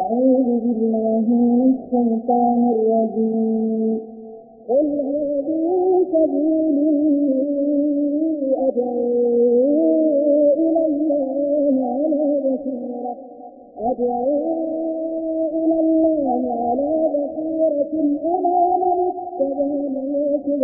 أعوذ بالله من الشيطان الرجيم. قل هذه سبيلي أدعو إلى الله على بصيرة أنا ومن اتبعني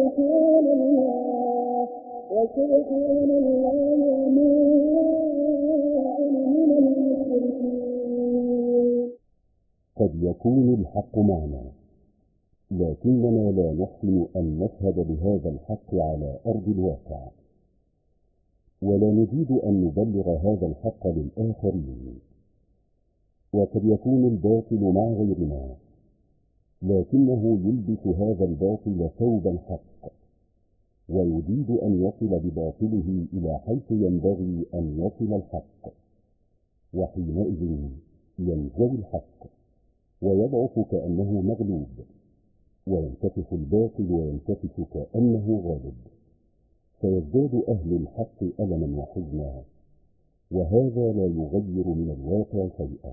وسبحان الله وما أنا من المشركين. قد يكون الحق معنا، لكننا لا نحسن أن نشهد بهذا الحق على أرض الواقع، ولا نريد أن نبلغ هذا الحق للآخرين. وقد يكون الباطل مع غيرنا، لكنه يلبس هذا الباطل ثوب الحق، ويريد أن يصل بباطله إلى حيث ينبغي أن يصل الحق، وحينئذ ينزوي الحق ويضعف كأنه مغلوب، وينتفخ الباطل وينتفخ كأنه غالب، فيزداد أهل الحق ألما وحزنا، وهذا لا يغير من الواقع شيئا.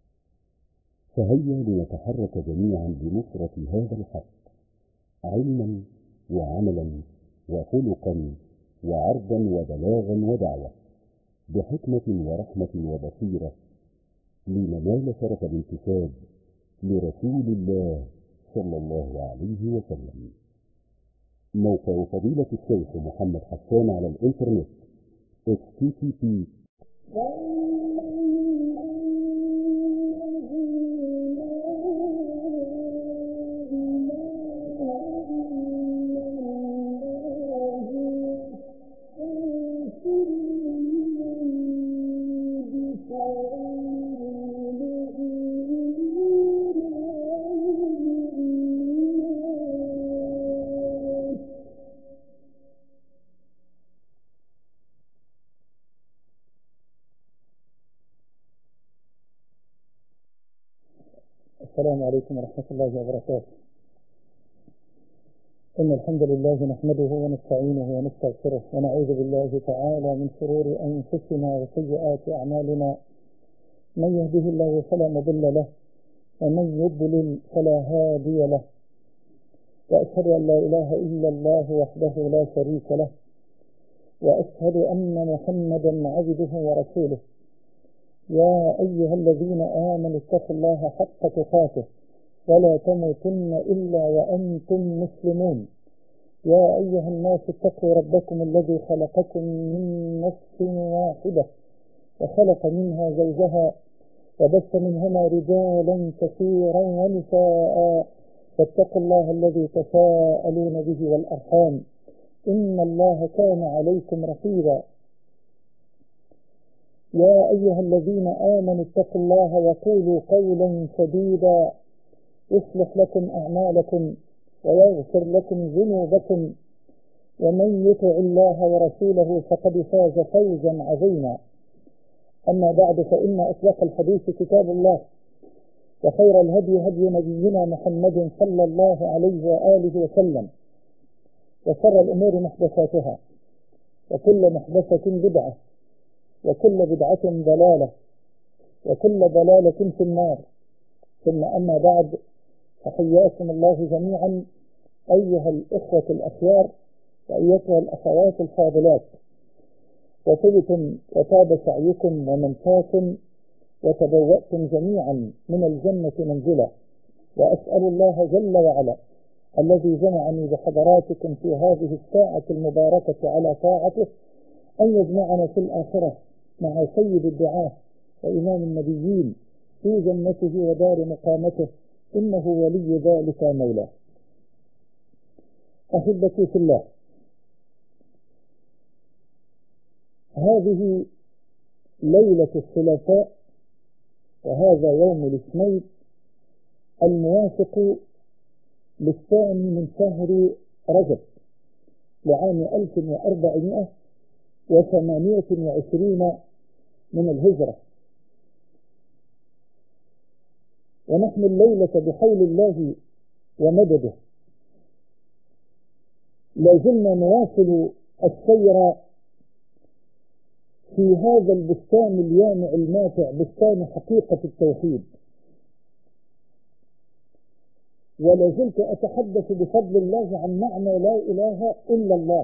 فهيا لنتحرك جميعا لنصرة هذا الحق، علما وعملا وخلقا وعرضا وبلاغا ودعوة، بحكمة ورحمة وبصيرة، لننال شرف الانتساب لرسول الله صلى الله عليه وسلم. موقع فضيلة الشيخ محمد حسان على الانترنت http السلام عليكم ورحمة الله وبركاته. إن الحمد لله نحمده ونستعينه ونستغفره، ونعوذ بالله تعالى من شرور أنفسنا وسيئات أعمالنا. من يهده الله فلا مضل له، ومن يضلل فلا هادي له. وأشهد أن لا إله إلا الله وحده لا شريك له، وأشهد أن محمدا عبده ورسوله. يا أيها الذين آمنوا اتقوا الله حق تقاته ولا تموتن إلا وأنتم مسلمون. يا أيها الناس اتقوا ربكم الذي خلقكم من نفس واحدة، وخلق منها زوجها، وبث منهما رجالا كثيرا ونساء، فاتقوا الله الذي تساءلون به والأرحام، إن الله كان عليكم رقيبا. يا أيها الذين آمنوا اتقوا الله وقولوا قولا سديدا يصلح لكم أعمالكم ويغفر لكم ذنوبكم، ومن يطع الله ورسوله فقد فاز فوزا عظيما. أما بعد، فإن أصدق الحديث كتاب الله، وخير الهدي هدي نبينا محمد صلى الله عليه وآله وسلم، وشر الأمور محدثاتها، وكل محدثة بدعة، وكل بدعة ضلالة، وكل ضلالة في النار. ثم أما بعد، فحياكم الله جميعا أيها الإخوة الأخيار وأيتها الأخوات الفاضلات، وطبتم وطاب سعيكم ومنشاكم، وتبوأتم جميعا من الجنة منزلا. وأسأل الله جل وعلا الذي جمعني بحضراتكم في هذه الساعة المباركة على طاعته أن يجمعنا في الآخرة مع سيد الدعاة وإمام النبيين في جنته ودار مقامته، إنه ولي ذلك مولاه. أحبتي في الله، هذه ليلة الثلاثاء، وهذا يوم الاثنين الموافق للثاني من شهر رجب لعام 1428 من الهجرة. ونحن الليلة بحول الله ومدده لازلنا نواصل السير في هذا البستان اليامع الماتع، بستان حقيقة التوحيد، ولا زلت أتحدث بفضل الله عن معنى لا إله إلا الله.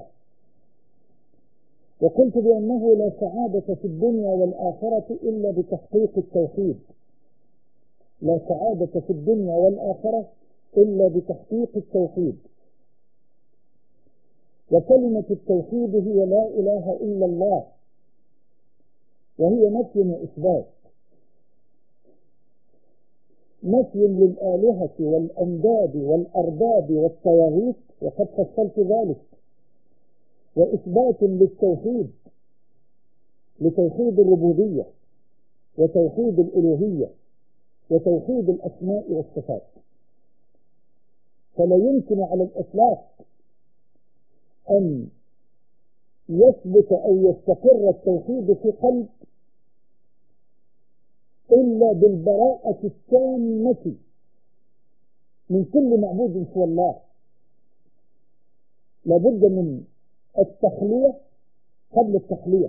وقلت بأنه لا سعادة في الدنيا والآخرة إلا بتحقيق التوحيد. لا سعادة في الدنيا والآخرة إلا بتحقيق التوحيد. وكلمة التوحيد هي لا إله إلا الله، وهي نفي وإثبات. نفي للآلهة والأنداد والأرباب والطواغيت، وقد فصلت ذلك، وإثبات للتوحيد، لتوحيد الربوبية وتوحيد الألوهية وتوحيد الأسماء والصفات. فلا يمكن على الإطلاق أن يثبت أو يستقر التوحيد في قلب إلا بالبراءة التامة من كل معبود سوى الله. لابد من التخلية قبل التخلية.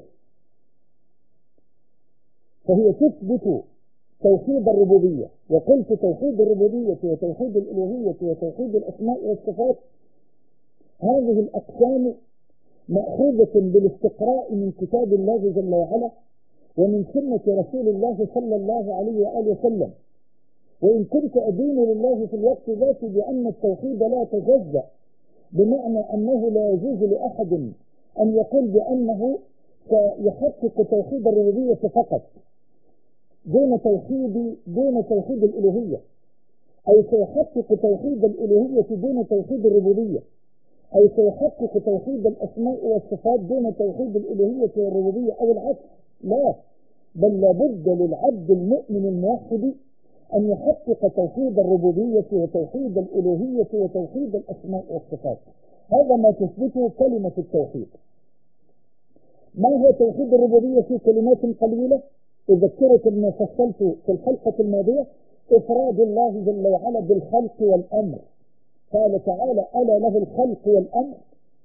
فهي تثبت توحيد الربوبية، وقلت توحيد الربوبية وتوحيد الألوهية وتوحيد الأسماء والصفات هذه الأقسام مأخوذة بالاستقراء من كتاب الله جل وعلا ومن سنة رسول الله صلى الله عليه وآله وسلم. وإن كنت أدين لله في الوقت ذاته بأن التوحيد لا يتجزأ، بمعنى أنه لا يجوز لأحد أن يقول بأنه سيحقق توحيد الربوبية فقط دون توحيد الألوهية، أو سيحقق توحيد الألوهية دون توحيد الربوبية، أو سيحقق توحيد الأسماء والصفات دون توحيد الألوهية والربوبية، أو العكس. لا، بل لابد للعبد المؤمن الموحد أن يحقق توحيد الربوبية وتوحيد الألوهية وتوحيد الأسماء والصفات. هذا ما تثبته كلمة التوحيد. ما هو توحيد الربوبية في كلمات قليلة؟ أذكرك بما فصلت في الحلقة الماضية: إفراد الله جل وعلا بالخلق والأمر. قال تعالى: ألا له الخلق والأمر.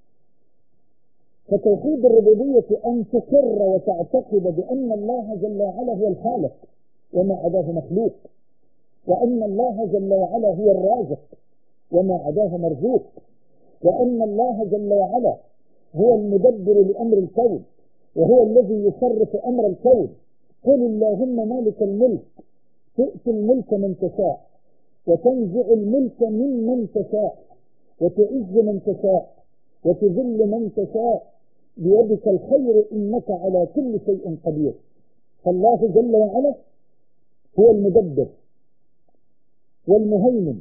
فتوحيد الربوبية أن تقر وتعتقد بأن الله جل وعلا هو الخالق وما عداه مخلوق، وأن الله جل وعلا هو الرازق وما عداه مرزوق، وأن الله جل وعلا هو المدبر لأمر الكون وهو الذي يصرف أمر الكون. قل اللهم مالك الملك تؤتي الملك من تشاء وتنزع الملك ممن تشاء وتعز من تشاء وتذل من تشاء بيدك الخير إنك على كل شيء قدير. فالله جل وعلا هو المدبر والمهيمن.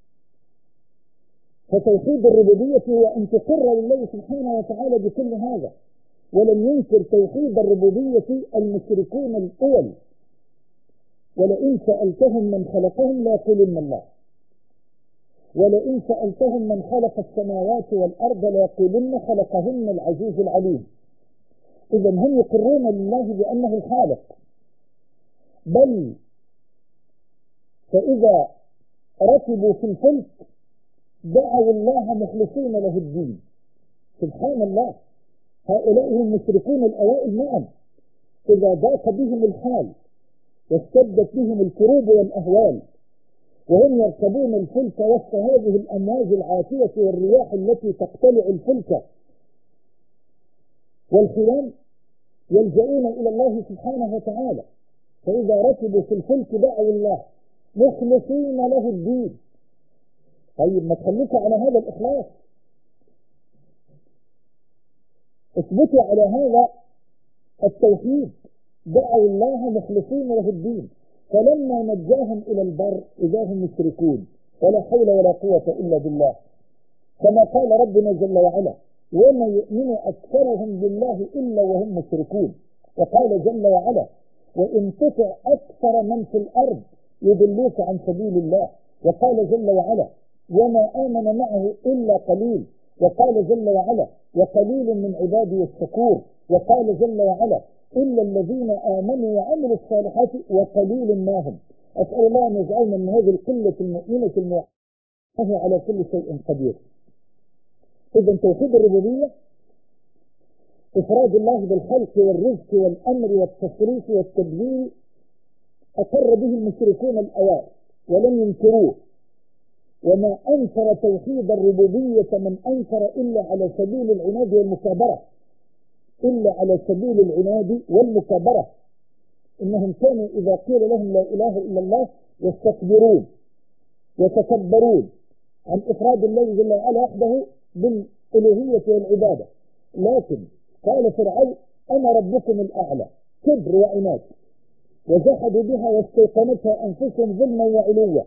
فتوحيد الربوبية هو أن تقر لله سبحانه وتعالى بكل هذا. ولم ينكر توحيد الربوبية المشركون الأول، ولئن سألتهم من خلقهم ليقولن الله، ولئن سألتهم من خلق السماوات والأرض ليقولن خلقهن العزيز العليم. إذا هم يقرون لله بأنه الخالق، بل فإذا ركبوا في الفلك دعوا الله مخلصين له الدين. سبحان الله، هؤلاء هم المشركون الأوائل. نعم، إذا ضاق بهم الحال واشتدت بهم الكروب والأهوال وهم يركبون الفلك وسط هذه الأمواج العاتية والرياح التي تقتلع الفلك والخيام، يلجؤون إلى الله سبحانه وتعالى. فإذا ركبوا في الفلك دعوا الله مخلصين له الدين. طيب، ما تخليك على هذا الإخلاص، اثبتوا على هذا التوحيد. دعوا الله مخلصين له الدين، فلما نجاهم إلى البر إذا هم مشركون، ولا حول ولا قوة إلا بالله. كما قال ربنا جل وعلا: وما يؤمن أكثرهم بالله إلا وهم مشركون. وقال جل وعلا: وإن تطع أكثر من في الأرض يضلوك عن سبيل الله. وقال جل وعلا: وما آمن معه إلا قليل. وقال جل وعلا: وقليل من عبادي الشكور. وقال جل وعلا: إلا الذين آمنوا وعملوا الصالحات وقليل ما هم. أسأل الله أن يجعلنا من هذه القلة المؤمنة الموحدة وهو على كل شيء قدير. إذا توحيد الربوبية إفراد الله بالخلق والرزق والأمر والتصريف والتدبير أقر به المشركون الأوائل ولم ينكروه، وما أنكر توحيد الربوبية من أنكر إلا على سبيل العناد والمكابرة، إلا على سبيل العناد والمكابرة. إنهم كانوا إذا قيل لهم لا إله إلا الله يستكبرون يتكبرون عن إفراد الله جل وعلا وحده بالألوهية والعبادة. لكن قال فرعون أنا ربكم الأعلى، كبر وعناد، وجحدوا بها واستيقنتها أنفسهم ظلما وعلوا.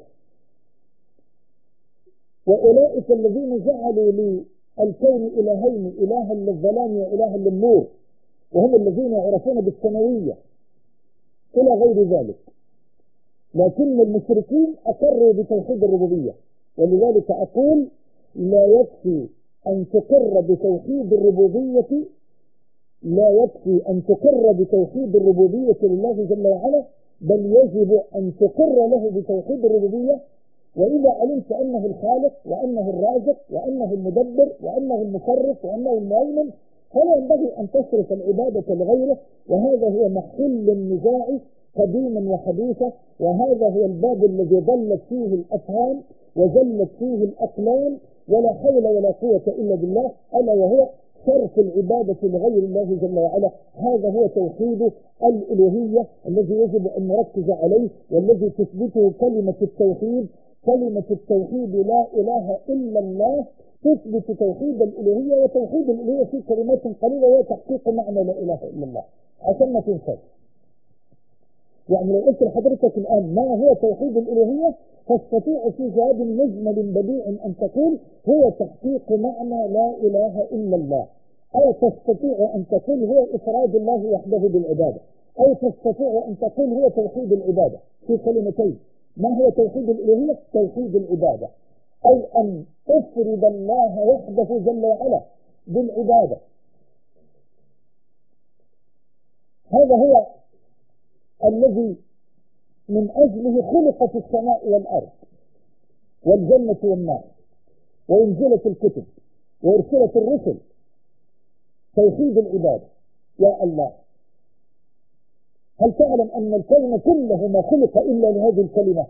وأولئك الذين جعلوا للكون إلهين، إلها للظلام وإلها للنور، وهم الذين يعرفون بالسماوية إلى غير ذلك. لكن المشركين أقروا بتوحيد الربوبية، ولذلك أقول لا يكفي أن تقر بتوحيد الربوبية، لا يكفي أن تقر بتوحيد الربوبية لله جل وعلا، بل يجب أن تقر له بتوحيد الربوبية. وإذا علمت أنه الخالق وأنه الرازق وأنه المدبر وأنه المصرف وأنه المؤمن، فلا ينبغي أن تصرف العبادة لغيره. وهذا هو محل النزاع قديما وحديثا، وهذا هو الباب الذي ضلت فيه الأفهام وزلت فيه الأقلام، ولا حول ولا قوة إلا بالله، ألا وهو صرف العبادة لغير الله جل وعلا. هذا هو توحيد الألوهية الذي يجب أن نركز عليه، والذي تثبته كلمة التوحيد. كلمة التوحيد لا إله إلا الله تثبت توحيد الألوهية، وتوحيد الألوهية في كلمات قليلة وهي تحقيق معنى لا إله إلا الله، عشان ما تنساش. يعني لو قلت لحضرتك الآن ما هو توحيد الألوهية، تستطيع في جواب مجمل بديع أن تقول هو تحقيق معنى لا إله إلا الله، أو تستطيع أن تقول هو إفراد الله وحده بالعبادة، أو تستطيع أن تقول هو توحيد العبادة في كلمتين. ما هو توحيد الألوهية؟ توحيد العبادة، أي أن أفرد الله وحده جل وعلا بالعبادة. هذا هو الذي من أجله خلقت السماء والأرض والجنة والنار، وأنزلت الكتب وأرسلت الرسل. توحيد العبادة. يا الله، هل تعلم أن الكون كله ما خلق إلا لهذه الكلمة؟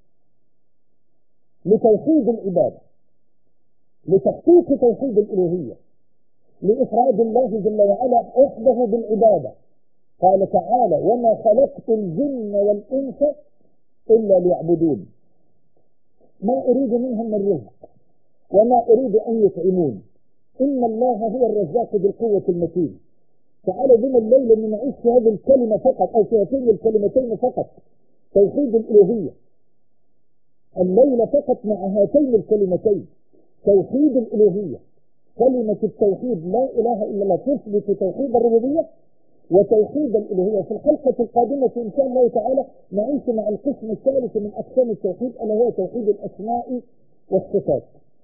لتوحيد العبادة، لتحقيق توحيد الألوهية، لإفراد الله جل وعلا وحده بالعبادة. قال تعالى وما خلقت الجن والإنس إلا ليعبدون، ما أريد منهم من رزق وما أريد أن يطعمون، إن الله هو الرزاق ذو القوة المتين. تعالى بنا الليلة من نعيش في هذه الكلمة فقط، أو في هاتين الكلمتين فقط، توحيد الألوهية. الليلة فقط مع هاتين الكلمتين، توحيد الألوهية. كلمة التوحيد لا إله إلا الله تثبت توحيد الربوبية وتوحيد الألوهية. في الحلقة القادمة إن شاء الله تعالى نعيش مع القسم الثالث من أقسام التوحيد، ألا هو توحيد الأسماء والصفات.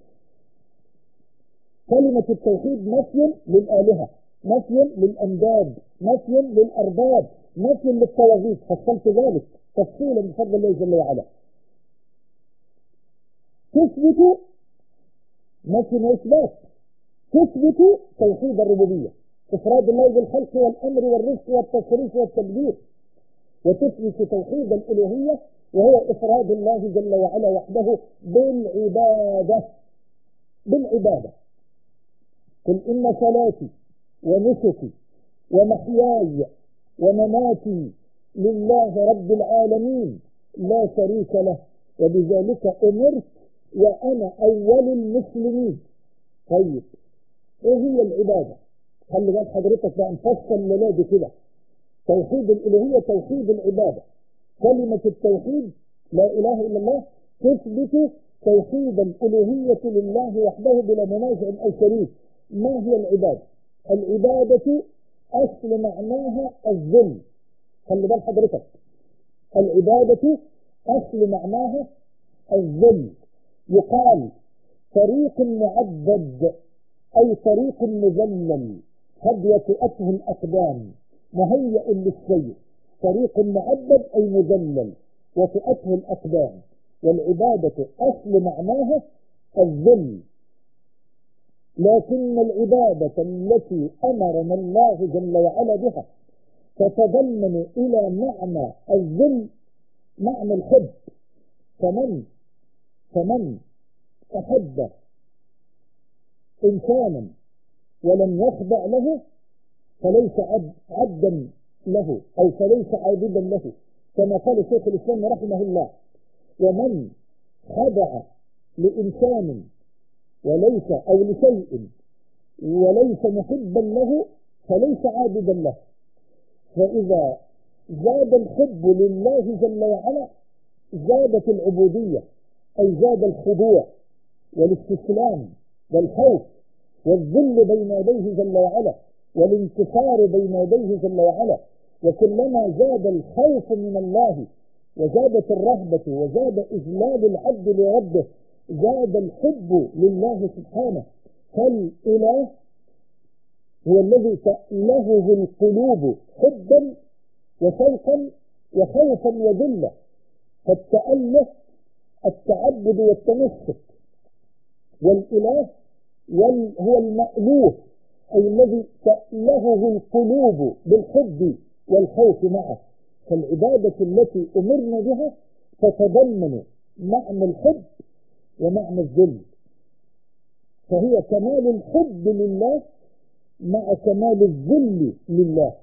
كلمة التوحيد نفي للآلهة، نفي للأنداد، نفي للأرباب، نفي للطواغيت، فصلت ذلك تفصيلا بفضل الله جل وعلا. تثبت نفي وإثبات، تثبت توحيد الربوبية، إفراد الله بالخلق والأمر والرزق والتصريف والتدبير، وتثبت توحيد الألوهية وهو إفراد الله جل وعلا وحده بالعبادة. بالعبادة. قل إن صلاتي ونسكي ومحياي ومماتي لله رب العالمين لا شريك له وبذلك أمرت وأنا أول المسلمين. طيب إيه هي العبادة؟ خلي بال حضرتك بقى نفصل ميلادي كده. توحيد الألوهية توحيد العبادة. كلمة التوحيد لا إله إلا الله تثبت توحيد الألوهية لله وحده بلا منازع أو شريك. ما هي العبادة؟ العبادة أصل معناها الذل. خلي بال حضرتك، العبادة أصل معناها الذل. يقال طريق معبد أي طريق مذلل قد وطئته الأقدام مهيئ للسير. طريق معبد أي مذلل وطئته الأقدام. والعبادة أصل معناها الذل، لكن العبادة التي أمرنا الله جل وعلا بها تتضمن إلى معنى الذل معنى الحب. فمن أحب إنسانا ولم يخضع له فليس عبدا له أو فليس عابدا له، كما قال شيخ الإسلام رحمه الله: ومن خضع لإنسان وليس أو لشيء وليس محبا له فليس عابدا له. فإذا زاد الحب لله جل وعلا زادت العبودية، أي زاد الخضوع والاستسلام والخوف والذل بين يديه جل وعلا والانتصار بين يديه جل وعلا. وكلما زاد الخوف من الله وزادت الرهبة وزاد إذلال العبد لربه زاد الحب لله سبحانه. فالإله هو الذي تألهه القلوب حبا وشوقا وخوفا وذلا. فالتأله التعبد والتمسك، والإله هو المألوه أي الذي تألهه القلوب بالحب والخوف معه. فالعبادة التي أمرنا بها تتضمن معنى الحب ومعنى الذل، فهي كمال الحب لله مع كمال الذل لله،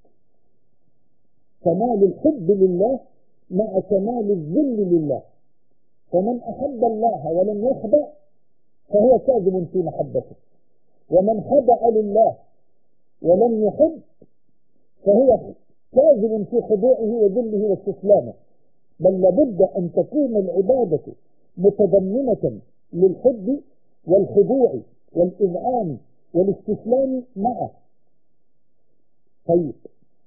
كمال الحب لله مع كمال الذل لله. فمن أحب الله ولم يخضع فهو كاذب في محبته، ومن خضع لله ولم يحب فهو كاذب في خضوعه وذله واستسلامه. بل لابد أن تكون العبادة متضمنة للحب والخضوع والإذعان والاستسلام معه. طيب،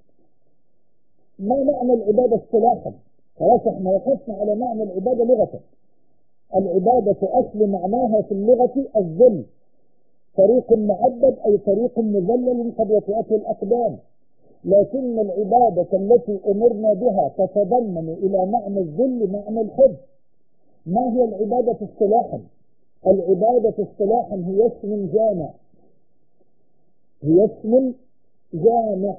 ما معنى العبادة اصطلاحا؟ خلاص احنا وقفنا على معنى العبادة لغة. العبادة أصل معناها في اللغة الذل، طريق معبد أي طريق مذلل قد وطئته الأقدام. لكن العبادة التي أمرنا بها تتضمن إلى معنى الذل معنى الحب. ما هي العبادة اصطلاحا؟ العبادة اصطلاحا هي اسم جامع، هي اسم جامع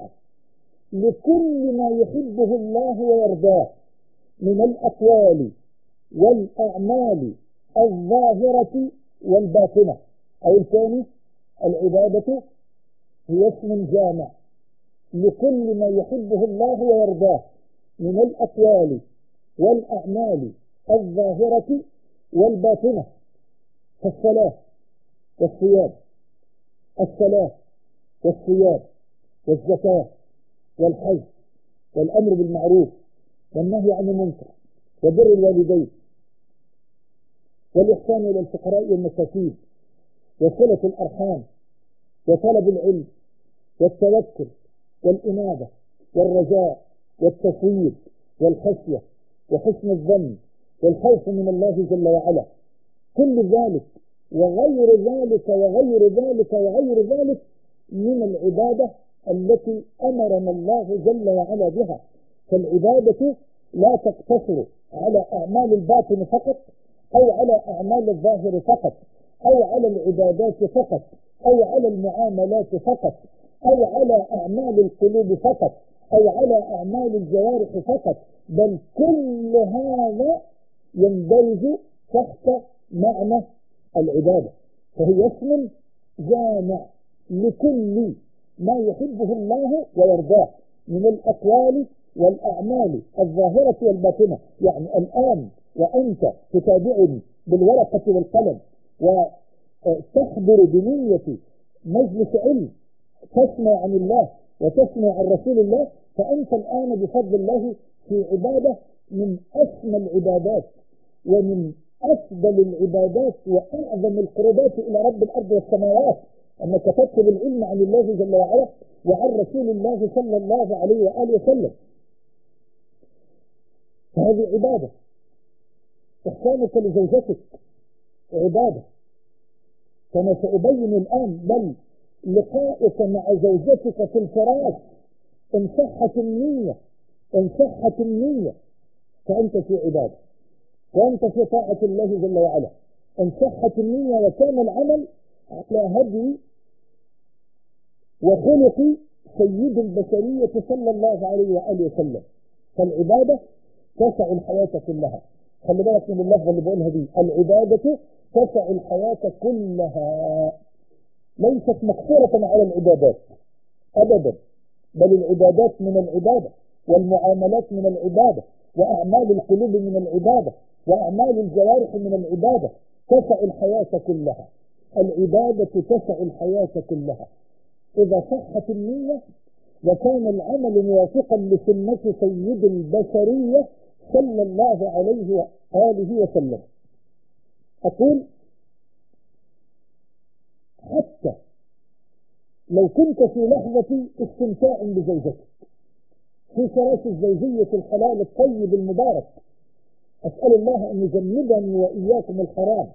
لكل ما يحبه الله ويرضاه من الأقوال والأعمال الظاهرة والباطنة. أو الثاني، العبادة هي اسم جامع لكل ما يحبه الله ويرضاه من الأقوال والأعمال الظاهرة والباطنة، كالصلاة والصيام، الصلاة والصيام والزكاة والحج والأمر بالمعروف والنهي عن المنكر وبر الوالدين والإحسان إلى الفقراء والمساكين وصلة الأرحام وطلب العلم والتوكل والإنابة والرجاء والتفويض والخشية وحسن الظن والخوف من الله جل وعلا. كل ذلك وغير ذلك وغير ذلك وغير ذلك من العبادة التي أمرنا الله جل وعلا بها. فالعبادة لا تقتصر على أعمال الباطن فقط، أو على أعمال الظاهر فقط، أو على العبادات فقط، أو على المعاملات فقط، أو على أعمال القلوب فقط، أو على أعمال الجوارح فقط، بل كل هذا يندرج تحت معنى العبادة. فهي اسم جامع لكل ما يحبه الله ويرضاه من الأقوال والأعمال الظاهرة والباطنة. يعني الآن وأنت تتابعني بالورقة والقلم وتحضر بنية مجلس علم تسمع عن الله وتسمع عن رسول الله، فأنت الآن بفضل الله في عبادة من أسمى العبادات ومن أفضل العبادات وأعظم القربات إلى رب الأرض والسماوات، أنك تطلب العلم عن الله جل وعلا وعن رسول الله صلى الله عليه وآله وسلم. فهذه عبادة. إحسانك لزوجتك عبادة، كما سأبين الآن. بل لقائك مع زوجتك في الفراش إن صحت النية، إن صحت النية فأنت في عبادة وأنت في طاعة الله جل وعلا. إن صحت النية وكان العمل على هدي وخلق سيد البشرية صلى الله عليه وآله وسلم، فالعبادة تسع الحياة كلها. خلي بالك من اللفظة اللي بقولها دي، العبادة تسع الحياة كلها، ليست مقصورة على العبادات أبدا، بل العبادات من العبادة، والمعاملات من العبادة، وأعمال القلوب من العبادة، وأعمال الجوارح من العبادة، تسع الحياة كلها. العبادة تسع الحياة كلها إذا صحت النية وكان العمل موافقا لسنة سيد البشرية صلى الله عليه وآله وسلم. أقول حتى لو كنت في لحظة استمتاع بزوجتك في فراش الزوجية الحلال الطيب المبارك، أسأل الله أن يجنبني وإياكم الحرام،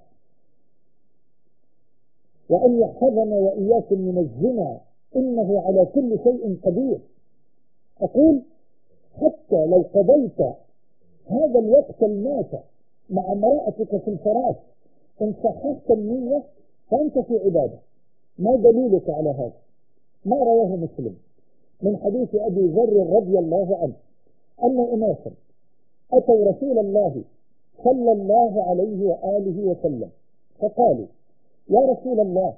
وأن يحفظنا وإياكم من الزنا، إنه على كل شيء قدير. أقول حتى لو قضيت هذا الوقت الماتع مع امرأتك في الفراش إن صححت النية فأنت في عبادة. ما دليلك على هذا؟ ما رواه مسلم من حديث أبي ذر رضي الله عنه أن أناسا أتوا رسول الله صلى الله عليه وآله وسلم فقالوا: يا رسول الله،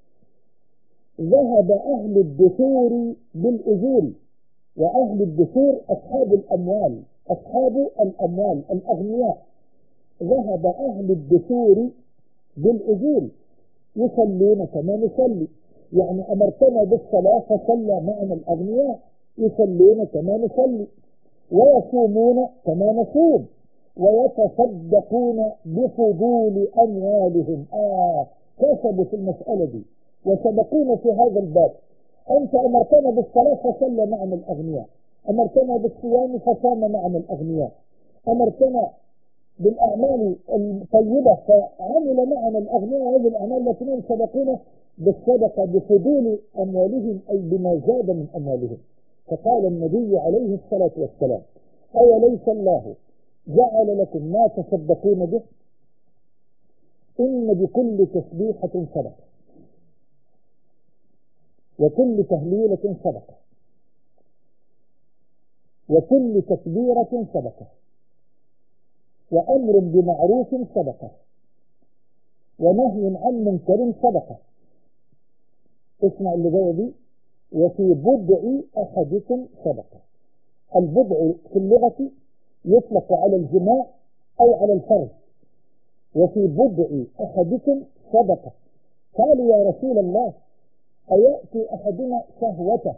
ذهب أهل الدثور بالأجور، وأهل الدثور أصحاب الأموال، أصحاب الأموال الأغنياء، ذهب أهل الدثور بالأجور يصلون كما نصلي، يعني أمرتنا بالصلاة فصلى معنا الأغنياء، يصلون كما نصلي، ويصومون كما نصوم، ويتصدقون بفضول أموالهم. كسبوا في المسألة دي وسبقونا في هذا الباب. أنت أمرتنا بالصلاة فصلى معنا الأغنياء، أمرتنا بالصيام فصام معنا الأغنياء، أمرتنا بالأعمال الطيبة فعمل معنا الأغنياء هذه الأعمال، لكنهم سبقونا بالصدقة بفضول أموالهم، أي بما زاد من أموالهم. فقال النبي عليه الصلاة والسلام: أوليس الله جعل لكم ما تصدقون به؟ إن بكل تسبيحة صدقة، وكل تهليلة صدقة، وكل تكبيرة صدقة، وأمر بمعروف صدقة، ونهي عن منكر صدقة. اسمع اللي جايه دي: وفي بضع أحدكم صدقة. البضع في اللغة يطلق على الجماع أو على الفرج. وفي بضع أحدكم صدقة. قالوا: يا رسول الله، أيأتي أحدنا شهوته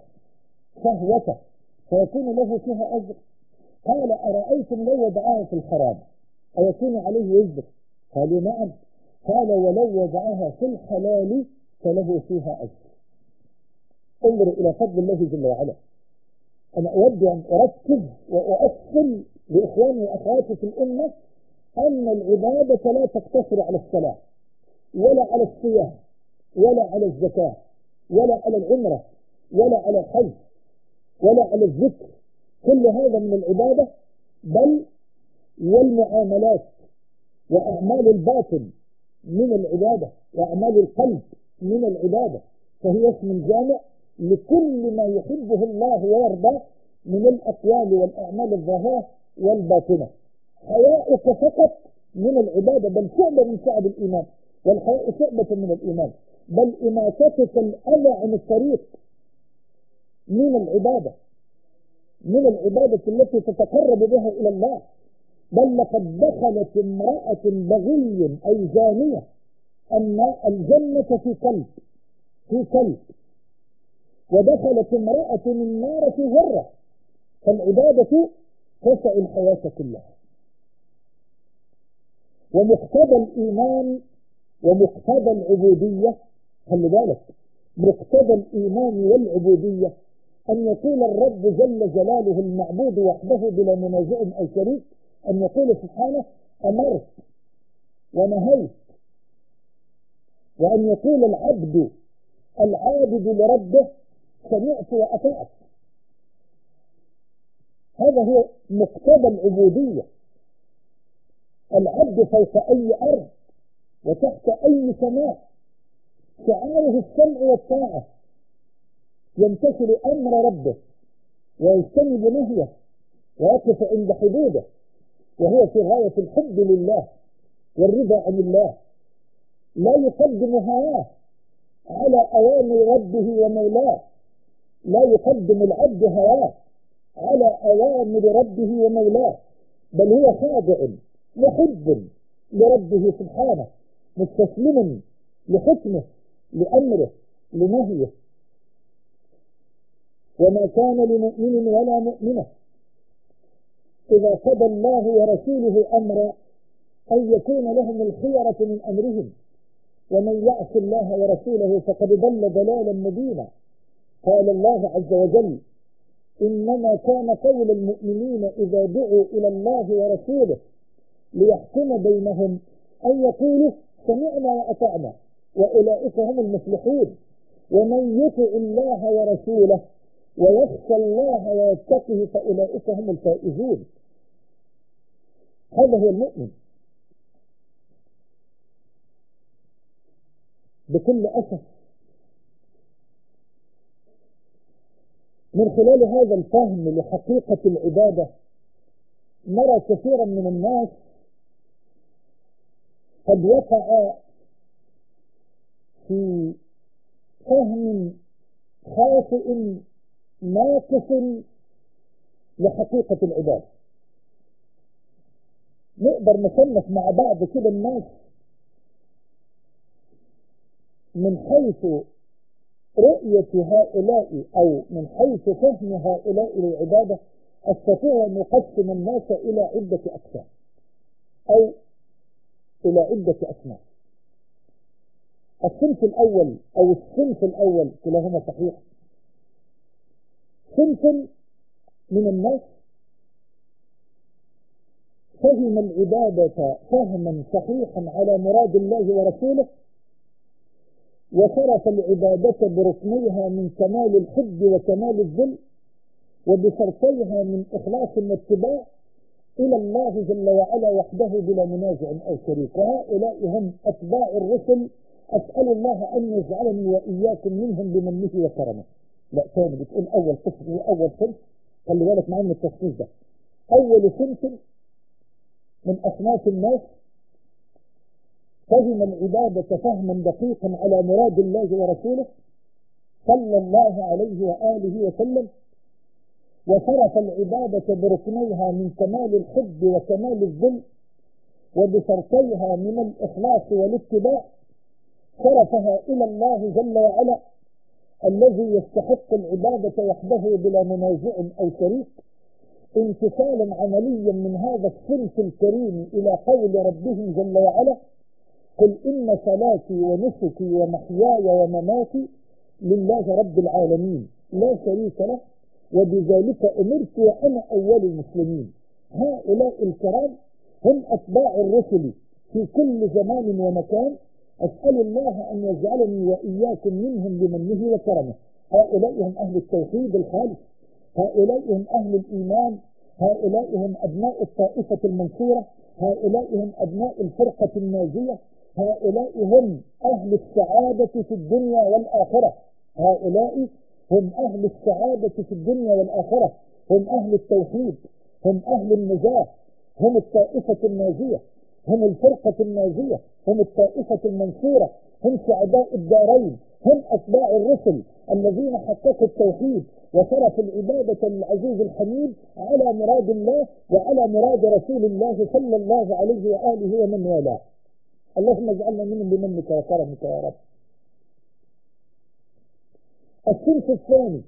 فيكون له فيها أجر؟ قال: أرأيتم لو وضعها في الحرام أيكون عليه وزر؟ قالوا: نعم. قال: ولو وضعها في الحلال فله فيها أجر. انظروا إلى فضل الله جل وعلا. أنا أود أن أركز وأؤصل لإخواني وأخواتي في الأمة أن العبادة لا تقتصر على الصلاة، ولا على الصيام، ولا على الزكاة، ولا على العمرة، ولا على الحج، ولا على الذكر. كل هذا من العبادة، بل والمعاملات وأعمال الباطن من العبادة، وأعمال القلب من العبادة. فهي اسم جامع لكل ما يحبه الله ويرضاه من الأقوال والأعمال الظاهرة والباطنة. حياؤك فقط من العبادة، بل شعبة من شعب الإيمان، والحياء شعبة من الإيمان، بل إماتتك الأذى عن الطريق من العبادة، من العبادة التي تتقرب بها إلى الله. بل لقد دخلت امرأة بغي أي زانية أن الجنة في قلب، ودخلت امرأة النار في ذرة. فالعبادة تسع الحياة كلها. ومقتضى الإيمان ومقتضى العبودية، خلي بالك، مقتضى الإيمان والعبودية أن يقول الرب جل جلاله المعبود وحده بلا منازع أو شريك، أن يقول سبحانه: أمرت ونهيت. وأن يقول العبد العابد لربه: سمعت وأطعت. هذا هو مقتضى العبودية. العبد فوق أي أرض وتحت أي سماء، شعاره السمع والطاعة، يمتثل أمر ربه ويجتنب نهيه ويقف عند حدوده، وهو في غاية الحب لله والرضا عن الله لا يقدم هواه على أوامر ربه ومولاه، لا يقدم العبد هواه على أوامر ربه ومولاه، بل هو خاضع محب لربه سبحانه، مستسلم لحكمه لأمره لنهيه. وما كان لمؤمن ولا مؤمنة إذا قضى الله ورسوله أمرا أن يكون لهم الخيرة من أمرهم، ومن يعص الله ورسوله فقد ضل ضلالا مبينا. قال الله عز وجل: إنما كان قول المؤمنين إذا دعوا إلى الله ورسوله ليحكم بينهم أن يقولوا سمعنا وأطعنا وأولئك هم المفلحون. ومن يطع الله ورسوله ويخشى الله ويتقه فأولئك هم الفائزون. هذا هو المؤمن. بكل أسف من خلال هذا الفهم لحقيقة العبادة نرى كثيرا من الناس قد وقع في فهم خاطئ ناقص لحقيقة العبادة. نقدر نصنف مع بعض كده الناس من حيث رؤية هؤلاء أو من حيث فهم هؤلاء للعبادة. أستطيع أن أقسم الناس إلى عدة أقسام أو إلى عدة أصناف. الصنف الأول كلاهما صحيح. صنف من الناس فهم العبادة فهما صحيحا على مراد الله ورسوله، وصرف العبادة بركنيها من كمال الحب وكمال الذل وبشرطيها من إخلاص واتباع إلى الله جل وعلا وحده بلا منازع أو شريك. وهؤلاء هم أتباع الرسل. أسأل الله أن يجعلني وإياكم منهم بمنه وكرمه. لا تاني بتقول أول قسم هو أول صنف، خلي بالك معايا من التصنيف ده. أول صنف من أصناف الناس فهم العبادة فهما دقيقا على مراد الله ورسوله صلى الله عليه وآله وسلم، وصرف العبادة بركنيها من كمال الحب وكمال الذل وبشرطيها من الإخلاص والاتباع، صرفها إلى الله جل وعلا الذي يستحق العبادة وحده بلا منازع أو شريك، امتثالا عمليا من هذا الصنف الكريم إلى قول ربهم جل وعلا: قل إن صلاتي ونسكي ومحياي ومماتي لله رب العالمين لا شريك له وبذلك أمرت وأنا أول المسلمين. هؤلاء الكرام هم أتباع الرسل في كل زمان ومكان. أسأل الله أن يجعلني وإياكم منهم بمنه وكرمه. هؤلاء هم أهل التوحيد الخالص، هؤلاء هم أهل الإيمان، هؤلاء هم أبناء الطائفة المنصورة، هؤلاء هم أبناء الفرقة الناجية، هؤلاء هم أهل السعادة في الدنيا والآخرة، هؤلاء هم أهل السعادة في الدنيا والآخرة، هم أهل التوحيد، هم أهل النجاة، هم الطائفة الناجية، هم الفرقة الناجية، هم الطائفة المنصورة، هم سعداء الدارين، هم أتباع الرسل الذين حققوا التوحيد وصرفوا العبادة للعزيز الحميد على مراد الله وعلى مراد رسول الله صلى الله عليه وآله ومن والاه. اللهم اجعلنا منهم بمنك وكرمك يا رب. الصنف الثاني،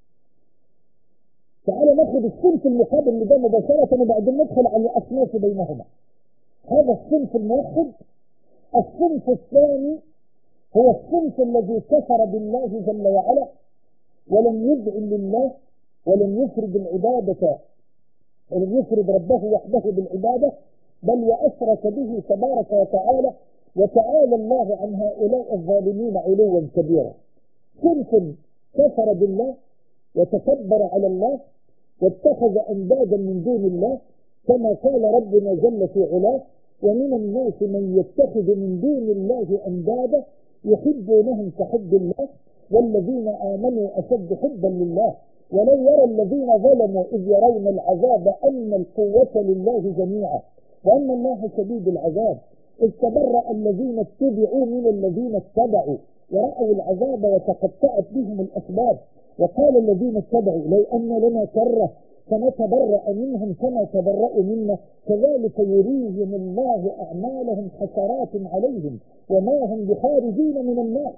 تعالى ناخذ الصنف المقابل لده مباشرة وبعدين ندخل على الأصناف بينهما. هذا الصنف الموحد. الصنف الثاني هو الصنف الذي كفر بالله جل وعلا ولم يذعن لله ولم يفرد العبادة ولم يفرد ربه وحده بالعبادة، بل وأشرك به تبارك وتعالى، وتعالى الله عن هؤلاء الظالمين علوا كبيرا. صنف كفر بالله وتكبر على الله واتخذ أندادا من دون الله، كما قال ربنا جل في علاه: ومن الناس من يتخذ من دون الله أندادا يحبونهم كحب الله والذين آمنوا أشد حبا لله ولو يرى الذين ظلموا إذ يرون العذاب أن القوة لله جميعا وأن الله شديد العذاب إذ تبرأ الذين اتبعوا من الذين اتبعوا ورأوا العذاب وتقطعت بهم الأسباب. وقال الذين اتبعوا لو أن لنا كرة فنتبرأ منهم كما تبرأوا منا كذلك يريهم الله أعمالهم حسرات عليهم وما هم بخارجين من النار.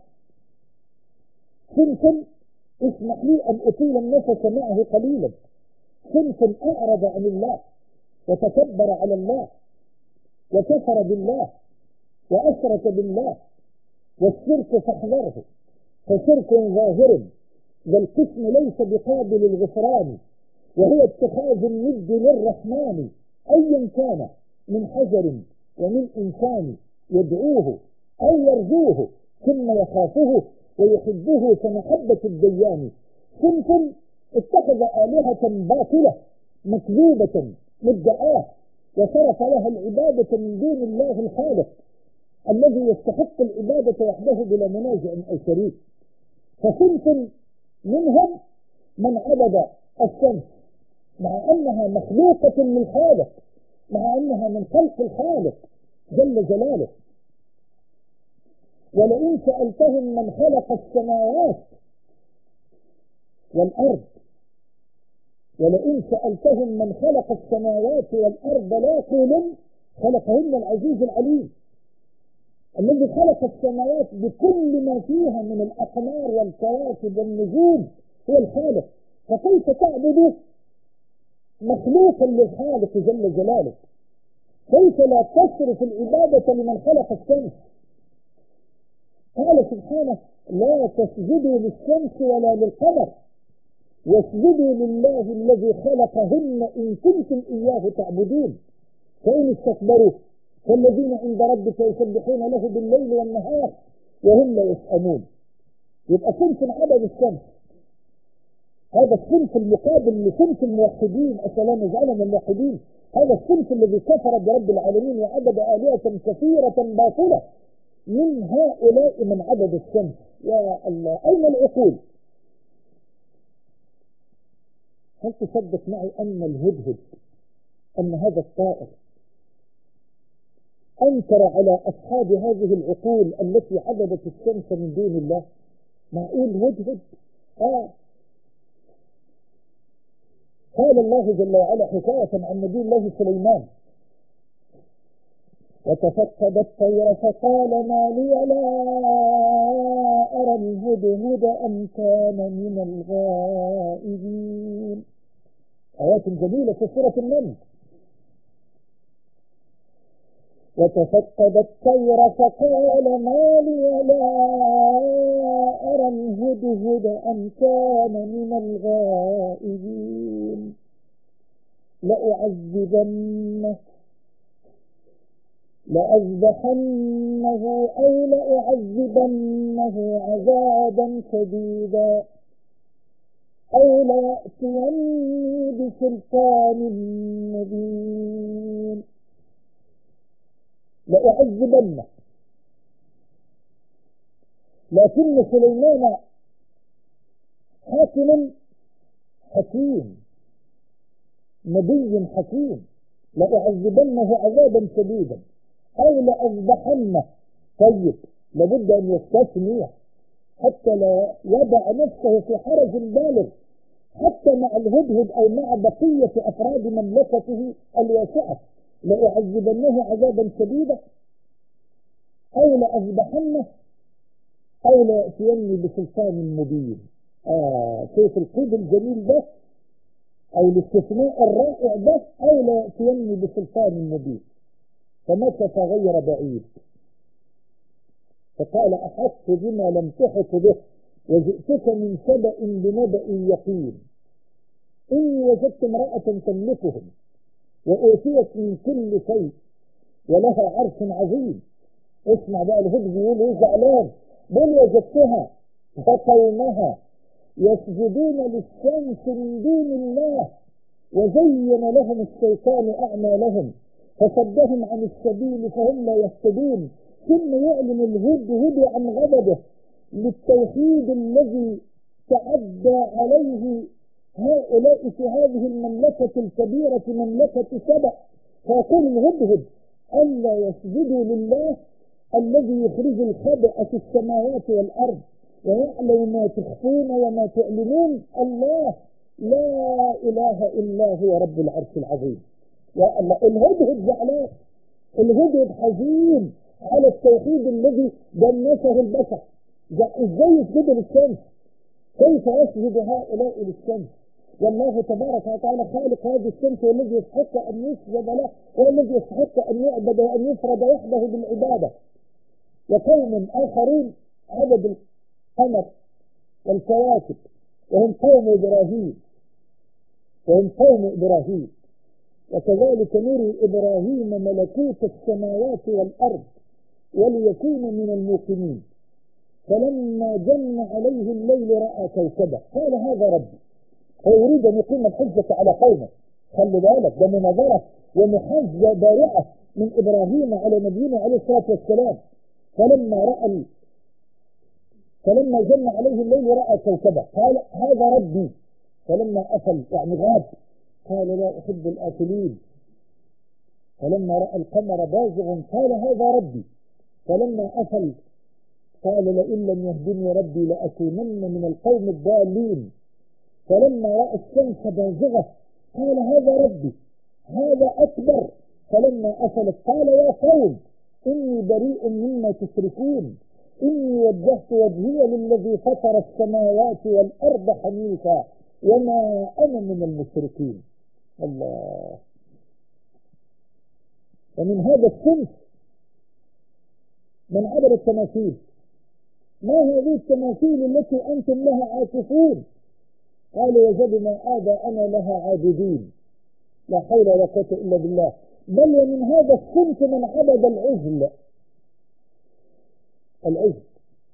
صنف اسمح لي أن أطيل النفس معه قليلا. صنف أعرض عن الله وتكبر على الله وكفر بالله وأشرك بالله، والشرك فاحذره فشرك ظاهر والقسم ليس بقابل الغفران، وهو اتخاذ الند للرحمن أيا كان من حجر ومن إنسان يدعوه أو يرجوه ثم يخافه ويحبه كمحبة الديان. صنف اتخذ آلهة باطلة مكذوبة مدعاة وصرف لها العبادة من دون الله الخالق الذي يستحق العبادة وحده بلا منازع أو شريك. فصنف منهم من عبد الشمس مع أنها مخلوقة للخالق، مع أنها من خلق الخالق جل جلاله. ولئن سألتهم من خلق السماوات والأرض ولئن سألتهم من خلق السماوات والأرض لا يقولن خلقهن العزيز العليم. الذي خلق السماوات بكل ما فيها من الأقمار والكواكب والنجوم هو الخالق، فكيف تعبد مخلوقا للخالق جل جلاله؟ كيف لا تصرف العبادة لمن خلق الشمس؟ قال سبحانه لا تسجدوا للشمس ولا للقمر واسجدوا لله الذي خلقهن إن كنتم إياه تعبدون. فإن استكبروا فالذين عند ربك يسبحون له بالليل والنهار وهم لا يسأمون. يبقى صنف عبد الشمس، هذا الصنف المقابل لصنف الموحدين، أسلام يجعلهم الموحدين. هذا الصنف الذي كفر برب العالمين وعبد آلهة كثيرة باطلة. من هؤلاء من عبد الشمس. يا الله، أين العقول؟ هل تصدق معي أن الهدهد، أن هذا الطائر أنكر على أصحاب هذه العقول التي عبدت الشمس من دون الله؟ معقول هدهد؟ قال الله جل وعلا حكاية عن نبي الله سليمان وتفقد الطير فقال ما لي لا أرى الهدهد أم كان من الغائبين. آيات جميلة في سورة النمل. وتفقد الطير فقال ما لي لا أرى الهدهد أم كان من الغائبين لأذبحنه أو لأعذبنه عذابا شديدا أو ليأتيني بسلطان مبين. لأعذبنه. لكن سليمان حاكم حكيم نبي حكيم. لأعذبنه عذابا شديدا أو لأذبحنه. طيب لابد أن يستثني حتى لا يضع نفسه في حرج بالغ حتى مع الهدهد أو مع بقية أفراد مملكته الواسعة. لأعذبنه عذابا شديدا أو لأذبحنه أو ليأتيني بسلطان مبين. شوف القيد الجميل ده أو الاستثناء الرائع ده، أو ليأتيني بسلطان مبين. فمكث غير بعيد فقال أحطت بما لم تحط به وجئتك من سبأ بنبأ يقين إني وجدت امرأة تملكهم وأوتيت من كل شيء ولها عرش عظيم. اسمع بقى الهدهد يقول ايه زعلان، بل وجدتها وقومها يسجدون للشمس من دون الله وزين لهم الشيطان أعمالهم فصدهم عن السبيل فهم لا يهتدون. ثم يعلن الهدهد عن غضبه للتوحيد الذي تعدى عليه هؤلاء في هذه المملكة الكبيرة مملكة سبأ. فيقول الهدهد ألا يسجدوا لله الذي يخرج الخبأ في السماوات والأرض ويعلم ما تخفون وما تعلنون. الله لا إله إلا هو رب العرش العظيم. يا الله، الهدهد زعلان، الهدهد حزين على التوحيد الذي دنسه البشر. ازاي يسجدوا للشمس؟ كيف يسجد هؤلاء للشمس؟ والله تبارك وتعالى خالق هذه الشمس والذي يستحق ان يسجد له والذي يستحق ان يعبد وان يفرد وحده بالعباده. وقوم اخرون عبدوا القمر والكواكب وهم قوم ابراهيم. وكذلك نري ابراهيم ملكوت السماوات والارض وليكون من الموقنين. فلما جن عليه الليل راى كوكبا قال هذا ربي. هو يريد ان يقيم الحجه على قومه. خلي بالك، ده مناظره ومحاجه بارعه من ابراهيم على نبينا عليه الصلاه والسلام. فلما جن عليه الليل راى كوكبا قال هذا ربي. فلما افل يعني غاب قال لا احب الافلين. فلما راى القمر بازغ قال هذا ربي. فلما افل قال لئن لم يهدني ربي لاكونن من القوم الضالين. فلما راى الشمس بازغه قال هذا ربي هذا اكبر. فلما افلت قال يا قوم اني بريء مما تشركون اني وجهت وجهي للذي فطر السماوات والارض حنيفا وما انا من المشركين. الله. ومن هذا الصنف من عبد التماثيل. ما هذه التماثيل التي انتم لها عاكفون؟ قالوا وجدنا آباءنا لها عابدين. لا حول ولا قوة إلا بالله. بل ومن هذا الصنف من عبد العجل. العجل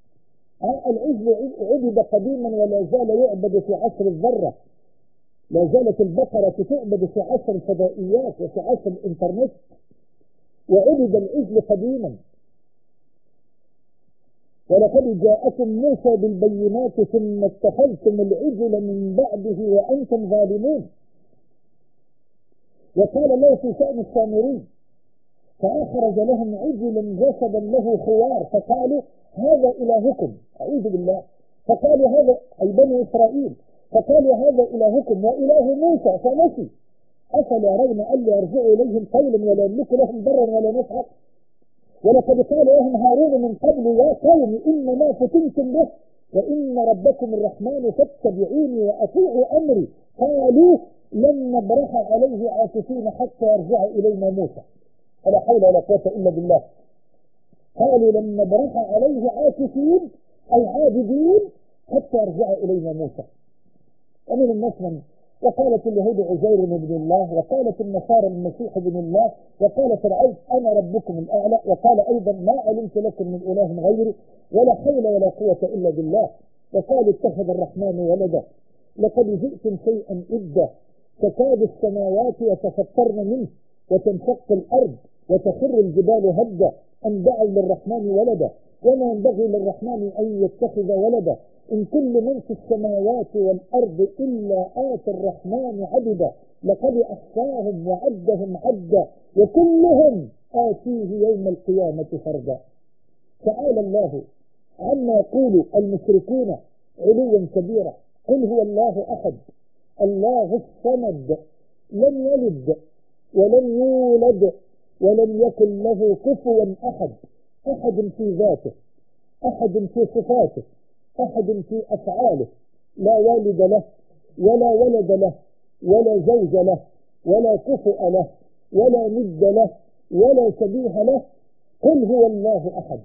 عبد قديما ولا زال يعبد في عصر الذرة. لا زالت البقرة تعبد في عصر الفضائيات وفي عصر الإنترنت. وعبد العجل قديما. ولقد جاءكم موسى بالبينات ثم اتخذتم العجل من بعده وأنتم ظالمون. وقال الله في شأن السامري فأخرج لهم عجلا جسدا له خوار فقالوا هذا إلهكم. أعوذ بالله. فقالوا هذا أي بني إسرائيل. فقالوا هذا إلهكم وإله موسى فنسي. أفلا يرون ألا يرجعوا إليهم قولا ولا يملك لهم ضرا ولا نفعا. ولقد قال لهم هارون من قبل يا قوم إنما فتنتم به وإن ربكم الرحمن فاتبعوني وأطيعوا أمري. قالوا لن نبرح عليه عاكفين حتى يرجع إلينا موسى. ولا حول ولا قوة إلا بالله. قالوا لن نبرح عليه عاكفين أي عابدين حتى يرجع إلينا موسى. ومن الناس من وقالت اليهود عزير بن الله وقالت النصارى المسيح بن الله وقال فرعون أنا ربكم الأعلى. وقال أيضا ما علمت لكم من إله غيري ولا حول ولا قوة إلا بالله. وقال اتخذ الرحمن ولدا لقد جئتم شيئا إدا تكاد السماوات يتفطرن منه وتنشق الأرض وتخر الجبال هدا أن دعوا للرحمن ولدا وما ينبغي للرحمن أن يتخذ ولدا إن كل من في السماوات والأرض إلا آتى الرحمن عبدا لقد أحصاهم وعدهم عدا وكلهم آتيه يوم القيامة فردا. تعالى الله عما يقول المشركون علوا كبيرا. قل هو الله أحد الله الصمد لم يلد ولم يولد ولم يكن له كفوا أحد. أحد في ذاته أحد في صفاته أحد في أفعاله لا والد له ولا ولد له ولا زوج له ولا كفؤ له ولا ند له ولا شبيه له. قل هو الله أحد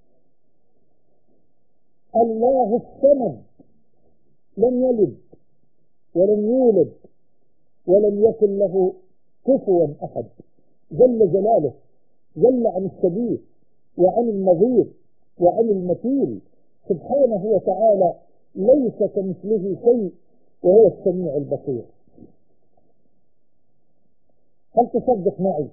الله الصمد لم يلد ولم يولد ولم يكن له كفوا أحد. جل جلاله جل عن الشبيه وعن النظير وعن المثيل سبحانه وتعالى ليس كمثله شيء وهو السميع البصير. هل تصدق معي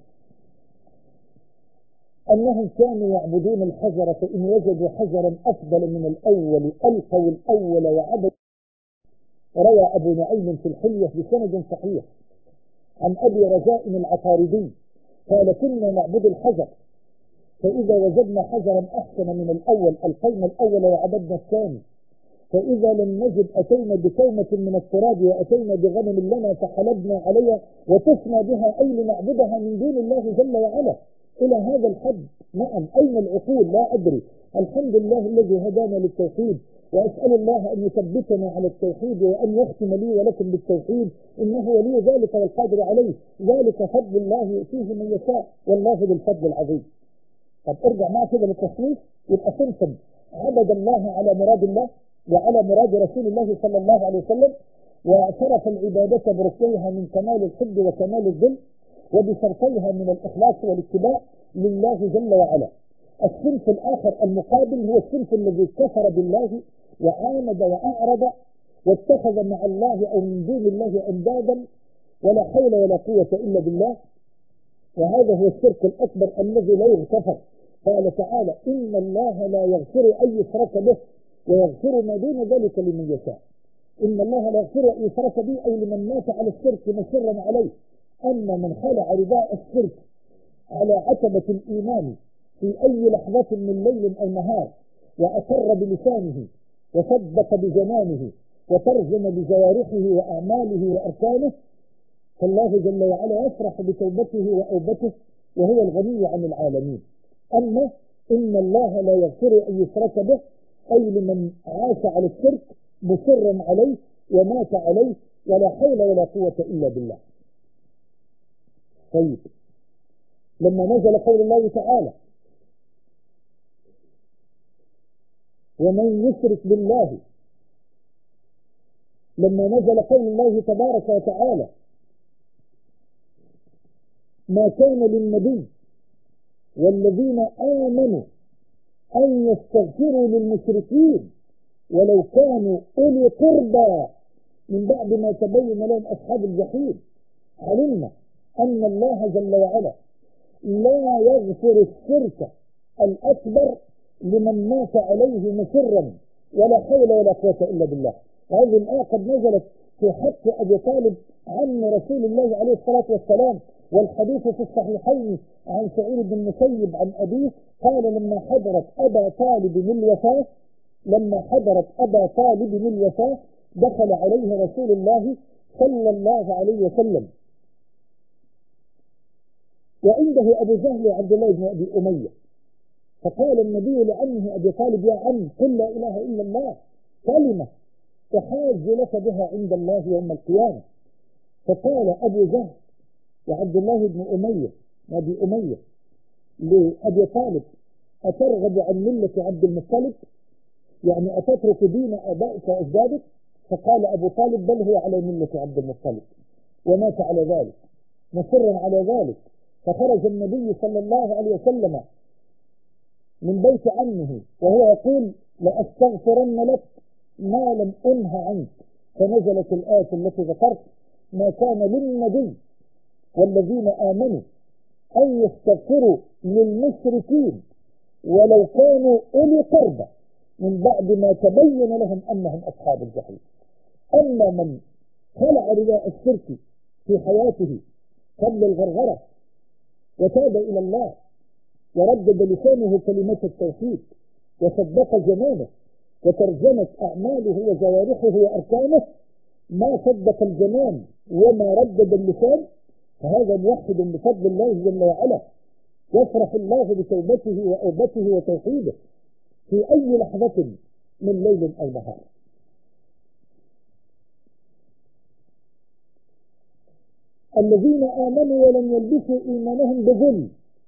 أنهم كانوا يعبدون الحجر فإن وجدوا حجرا أفضل من الأول ألقوا الأول وعبدوا. روى أبو نعيم في الحلية بسند صحيح عن أبي رجاء العطاردي قال كنا نعبد الحجر فإذا وجدنا حجرا أحسن من الأول ألقينا الأول وعبدنا الثاني، فإذا لم نجد أتينا بكومة من التراب وأتينا بغنم لنا فحلبنا عليها وطفنا بها أي لنعبدها من دون الله جل وعلا. إلى هذا الحد. نعم، أين العقول؟ لا أدري. الحمد لله الذي هدانا للتوحيد، وأسأل الله أن يثبتنا على التوحيد وأن يختم لي ولكم بالتوحيد، إنه ولي ذلك والقادر عليه. ذلك فضل الله يؤتيه من يشاء والله ذو الفضل العظيم. طب ارجع معي كده للتصنيف. يبقى صنف عبد الله على مراد الله وعلى مراد رسول الله صلى الله عليه وسلم، واعترف العبادة بركنها من كمال الحب وكمال الذل وبشرطيها من الإخلاص والاتباع لله جل وعلا. الصنف الآخر المقابل هو الصنف الذي كفر بالله وعاند وأعرض واتخذ مع الله أو من دون الله أندادا ولا حول ولا قوة إلا بالله، وهذا هو الشرك الأكبر الذي لا يغتفر. قال تعالى إن الله لا يغفر أن يشرك به ويغفر ما دون ذلك لمن يشاء. إن الله لا يغفر أن يشرك به أي لمن مات على الشرك مصرا عليه. أما من خلع رداء الشرك على عتبة الإيمان في أي لحظة من ليل أو نهار وأقر بلسانه وصدق بجنانه وترجم بجوارحه وأعماله وأركانه، فالله جل وعلا يفرح بتوبته وأوبته وهو الغني عن العالمين. أما إن الله لا يغفر أن يشرك به أي لمن عاش على الشرك مصرا عليه ومات عليه ولا حول ولا قوة إلا بالله. طيب، لما نزل قول الله تعالى ومن يشرك بالله، لما نزل قول الله تبارك وتعالى ما كان للنبي والذين آمنوا أن يستغفروا للمشركين ولو كانوا أولي قربى من بعد ما تبين لهم أصحاب الجحيم، علمنا أن الله جل وعلا لا يغفر الشرك الأكبر لمن مات عليه مصرا ولا حول ولا قوة إلا بالله. هذه الآية قد نزلت في حق أبي طالب عن رسول الله عليه الصلاة والسلام، والحديث في الصحيحين عن سعيد بن المسيب عن أبيه قال لما حضرت أبا طالب الوفاة دخل عليه رسول الله صلى الله عليه وسلم وعنده أبو جهل وعبد الله بن أبي أمية، فقال النبي لعمه أبي طالب يا عم قل لا إله إلا الله كلمة تحاج لك بها عند الله يوم القيامة. فقال أبو جهل وعبد الله بن أبي أمية لأبي طالب أترغب عن ملة عبد المطلب؟ يعني أتترك دين آبائك وأجدادك؟ فقال أبو طالب بل هو على ملة عبد المطلب، ومات على ذلك مصرا على ذلك. فخرج النبي صلى الله عليه وسلم من بيت عمه وهو يقول لأستغفرن لك ما لم أنه عنك، فنزلت الآية التي ذكرت ما كان للنبي والذين آمنوا أن يستغفروا للمشركين ولو كانوا أولي قربى من بعد ما تبين لهم أنهم أصحاب الجحيم. أما من خلع رداء الشرك في حياته قبل الغرغرة وتاب إلى الله وردد لسانه كلمة التوحيد وصدق جنانه وترجمت أعماله وجوارحه وأركانه ما صدق الجنان وما ردد اللسان، فهذا موحد بفضل الله جل وعلا يفرح الله بتوبته وأوبته وتوحيده في أي لحظة من ليل أو نهار. الذين آمنوا ولم يلبسوا إيمانهم بظلم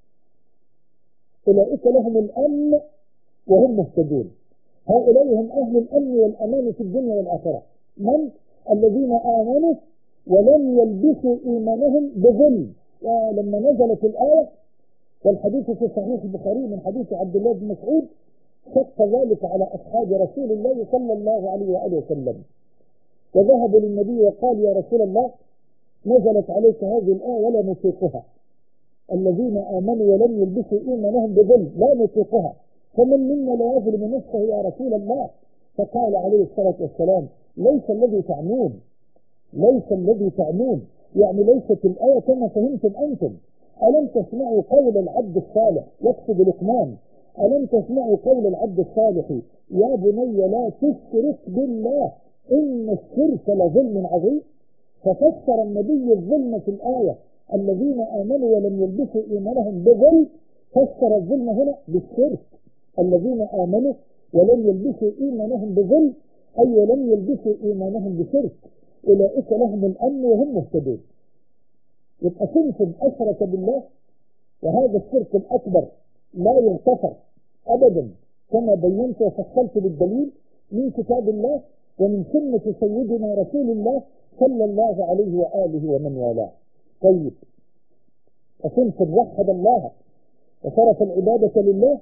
أولئك لهم الأمن وهم مهتدون. هؤلاء هم أهل الأمن والأمان في الدنيا والآخرة. من؟ الذين آمنوا ولم يلبسوا إيمانهم بظلم. ولما نزلت الآية والحديث في صحيح البخاري من حديث عبد الله بن مسعود شق ذلك على أصحاب رسول الله صلى الله عليه وآله وسلم، وذهبوا للنبي وقال يا رسول الله نزلت عليك هذه الآية ولا نطيقها، الذين آمنوا ولم يلبسوا إيمانهم بظلم لا نطيقها، فمن منا لا يظلم نفسه يا رسول الله؟ فقال عليه الصلاة والسلام ليس الذي تعنون، يعني ليست الآية كما فهمتم أنتم، ألم تسمعوا قول العبد الصالح، يقصد لقمان، ألم تسمعوا قول العبد الصالح يا بني لا تشرك بالله إن الشرك لظلم عظيم. ففسر النبي الظلم في الآية الذين آمنوا ولم يلبسوا إيمانهم بظلم، فسر الظلم هنا بالشرك. الذين آمنوا ولم يلبسوا إيمانهم بظلم أي ولم يلبسوا إيمانهم بشرك أولئك لهم الأمن وهم مهتدون. يبقى صنف أشرك بالله، وهذا الشرك الأكبر لا يغتفر أبدا كما بينت وفصلت بالدليل من كتاب الله ومن سنة سيدنا رسول الله صلى الله عليه وآله ومن والاه. طيب، وصنف وحد الله وصرف العبادة لله،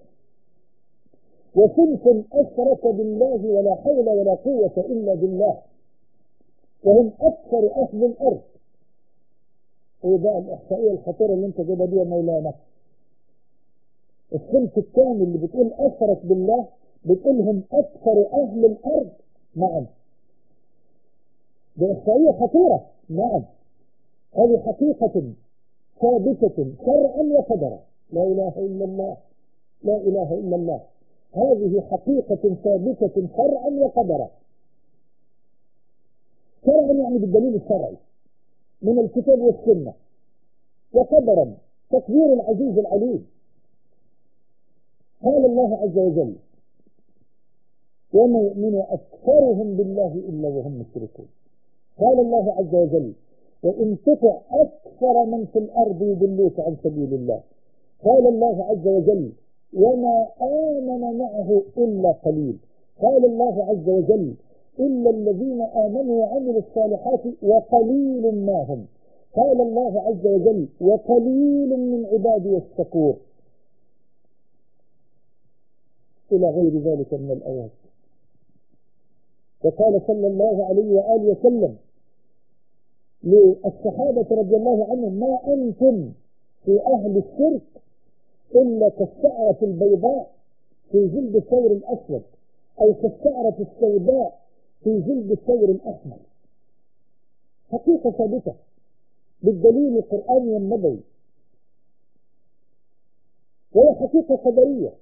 وصنف أشرك بالله ولا حول ولا قوة إلا بالله، وهم أكثر أهل الأرض. وده الإحصائية الخطيرة اللي انت جايبها دي يا مولانا. الصنف الثاني اللي بتقول أشرك بالله بتقولهم أكثر أهل الأرض. نعم، دي إحصائية خطيرة. نعم، هذه حقيقة ثابتة شرعا وقدرا. لا إله إلا الله، لا إله إلا الله. هذه حقيقة ثابتة شرعا وقدرا. شرعا يعني بالدليل الشرعي من الكتاب والسنة، وقدرا تقدير العزيز العليم. قال الله عز وجل وما يؤمن أكثرهم بالله إلا وهم مشركون. قال الله عز وجل وإن تطع أكثر من في الأرض يضلوك عن سبيل الله. قال الله عز وجل وما آمن معه إلا قليل. قال الله عز وجل إلا الذين آمنوا وعملوا الصالحات وقليل ما هم. قال الله عز وجل وقليل من عبادي الشكور، إلى غير ذلك من الآيات. وقال صلى الله عليه وآله وسلم للصحابة رضي الله عنهم ما أنتم في أهل الشرك إلا كالشعرة البيضاء في جلد الثور الأسود أو كالشعرة السوداء في جلد الثور الأحمر. حقيقة ثابتة بالدليل القرآني والنبوي، وهي حقيقة قدرية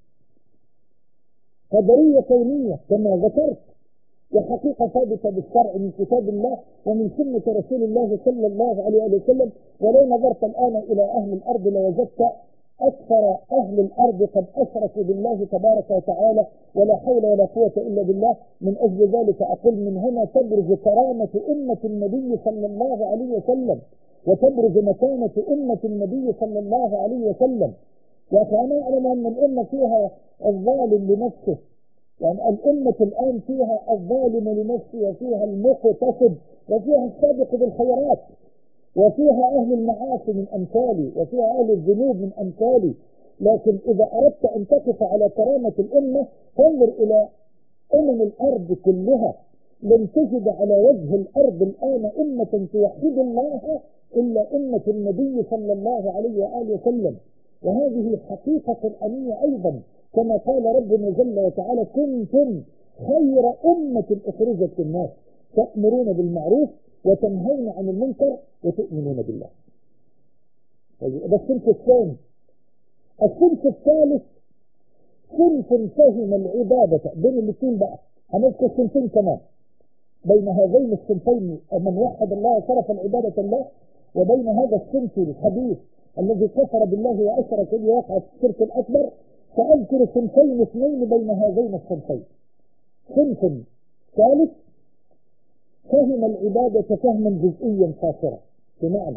كونية كما ذكرت، وحقيقة ثابتة بالشرع من كتاب الله ومن سنة رسول الله صلى الله عليه وسلم. ولو نظرت الآن إلى أهل الأرض لوجدت أكثر أهل الأرض قد أشركوا بالله تبارك وتعالى ولا حول ولا قوة إلا بالله. من أجل ذلك أقول من هنا تبرز كرامة أمة النبي صلى الله عليه وسلم، وتبرز مكانة أمة النبي صلى الله عليه وسلم. وأنا أعلم أن الأمة فيها الظالم لنفسه، يعني الأمة الآن فيها الظالم لنفسه وفيها المقتصد وفيها السابق بالخيرات وفيها أهل المعاصي من أمثالي وفيها أهل الذنوب من أمثالي. لكن إذا أردت أن تقف على كرامة الأمة فانظر إلى الأرض كلها. لن تجد على وجه الأرض الآن أمة توحد الله إلا أمة النبي صلى الله عليه وآله وسلم. وهذه حقيقة قرآنية أيضا كما قال ربنا جل وتعالى كنتم خير أمة أخرجت للناس تأمرون بالمعروف وتنهون عن المنكر وتؤمنون بالله. ده الصنف الثاني. الصنف الثالث صنف فهم العبادة بين الاثنين. بقى هنذكر صنفين كمان بين هذين الصنفين، من وحد الله وصرف العبادة الله، وبين هذا الصنف الخبيث الذي كفر بالله وأشرك به وقع في الشرك الأكبر. سأذكر صنفين اثنين بين هذين الصنفين. صنف ثالث فهم العبادة فهما جزئيا قاصرا، بمعنى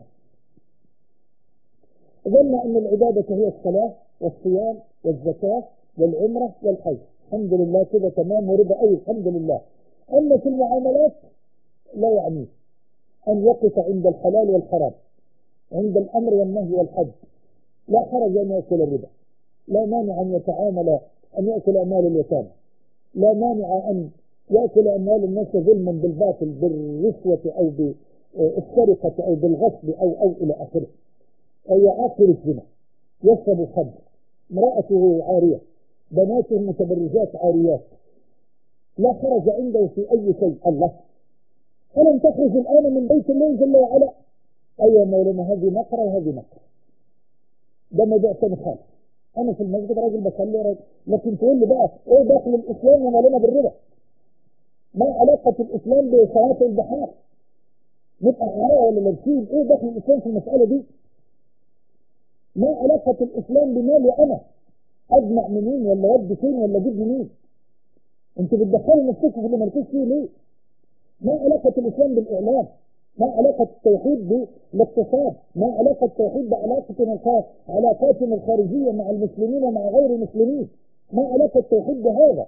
ظن أن العبادة هي الصلاة والصيام والزكاة والعمرة والحج. الحمد لله كده تمام ورضا أي الحمد لله. أما في المعاملات لا يعني أن يقف عند الحلال والحرام، عند الأمر والنهي والحج لا حرج أن يأكل الربا، لا مانع أن يتعامل أن يأكل أموال اليتامى، لا مانع أن يأكل أموال الناس ظلما بالباطل بالرشوة أو بالسرقة أو بالغصب أو إلى آخره، أو يعاقل الزنا، يشرب الخمر، امرأته عارية، بناته متبرجات عاريات، لا حرج عنده في أي شيء. الله، ألم تخرج الآن من بيت الله جل وعلا؟ أيوة مولانا، هذه نقرة وهذه نقرة. ده موضوع تاني خالص. انا في المسجد راجل بصلي راجل، لكن تقول لي بقى ايه دخل الاسلام وما لنا بالربا؟ ما علاقه الاسلام بشواطئ البحار؟ نبقى عراء ولا لابسين؟ ايه دخل الاسلام في المساله دي؟ ما علاقه الاسلام بمالي انا؟ اجمع منين ولا ودي فين ولا اجيب منين؟ انتوا بتدخلوا نفسكم في اللي مالكوش فيه ليه؟ ما علاقه الاسلام بالاعلام؟ ما علاقه التوحيد بالاقتصاد؟ ما علاقه التوحيد علاقاتنا الخارجيه مع المسلمين ومع غير المسلمين؟ ما علاقه التوحيد بهذا؟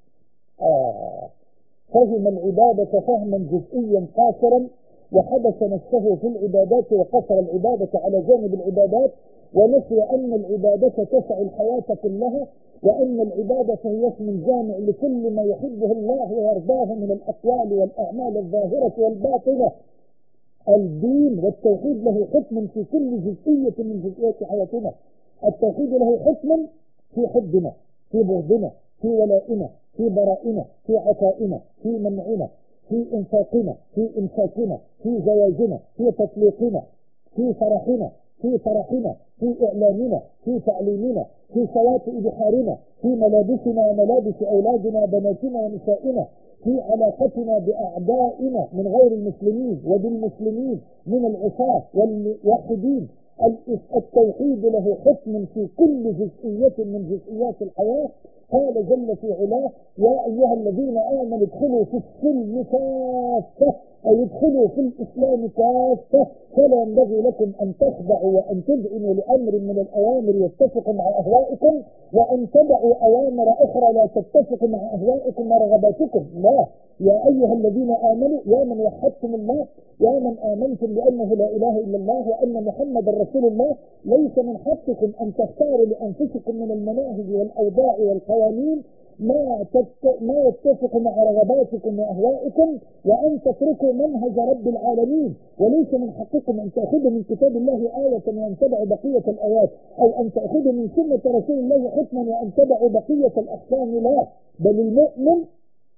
فهم العبادة فهما جزئيا قاصرا، وحبس نفسه في العبادات وقصر العبادة على جانب العبادات، ونسي أن العبادة تسع الحياة كلها، وأن العبادة هي اسم جامع لكل ما يحبه الله ويرضاه من الأقوال والأعمال الظاهرة والباطنة. الدين والتوحيد له حكم في كل جزئية من جزئيات حياتنا. التوحيد له حكم في حبنا، في بغضنا، في ولائنا، في برائنا، في عطائنا، في منعنا، في انفاقنا، في امساكنا، في زواجنا، في تطليقنا، في فرحنا، في فرحنا، في اعلاننا، في تعليمنا، في شواطئ بحارنا، في ملابسنا وملابس اولادنا بناتنا ونسائنا، في علاقتنا باعدائنا من غير المسلمين وبالمسلمين من العصاة والموحدين. التوحيد له حكم في كل جزئية من جزئيات الحياة. قال جل في علاه: يا أيها الذين آمنوا ادخلوا في السلم كافة، أي ادخلوا في الإسلام كافة، فلا ينبغي لكم أن تخضعوا وأن تذعنوا لأمر من الأوامر يتفق مع أهوائكم، وأن تدعوا أوامر أخرى لا تتفق مع أهوائكم ورغباتكم. لا، يا أيها الذين آمنوا، يا من وحدتم الله، يا من آمنتم بأنه لا إله إلا الله وأن محمد رسول الله، ليس من حقكم أن تختاروا لأنفسكم من المناهج والأوضاع والقوانين ما يتفق مع رغباتكم وأهوائكم، وأن تتركوا منهج رب العالمين. وليس من حقكم أن تأخذوا من كتاب الله آية وأن تدعوا بقية الآيات، أو أن تأخذوا من سنة رسول الله حكما وأن تدعوا بقية الأحكام. لا، بل المؤمن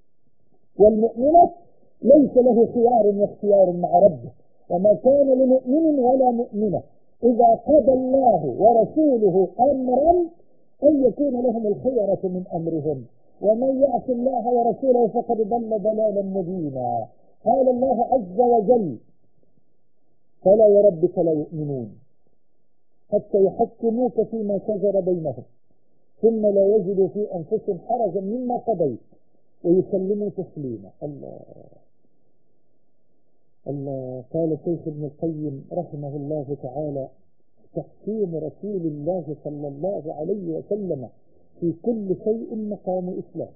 والمؤمنة ليس له خيار واختيار مع ربه. وما كان لمؤمن ولا مؤمنة إذا قضى الله ورسوله أمرا أن يكون لهم الخيرة من أمرهم، ومن يعص الله ورسوله فقد ضل ضلالا مبينا. قال الله عز وجل: فلا وربك لا يؤمنون حتى يحكموك فيما شجر بينهم ثم لا يجدوا في أنفسهم حرجا مما قضيت ويسلموا تسليما. الله. قال شيخ ابن القيم رحمه الله تعالى: تحكيم رسول الله صلى الله عليه وسلم في كل شيء مقام إسلام،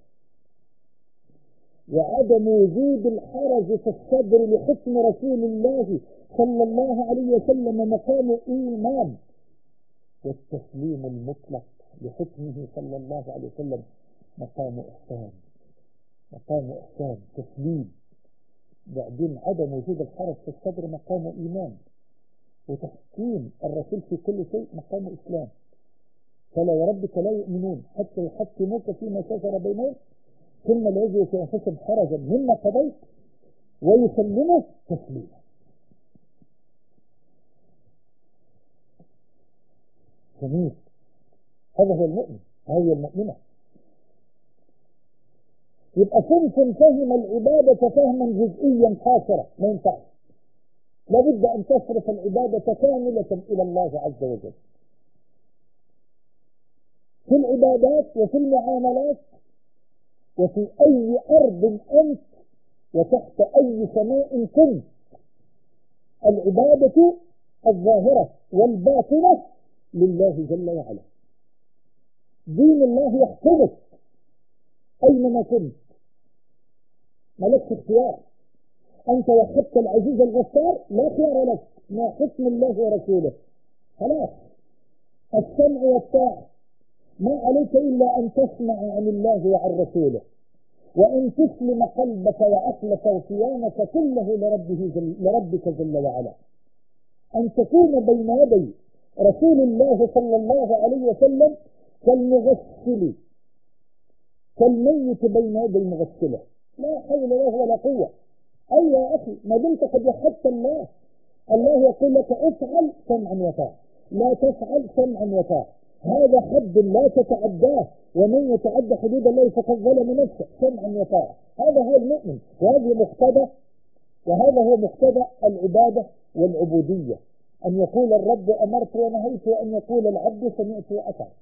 وعدم وجود الحرج في الصدر لحكم رسول الله صلى الله عليه وسلم مقام إيمان، والتسليم المطلق لحكمه صلى الله عليه وسلم مقام إحسان. مقام إحسان تسليم. بعدين عدم وجود الحرج في الصدر مقام إيمان، وتحكيم الرسول في كل شيء مقام إسلام. فلا وربك لا يؤمنون حتى يحكموك فيما شجر بينهم ثم لا يجدوا في أنفسهم حرجا مما قضيت ويسلموا تسليما. جميل. هذا هو المؤمن، هذه المؤمنة. يبقى صنف فهم العبادة فهما جزئيا قاصرا، ما ينفعش. لابد أن تصرف العبادة كاملة إلى الله عز وجل في العبادات وفي المعاملات وفي أي أرض أنت وتحت أي سماء كنت. العبادة الظاهرة والباطنة لله جل وعلا. دين الله يحكمك أينما كنت، ملكش اختيار. أنت وحدت العزيز الغفار، لا خيار لك ما حكم الله ورسوله. خلاص، السمع والطاعة، ما عليك إلا أن تسمع عن الله وعن رسوله، وأن تسلم قلبك وعقلك وصيامك كله لربك جل وعلا. أن تكون بين يدي رسول الله صلى الله عليه وسلم كالمغسل، كالميت بين يدي مغسله. لا حول له ولا قوة. أي يا أخي، ما دمت قد وحدت الله، الله يقول لك افعل سمعا وطاعة، لا تفعل سمعا وطاعة، هذا حد لا تتعداه، ومن يتعدى حدود الله فقد ظلم نفسه، سمعا وطاعة. هذا هو المؤمن، وهذا هو مقتضى العبادة والعبودية، أن يقول الرب أمرت ونهيت، وأن يقول العبد سمعت وأطعت.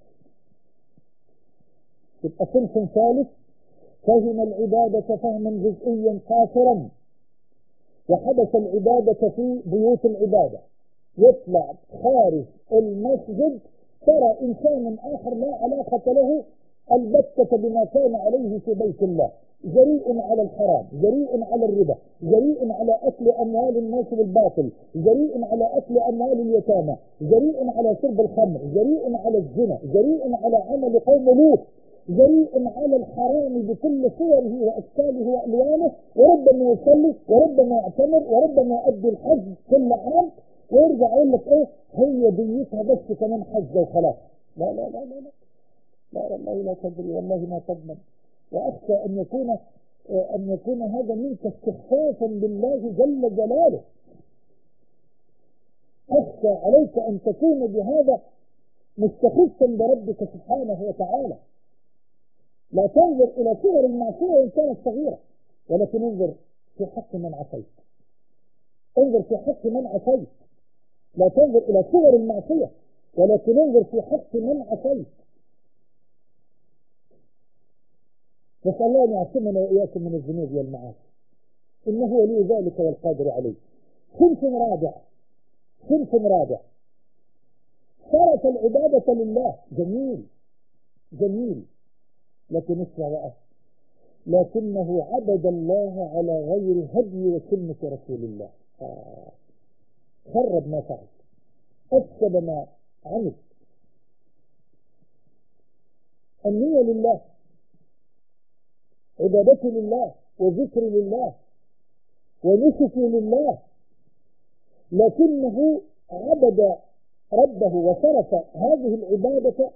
يبقى صنف ثالث فهم العبادة فهما جزئيا قاصرا، وحدث العبادة في بيوت العبادة، يطلع خارج المسجد ترى إنسانا آخر لا علاقة له البتة بما كان عليه في بيت الله، جريء على الحرام، جريء على الربا، جريء على أكل أموال الناس بالباطل، جريء على أكل أموال اليتامى، جريء على شرب الخمر، جريء على الزنا، جريء على عمل قوم لوط، جريء على الحرام بكل صوره وأشكاله وألوانه، وربما يصلي وربما يعتمر وربما يؤدي الحج كل عام، ويرجع يقول لك ايه هي ديتها بس كمان حج وخلاص. لا لا لا لا لا لا والله لا تدري، والله ما تضمن. وأخشى أن يكون هذا منك استخفافا بالله جل جلاله. أخشى عليك أن تكون بهذا مستخفا بربك سبحانه وتعالى. لا تنظر إلى صور المعصية وإن كانت صغيرة، ولكن انظر في حق من عصيت، انظر في حق من عصيت. لا تنظر إلى صور المعصية، ولكن انظر في حق من عصيت. نسأل الله أن يعصمنا وإياكم من الذنوب والمعاصي، إنه ولي ذلك والقادر عليه. صنف رابع صارت العبادة لله. جميل، لكن اسمع بقى، لكنه عبد الله على غير هدي وسنة رسول الله. خرب ما فعل، أفسد ما عمل. النية لله، عبادتي لله، وذكري لله، ونسكي لله، لكنه عبد ربه وصرف هذه العبادة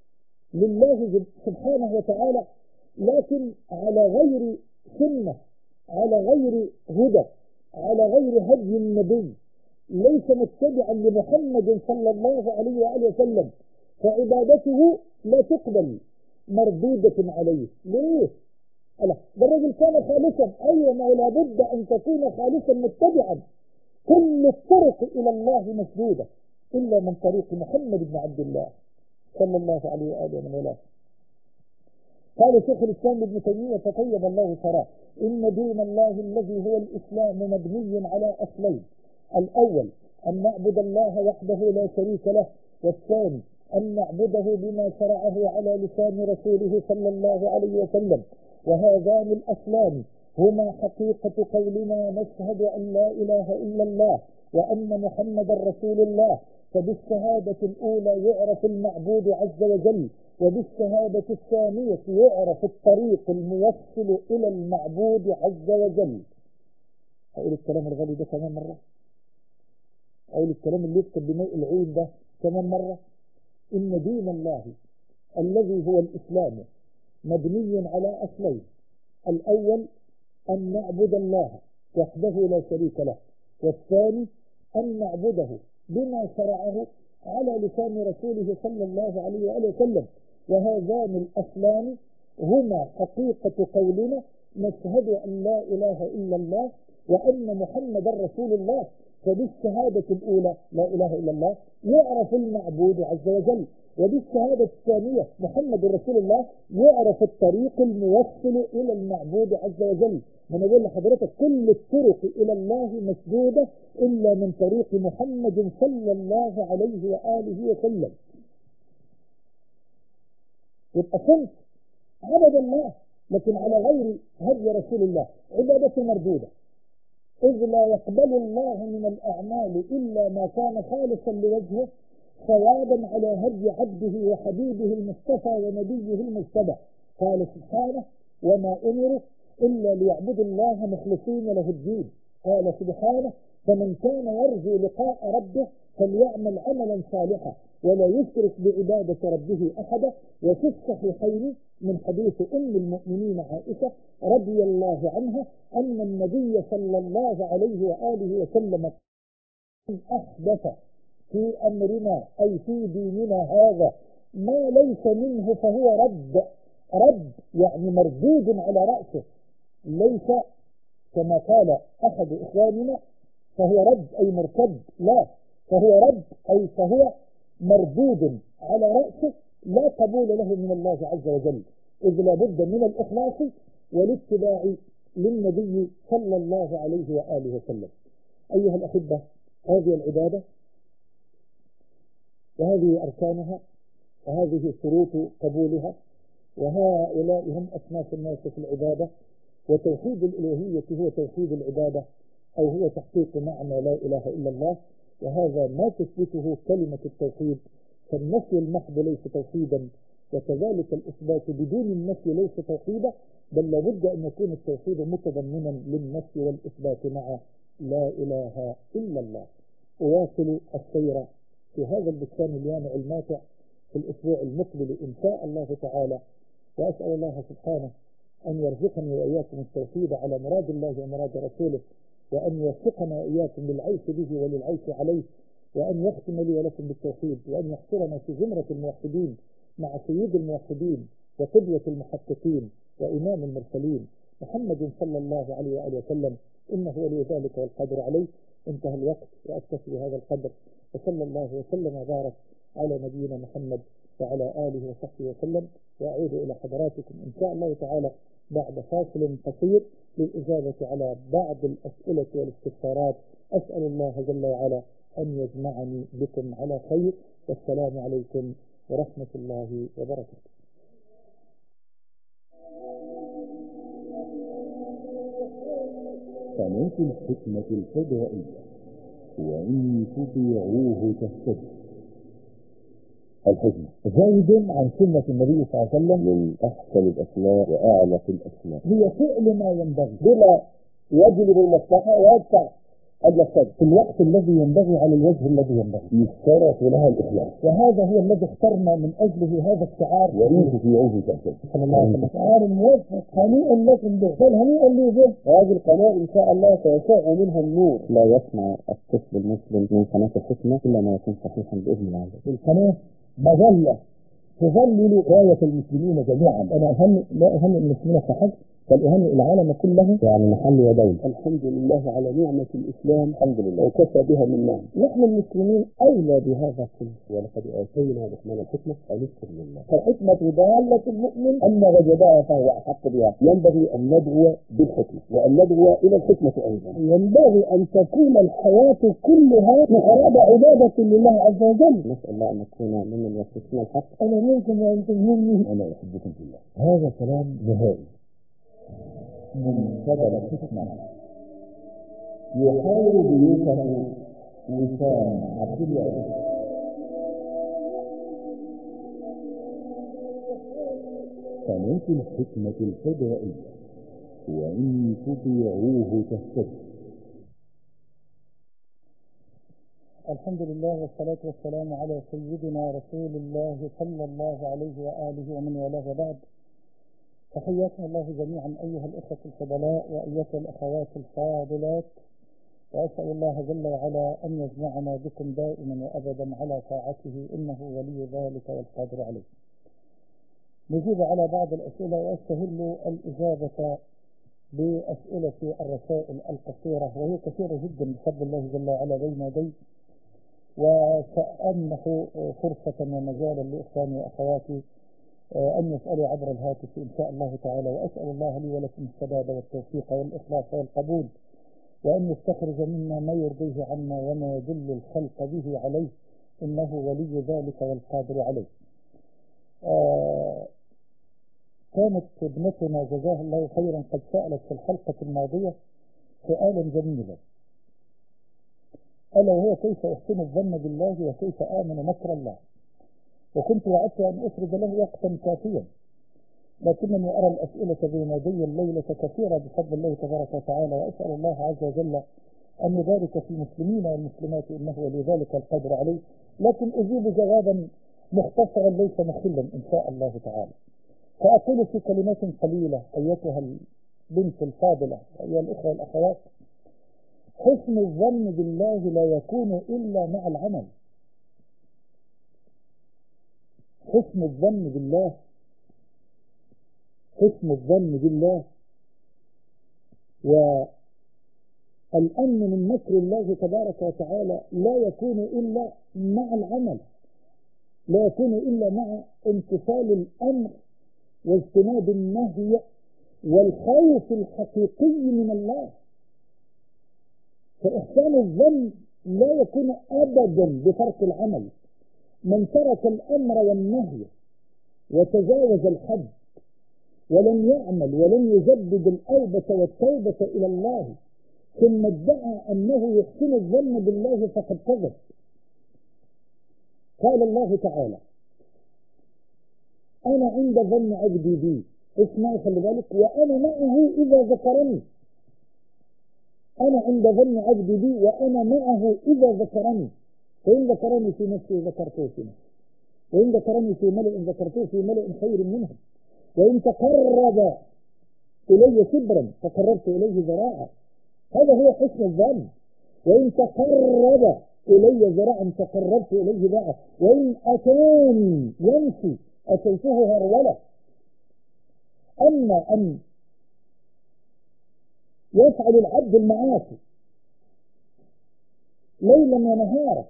لله سبحانه وتعالى، لكن على غير سنة، على غير هدى، على غير هدي النبي، ليس متبعا لمحمد صلى الله عليه وآله وسلم، فعبادته لا تقبل، مردودة عليه. ليه؟ ده الرجل كان خالصا. أيوة، ما لابد أن تكون خالصا متبعا. كل الطرق إلى الله مسدودة إلا من طريق محمد بن عبد الله صلى الله عليه وآله ومن والاه. قال شيخ الإسلام ابن تيمية فطيب الله ثراه: إن دين الله الذي هو الإسلام مبني على أصلين: الأول أن نعبد الله وحده لا شريك له، والثاني أن نعبده بما شرعه على لسان رسوله صلى الله عليه وسلم. وهذان الأصلان هما حقيقة قولنا نشهد أن لا إله إلا الله وأن محمد رسول الله. فبالشهادة الأولى يعرف المعبود عز وجل، وبالشهادة الثانية يعرف الطريق الموصل إلى المعبود عز وجل. أقول الكلام الغالي ده كمان مرة، أقول الكلام اللي يكتب بماء العين ده كمان مرة: إن دين الله الذي هو الإسلام مبني على أصلين: الأول أن نعبد الله وحده لا شريك له، والثاني أن نعبده بما شرعه على لسان رسوله صلى الله عليه وآله وسلم. وهذان الأصلان هما حقيقة قولنا نشهد أن لا إله إلا الله وأن محمد رسول الله. فبالشهادة الأولى لا إله إلا الله يعرف المعبود عز وجل، وبالشهادة الثانية محمد رسول الله يعرف الطريق الموصل إلى المعبود عز وجل. من أقول لحضرتك كل الطرق إلى الله مسدودة إلا من طريق محمد صلى الله عليه وآله وسلم. يبقى صنف عبد الله لكن على غير هدي رسول الله، عبادته مردودة، إذ لا يقبل الله من الأعمال إلا ما كان خالصا لوجهه صوابا على هدي عبده وحبيبه المصطفى ونبيه المجتبى. قال سبحانه: وما أمروا إلا ليعبدوا الله مخلصين له الدين. قال سبحانه: فمن كان يرجو لقاء ربه فليعمل عملا صالحا ولا يشرك بعبادة ربه أحدا. وفي الصحيحين من حديث أم المؤمنين عائشة رضي الله عنها أن النبي صلى الله عليه وآله وسلم أحدث في أمرنا أي في ديننا هذا ما ليس منه فهو رد. رد يعني مردود على رأسه، ليس كما قال أحد إخواننا فهو رد أي مرتد، لا، فهو رد أي فهو مردود على رأسه، لا قبول له من الله عز وجل، إذ لا بد من الإخلاص والاتباع للنبي صلى الله عليه وآله وسلم. أيها الأحبة، هذه العبادة وهذه أركانها وهذه شروط قبولها، وهؤلاء هم أصناف الناس في العبادة. وتوحيد الإلهية هو توحيد العبادة، أو هو تحقيق معنى لا إله إلا الله، وهذا ما تثبته كلمة التوحيد. فالنفي المحض ليس توحيدا، وكذلك الإثبات بدون النفي ليس توحيدا، بل لابد أن يكون التوحيد متضمنا للنفي والإثبات مع لا إله إلا الله. أواصل السير في هذا البستان اليانع الماتع في الأسبوع المقبل إن شاء الله تعالى، وأسأل الله سبحانه أن يرزقني وإياكم التوحيد على مراد الله ومراد رسوله، وأن يوفقنا وإياكم للعيش به وللعيش عليه، وأن يختم لي ولكم بالتوحيد، وأن يحشرنا في زمرة الموحدين مع سيد الموحدين وقدوة المحققين وإمام المرسلين محمد صلى الله عليه وآله وسلم، إنه ولي ذلك والقدر عليه. انتهى الوقت وأكتفي بهذا القدر، وصلى الله وسلم وبارك على نبينا محمد وعلى آله وصحبه وسلم. وأعود إلى حضراتكم إن شاء الله تعالى بعد فاصل قصير للإجابة على بعض الأسئلة والاستفسارات. أسأل الله جل وعلا أن يجمعني بكم على خير، والسلام عليكم ورحمة الله وبركاته. قناة الحكمة الفضائية، وإن تطيعوه تهتدوا. الحكمة زيد عن سنة النبي صلى الله عليه وسلم من أحسن الأخلاق وأعلى الأخلاق، هي فعل ما ينبغي بما يجلب المصلحة ويدفع المفسدة في الوقت الذي ينبغي على الوجه الذي ينبغي، يشترط لها الإخلاص، وهذا هو الذي اخترنا من أجله هذا الشعار وإن تطيعوه تهتدوا. صلى الله عليه وسلم. شعار موفق هنيئا لكم به، قال هنيئا لي به. هذه القناة إن شاء الله سيشع منها النور. لا يسمع الطفل المسلم من قناة الحكمة إلا ما يكون صحيحا بإذن الله. القناة مظلة تظلل راية المسلمين جميعا. أنا لا أهنئ المسلمين فحسب، بل أهنئ العالم كله، يعني محل ودولة. الحمد لله على نعمة الإسلام، الحمد لله، وكفى بها من نعم. نحن المسلمين أولى بهذا كله. ولقد آتينا لقمان الحكمة أن يذكر لله. فالحكمة ضالة المؤمن أن وجدها فهو أحق بها. ينبغي أن ندعو بالحكمة، وأن ندعو إلى الحكمة أيضا. ينبغي أن تكون الحياة كلها محراب عبادة لله عز وجل. نسأل الله أن نكون ممن يصفون الحق. أنا منكم وأنتم مني. أنا أحبكم في الله. هذا كلام نهائي من قبل الحكمة يحاول بيوته وسام عبد الله. قناة الحكمة الفضائية، وإن تطيعوه تهتدوا. الحمد لله والصلاة والسلام على سيدنا رسول الله صلى الله عليه وآله ومن والاه، بعد. تحياتنا الله جميعا أيها الأخوة الفضلاء وأيتها الأخوات الفاضلات، وأسأل الله جل وعلا أن يجمعنا بكم دائما وأبدا على طاعته، إنه ولي ذلك والقادر عليه. نجيب على بعض الأسئلة، وأستهل الإجابة بأسئلة الرسائل القصيرة، وهي كثيرة جدا بفضل الله جل وعلا بين يدي، وسأمنح فرصة ومجالا لإخواني وأخواتي أن يسألوا عبر الهاتف إن شاء الله تعالى. وأسأل الله لي ولكم السداد والتوفيق والإخلاص والقبول، وأن يستخرج منا ما يرضيه عنا وما يدل الخلق به عليه، إنه ولي ذلك والقادر عليه. كانت ابنتنا جزاها الله خيرا قد سألت في الحلقة الماضية سؤالا جميلا، ألا وهو كيف أحسن الظن بالله وكيف آمن مكر الله. وكنت وعدت أن أفرد له وقتا كافيا، لكنني أرى الأسئلة بين يدي الليلة كثيرة بفضل الله تبارك وتعالى، وأسأل الله عز وجل أن يبارك في المسلمين والمسلمات، إنه ولذلك القدر عليه. لكن أجيب جوابا مختصرا ليس مخلا إن شاء الله تعالى. فأقول في كلمات قليلة أيتها البنت الفاضلة أيها الإخوة والأخوات، حسن الظن بالله لا يكون إلا مع العمل. حسن الظن بالله، حسن الظن بالله والأمن من مكر الله تبارك وتعالى لا يكون إلا مع العمل، لا يكون إلا مع امتثال الأمر واجتناب النهي والخوف الحقيقي من الله. فإحسان الظن لا يكون أبدا بترك العمل. من ترك الأمر والنهي وتجاوز الحد ولم يعمل ولم يجدد الأوبة والتوبة إلى الله ثم ادعى أنه يحسن الظن بالله فقد كذب. قال الله تعالى: أنا عند ظن عبدي بي، اسمعوا خلي بالك، وأنا معه إذا ذكرني. أنا عند ظن عبدي بي وأنا معه إذا ذكرني، فإن ذكرني في نفسي ذكرته في نفسي، وإن ذكرني في ملئ ذكرته في ملئ خير منهم، وإن تقرب إلي شبرا تقربت إليه ذراعا. هذا هو حسن الظن. وإن تقرب إلي ذراعا تقربت إليه باعا، وإن أتاني يمشي أتيته هرولة. أما أن يفعل العبد المعاصي ليلا ونهارا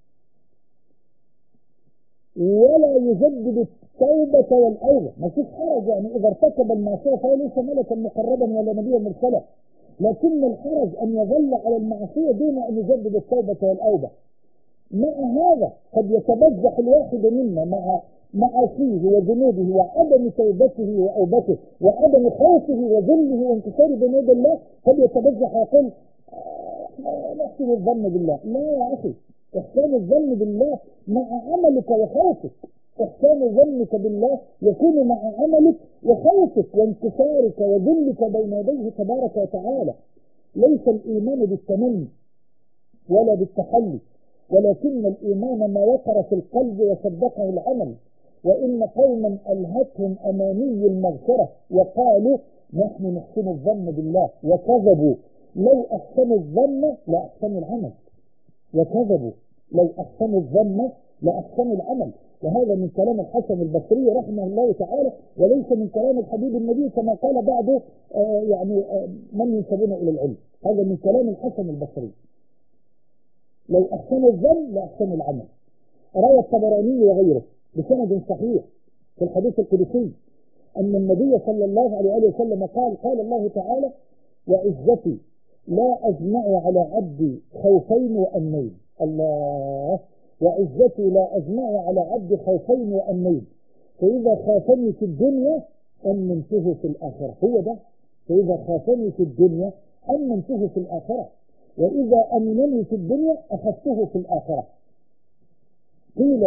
ولا يجدد التوبة والأوبة، ما فيش حرج، يعني إذا ارتكب المعصية فهو ليس ملكا مقربا ولا نبيا مرسلا، لكن الحرج أن يظل على المعصية دون أن يجدد التوبة والأوبة. مع هذا قد يتبجح الواحد منا مع معاصيه وذنوبه وعدم توبته وأوبته وعدم خوفه وذله وانكساره بين يدي الله، قد يتبجح ويقول نحسن الظن بالله. لا يا أخي، إحسان الظن بالله مع عملك وخوفك. إحسان ظنك بالله يكون مع عملك وخوفك وانكسارك وذلك بين يديه تبارك وتعالى. ليس الإيمان بالتمني ولا بالتحلي، ولكن الإيمان ما وقر في القلب وصدقه العمل. وإن قوما ألهتهم أماني المغفرة وقالوا نحن نحسن الظن بالله وكذبوا، لو أحسنوا الظن لأحسنوا العمل، وكذبوا لو أحسنوا الظن لأحسنوا العمل. وهذا من كلام الحسن البصري رحمه الله تعالى، وليس من كلام الحبيب النبي كما قال بعضه من ينسبون إلى العلم. هذا من كلام الحسن البصري، لو أحسنوا الظن لأحسنوا العمل. روى الطبراني وغيره بسند صحيح في الحديث القدسي أن النبي صلى الله عليه وسلم قال الله تعالى: وعزتي لا أجمع على عبدي خوفين وأمنين. الله، وعزتي لا أجمع على عبدي خوفين وأمنين، فإذا خافني في الدنيا أمنته في الآخرة. هو ده، فإذا خافني في الدنيا أمنته في الآخرة، وإذا أمنني في الدنيا أخذته في الآخرة. قيل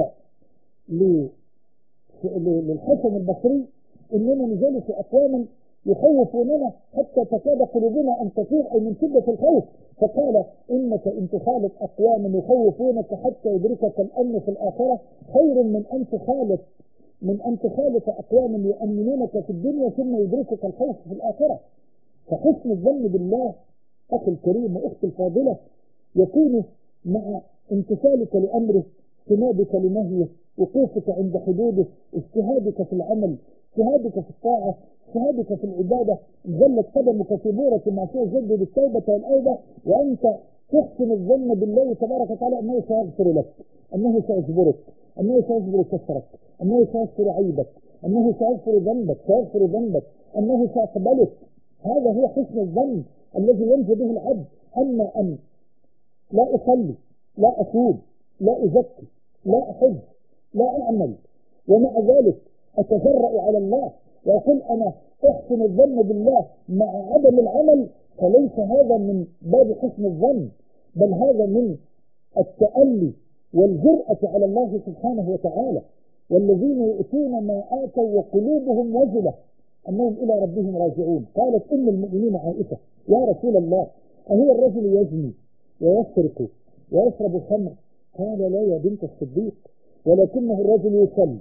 للحسن البصري: إننا نجالس أقواما يخوفوننا حتى تكاد قلوبنا أن تطير، أي من شدة الخوف. فقال: إنك إن تخالط أقواما يخوفونك حتى يدركك الأمن في الآخرة خير من أن تخالط أقواما يؤمنونك في الدنيا ثم يدركك الخوف في الآخرة. فحسن الظن بالله أخي الكريم وأختي الفاضلة يكون مع امتثالك لأمره، اجتنابك لنهيه، وقوفك عند حدوده، اجتهادك في العمل، اجتهادك في الطاعة، اجتهادك في العبادة، زلت قدمك في بورة معصية جدد التوبة والأوبة، وأنت تحسن الظن بالله تبارك وتعالى أنه سيغفر لك، أنه سيجبرك، أنه سيجبر كسرك، أنه سيغفر عيبك، أنه سيغفر ذنبك، أنه سيقبلك. هذا هو حسن الظن الذي ينجو به العبد. أما أن لا أصلي، لا أتوب، لا أزكي، لا أحج، لا أعمل، ومع ذلك أتجرأ على الله وأقول أنا أحسن الظن بالله مع عدم العمل، فليس هذا من باب حسن الظن، بل هذا من التألي والجرأة على الله سبحانه وتعالى. والذين يؤتون ما آتوا وقلوبهم وجلة أنهم إلى ربهم راجعون. قالت أم المؤمنين عائشة: يا رسول الله، أهو الرجل يزني ويسرق ويشرب الخمر؟ قال: لا يا بنت الصديق، ولكنه الرجل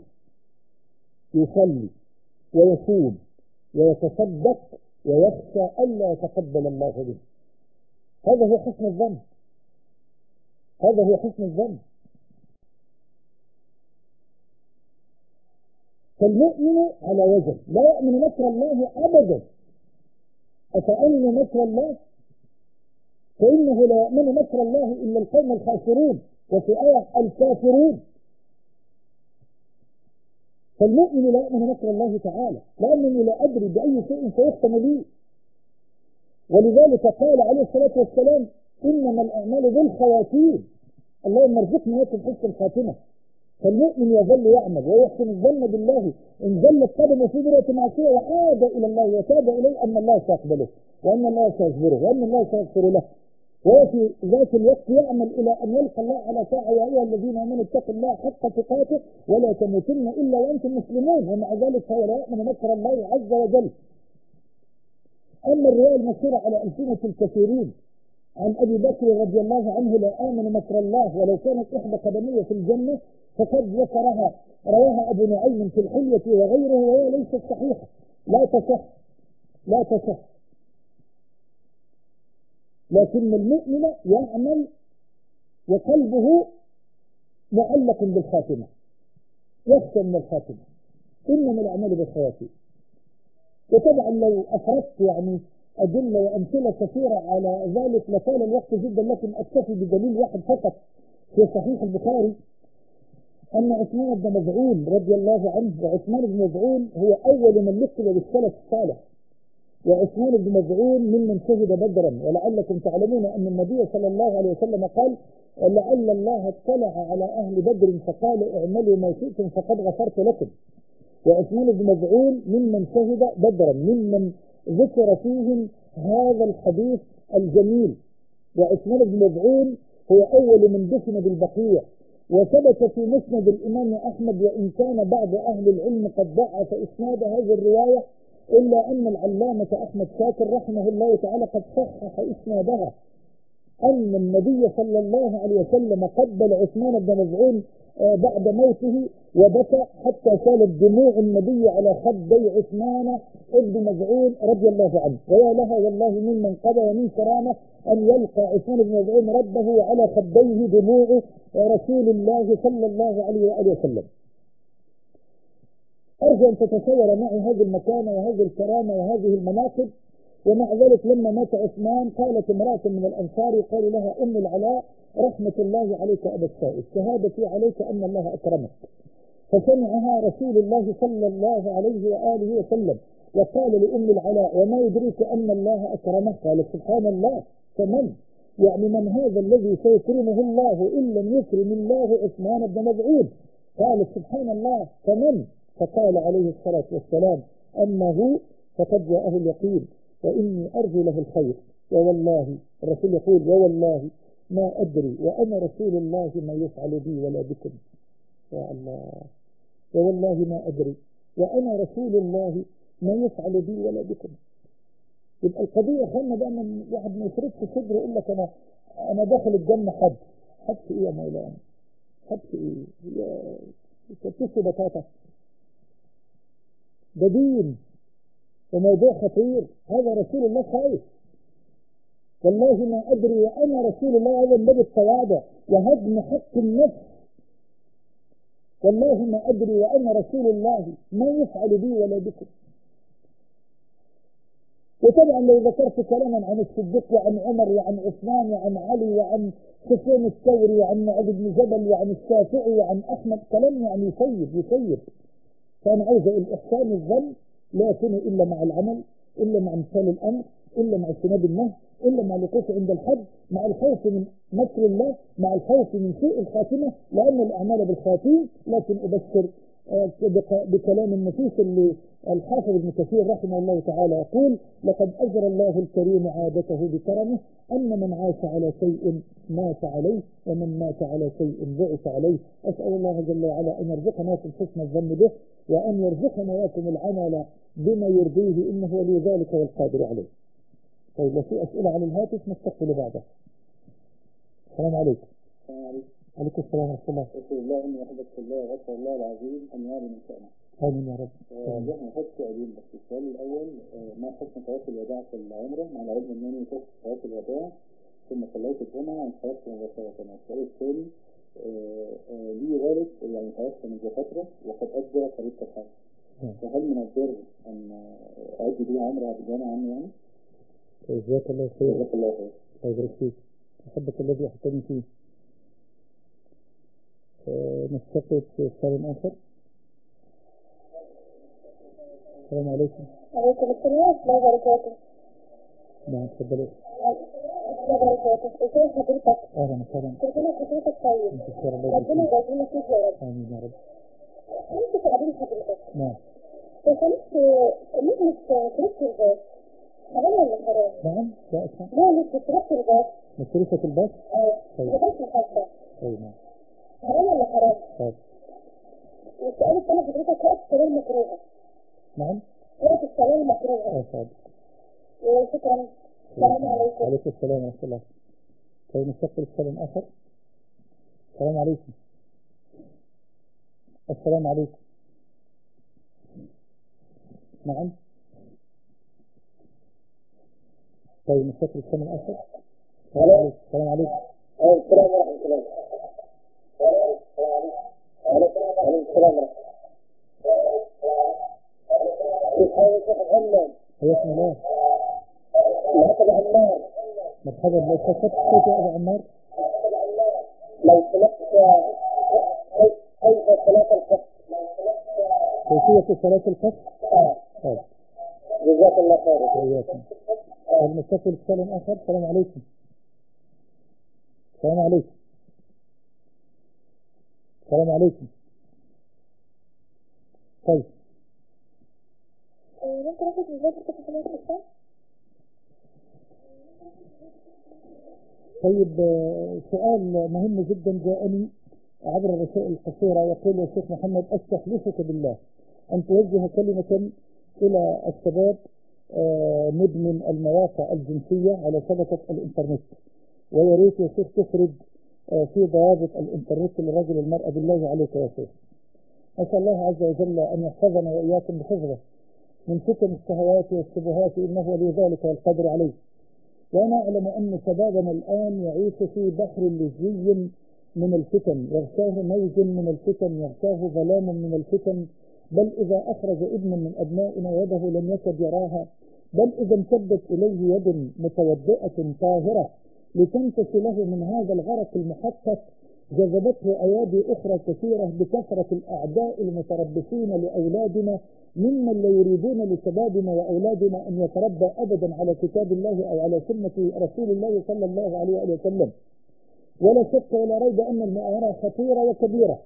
يصلي ويصوم ويتصدق ويخشى ألا يتقبل الله منه. هذا هو حسن الظن، هذا هو حسن الظن. فالمؤمن على وزن لا يأمن مكر الله أبدا. أفأمن مكر الله؟ فإنه لا يأمن مكر الله إلا القوم الخاسرون، وفي آية الكافرون. فالمؤمن لا يأمن مكر الله تعالى، لأنني لا أدري بأي شيء سيختم لي. ولذلك قال عليه الصلاة والسلام: إنما الأعمال بالخواتيم. اللهم ارزقنا ويكن حسن الخاتمة. فالمؤمن يظل يعمل ويحسن الظن بالله، إن زلت قدمه في برة معصية وعاد إلى الله وتاب إليه أن الله سيقبله، وأن الله سيجبره، وأن الله سيغفر له. وفي ذات الوقت يعمل إلى أن يلقى الله على طاعة: يا أيها الذين آمنوا اتقوا الله حق تقاته ولا تموتن إلا وأنتم مسلمون. ومع ذلك هو لا يؤمن مكر الله عز وجل. أما الرواية المشهورة على ألسنة الكثيرين عن أبي بكر رضي الله عنه: لا آمن مكر الله ولو كانت إحدى قدميه في الجنة، فقد ذكرها، رواها أبو نعيم في الحلية وغيره، وهي ليست صحيحة، لا تصح. لكن المؤمن يعمل وقلبه معلق بالخاتمة، يخشى من الخاتمة. إنما الأعمال بالخواتيم. وطبعا لو أفردت أدلة وأمثلة كثيرة على ذلك لطال الوقت جدا، لكن أكتفي بدليل واحد فقط في صحيح البخاري: أن عثمان بن مظعون رضي الله عنه، وعثمان بن مظعون هو أول من لقب بالسلف الصالح، وعثمان بن مظعون ممن شهد بدرا. ولعلكم تعلمون أن النبي صلى الله عليه وسلم قال: لعل الله اطلع على أهل بدر فقال: اعملوا ما شئتم فقد غفرت لكم. وعثمان بن مظعون ممن شهد بدرا، ممن ذكر فيهم هذا الحديث الجميل. وعثمان بن مظعون هو أول من دفن بالبقيع. وثبت في مسند الإمام أحمد، وإن كان بعض أهل العلم قد ضعف إسناد هذه الرواية، إلا أن العلامة أحمد شاكر رحمه الله تعالى قد صحح إسنادها، أن النبي صلى الله عليه وسلم قبل عثمان بن مظعون بعد موته وبكى حتى سالت دموع النبي على خدي عثمان بن مظعون رضي الله عنه. ويا لها والله ممن قضى ومن كرامه أن يلقى عثمان بن مظعون ربه على خديه دموع رسول الله صلى الله عليه وآله وسلم. أرجو أن تتصور معي هذه المكانة وهذه الكرامة وهذه المناقب. ومع ذلك لما مات عثمان قالت امرأة من الأنصار يقال لها أم العلاء: رحمة الله عليك أبا السائب، شهادتي عليك أن الله أكرمك. فسمعها رسول الله صلى الله عليه وآله وسلم وقال لأم العلاء: وما يدريك أن الله أكرمه؟ قالت: سبحان الله، فمن؟ من هذا الذي سيكرمه الله إن لم يكرم الله عثمان بن مظعون؟ قالت: سبحان الله، فمن؟ فقال عليه الصلاة والسلام: أنه فقد جاءه اليقين وإني أرجو له الخير، ووالله الرسول يقول: ووالله ما أدري وأنا رسول الله ما يفعل بي ولا بكم. يا الله، ووالله ما أدري وأنا رسول الله ما يفعل بي ولا بكم. يبقى القضية خلنا بقى من واحد ما يفرضش صدره يقول لك أنا داخل الجنة حد إيه يا مولانا؟ حد إيه؟ يا كتف بطاطا. ده دين وموضوع خطير. هذا رسول الله خايف. والله ما أدري وأنا رسول الله. هذا النبي التواضع وهدم حق النفس. والله ما أدري وأنا رسول الله ما يفعل بي ولا بكم. وطبعا لو ذكرت كلاما عن الصديق وعن عمر وعن عثمان وعن علي وعن سفيان الثوري وعن معاذ بن جبل وعن الشافعي وعن أحمد، كلام يسيب. فأنا عايز أقول: إحسان الظن لا يكون إلا مع العمل، إلا مع امتثال الأمر، إلا مع اجتناب النهي، إلا مع الوقوف عند الحد، مع الخوف من مكر الله، مع الخوف من سوء الخاتمة، لأن الأعمال بالخواتيم. لكن أبشر بكلام النفيس اللي الحافظ ابن كثير رحمه الله تعالى يقول: لقد أجرى الله الكريم عادته بكرمه أن من عاش على شيء مات عليه، ومن مات على شيء بعث عليه. أسأل الله جل وعلا أن يرزقنا وياكم حسن الظن به، وأن يرزقنا وياكم العمل بما يرضيه، إنه ولي ذلك والقادر عليه. طيب، لو في أسئلة عن الهاتف نستقبل بعدها. السلام عليكم. عليكم السلام ورحمة الله. أشهد الله إني أحبك في الله وأسأل الله العظيم أن يعلم من شأنه. آمين يا رب. نحن نحط سؤالين بس. السؤال الأول: ما حكم طواف الوداع في العمرة مع العلم أنني كنت طواف الوداع ثم صليت الجمعة وانصرفت مباشرة. السؤال الثاني: لي والد توفى منذ فترة وقد أجرى طريقة الحج، فهل من البر أن أؤدي بها عمرة بالجامعة عني يعني؟ جزاك الله خير. جزاك الله خير. الله يبارك فيك. أحبك الذي أحبني فيه. نستقبل سؤال آخر. السلام عليكم. عليكم السلام ورحمة الله وبركاته. نعم تفضلوا. الله وبركاته. ازي حضرتك؟ أهلا وسهلا. ربنا يخليك طيب. أنت خير الله ربنا يبارك يبارك فيك يا رب. آمين يا رب. انت سؤالين حضرتك. نعم. وخلصت نجمة تركت الباس حرام ولا حرام؟ نعم لا أسمع. لا نجمة تركت الباس. مصروفة الباس؟ طيب. الباس محاسبة. طيب نعم. حرام ولا حرام؟ طيب. والسؤال الثاني حضرتك وقت الصلاة المكروهة. نعم. وقت الصلاة المكروهة. طيب. وشكرا. السلام عليكم. عليكم السلام ورحمة الله. طيب نستقبل سؤال آخر. السلام عليكم. السلام عليكم. نعم. طيب نستقبل سؤال آخر. السلام عليكم. السلام عليكم. السلام ورحمة الله. عليكم السلام ورحمة الله. حياكم الله. مرحبا عمار. مرحبا. لو خفضت صوت يا أبو عمار. لو سمحت كيف صلاة الفجر؟ كيفية صلاة الفجر؟ طيب. جزاك الله خير. وإياكم. طيب نستقبل سؤال آخر. السلام عليكم. السلام عليكم. السلام عليكم. طيب. ممكن أخذ مذاكرة في صلاة الفجر؟ طيب سؤال مهم جدا جاءني عبر الرسائل القصيرة. يقول يا شيخ محمد أستحلفك بالله أن توجه كلمة إلى الشباب مدمن المواقع الجنسية على شبكة الإنترنت، ويا ريت يا شيخ تخرج في ضوابط الإنترنت للرجل والمرأة. بالله عليك يا شيخ. أسأل الله عز وجل أن يحفظنا وإياكم بحفظه من فتن الشهوات والشبهات، إنه ولي ذلك والقدر عليه. وأنا أعلم أن شبابنا الآن يعيش في بحر لجي من الفتن، يغشاه موج من الفتن، يغشاه ظلام من الفتن. بل إذا أخرج ابن من أبنائنا يده لم يكد يراها، بل إذا امتدت إليه يد متوضئة طاهرة لتنتشي له من هذا الغرق المحقق، جذبته أيادي أخرى كثيرة بكثرة الأعداء المتربصين لأولادنا ممن لا يريدون لشبابنا وأولادنا أن يتربى أبدا على كتاب الله أو على سنة رسول الله صلى الله عليه وسلم. ولا شك ولا ريب أن المؤامرة خطيرة وكبيرة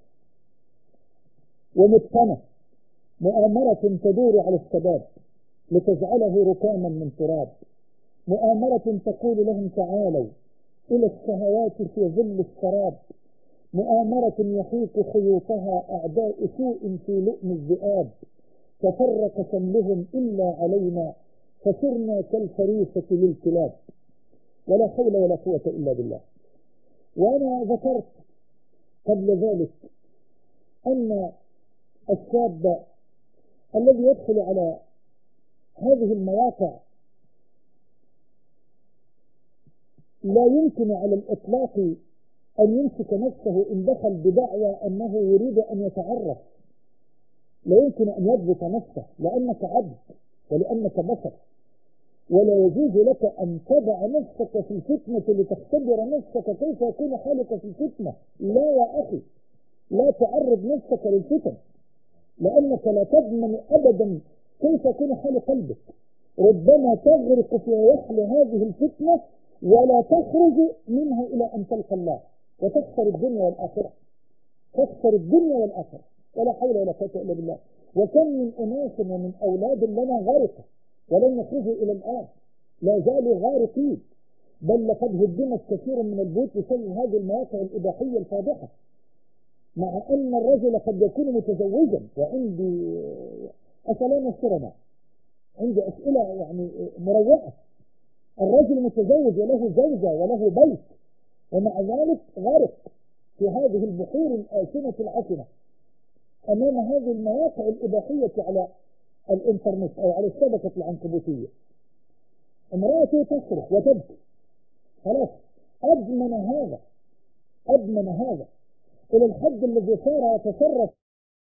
ومتقنة، مؤامرة تدور على الشباب لتجعله ركاما من تراب، مؤامرة تقول لهم تعالوا إلى الشهوات في ظل السراب، مؤامرة يحيك خيوطها أعداء سوء في لؤم الذئاب، تفرق شملهم إلا علينا فصرنا كالفريسة للكلاب. ولا حول ولا قوة إلا بالله. وأنا ذكرت قبل ذلك أن الشاب الذي يدخل على هذه المواقع لا يمكن على الإطلاق أن يمسك نفسه إن دخل بدعوى أنه يريد أن يتعرف. لا يمكن أن يضبط نفسه لأنك عبد ولأنك بشر، ولا يجوز لك أن تضع نفسك في الفتنة لتختبر نفسك كيف يكون حالك في الفتنة. لا يا أخي، لا تعرض نفسك للفتن، لأنك لا تضمن أبدا كيف يكون حال قلبك. ربما تغرق في وحل هذه الفتنة ولا تخرج منها إلى أن تلقى الله وتخسر الدنيا والآخرة، تخسر الدنيا والآخرة. ولا حول ولا قوة إلا بالله. وكم من أناس ومن أولاد لنا غارقة ولم يخرجوا إلى الآن، لا زالوا غارقين، بل لقد هدمت كثير من البيوت بسبب هذه المواقع الإباحية الفاضحة. مع أن الرجل قد يكون متزوجا. وعندي أسئلة نشرنا، عندي أسئلة يعني مروعة. الرجل متزوج وله زوجة وله بيت، ومع ذلك غارق في هذه البحور الآسنة العفنة أمام هذه المواقع الإباحية على الإنترنت أو على الشبكة العنكبوتية. امرأته تصرخ وتبكي، خلاص أدمن هذا، أدمن هذا إلى الحد الذي صار يتصرف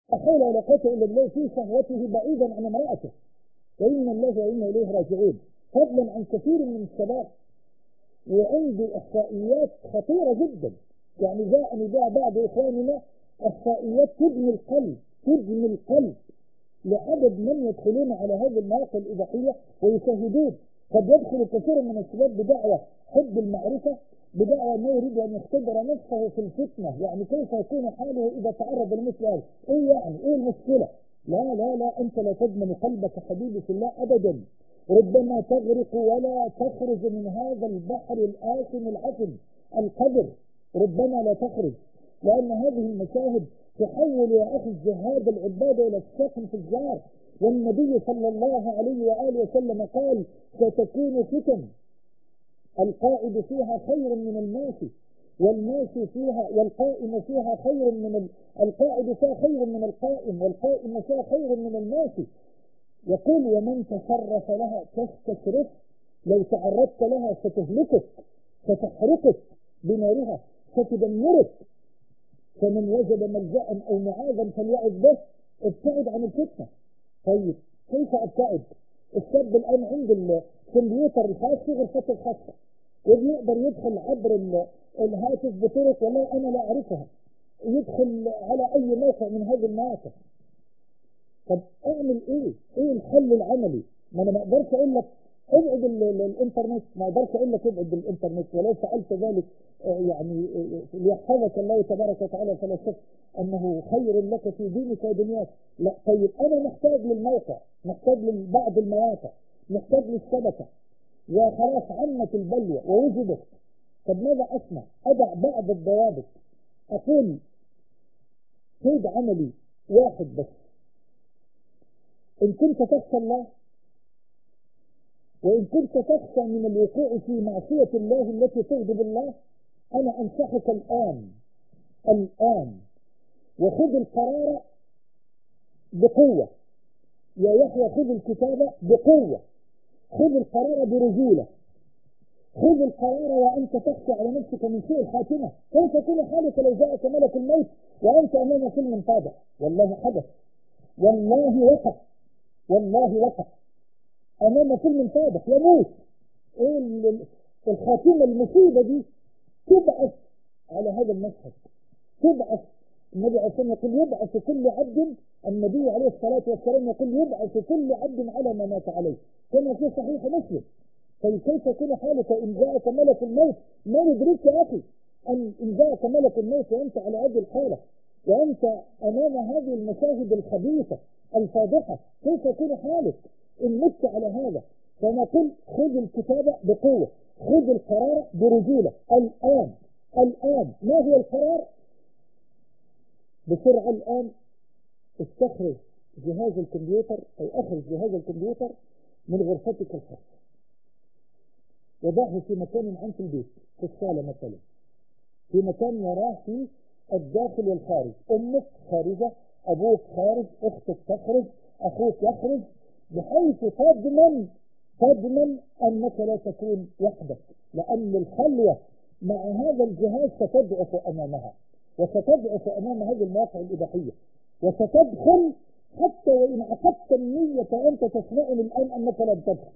حول ولا قوة إلا بالله في شهوته بعيدا عن امرأته، وإن الله وإنا إليه راجعون، فضلا عن كثير من الشباب. وعندي إحصائيات خطيرة جدا، يعني جاءني بها بعض إخواننا إحصائيات تبني القلب لعدد من يدخلون على هذه المواقع الإباحية ويشاهدون. قد يدخل كثير من الشباب بدعوة حب المعرفة، بدعوة أنه يريد أن يختبر نفسه في الفتنة، يعني كيف يكون حاله إذا تعرض لمثل هذا، إيه يعني إيه المشكلة؟ لا لا لا، أنت لا تضمن قلبك حبيبي في الله أبدا، ربما تغرق ولا تخرج من هذا البحر الآثم العفن القدر، ربما لا تخرج، لأن هذه المشاهد تحول يا أخي الجهاد العبادة إلى الشكل في الجار. والنبي صلى الله عليه وآله وسلم قال ستكون فتن القائد فيها خير من الماشي، والماشي فيها والقائم فيها خير من القائد فيها خير من القائم، والقائم فيها خير من الماشي. يقول ومن تصرف لها تستشرف، لو تعرضت لها ستهلكك، ستحرقك بنارها، ستدمرك. فمن وجد ملجأ أو معاذا فليعذ به، ابتعد عن الفتنة. طيب كيف ابتعد؟ الشاب الآن عند الكمبيوتر الخاص في غرفته الخاصة، وبيقدر يدخل عبر الهاتف بطرق والله أنا لا أعرفها، يدخل على أي موقع من هذه المواقع. طب أعمل إيه؟ إيه الحل العملي؟ ما أنا ما أقدرش أقول لك ابعد الإنترنت، ما أقدرش أقول لك ابعد الإنترنت، ولو فعلت ذلك يعني ليحفظك الله تبارك وتعالى فلا شك أنه خير لك في دينك ودنياك. لا طيب أنا محتاج للموقع، محتاج لبعض المواقع، محتاج للشبكة، وخلاص عمت البلوى ووجدت. طب ماذا أصنع؟ أضع بعض الضوابط، أقول قيد عملي واحد بس: إن كنت تخشى الله، وإن كنت تخشى من الوقوع في معصية الله التي تغضب الله، أنا أنصحك الآن وخذ القرار بقوة. يا يحيى خذ الكتابة بقوة، خذ القرار برجولة، خذ القرار وأنت تخشى على نفسك من سوء الخاتمة. كيف تكون حالك لو جاءك ملك الموت وأنت أمام فيلم طابع؟ والله حدث، والله وقع أمام فيلم طابع يموت. إيه الخاتمة المصيبة دي؟ تبعث على هذا المشهد، تبعث. النبي عليه الصلاة والسلام يقول يبعث كل عبد، النبي عليه الصلاة والسلام يقول يبعث كل عبد على ما مات عليه، كما في صحيح مسلم. طيب كيف يكون حالك إن جاءك ملك الموت؟ ما يدرك يا أخي إن جاءك ملك الموت وأنت على هذه الحالة، وأنت أمام هذه المشاهد الخبيثة الفاضحة، كيف يكون حالك إن مت على هذا؟ فنقول خذ الكتابة بقوة، خذ القرار برجولة الآن. ما هو القرار؟ بسرعة الآن استخرج جهاز الكمبيوتر أو أخرج جهاز الكمبيوتر من غرفتك الخاصة، وضعه في مكان عام في البيت، في الصالة مثلا، في مكان يراه فيه الداخل والخارج، أمك خارجة، أبوك خارج، أختك تخرج، أخوك يخرج، بحيث تضمن أنك لا تكون وحدك، لأن الخلوة مع هذا الجهاز ستضعف أمامها، وستضعف أمام هذه المواقع الإباحية، وستدخل حتى وإن عقدت النية وأنت تسمعني الآن أنك لن تدخل.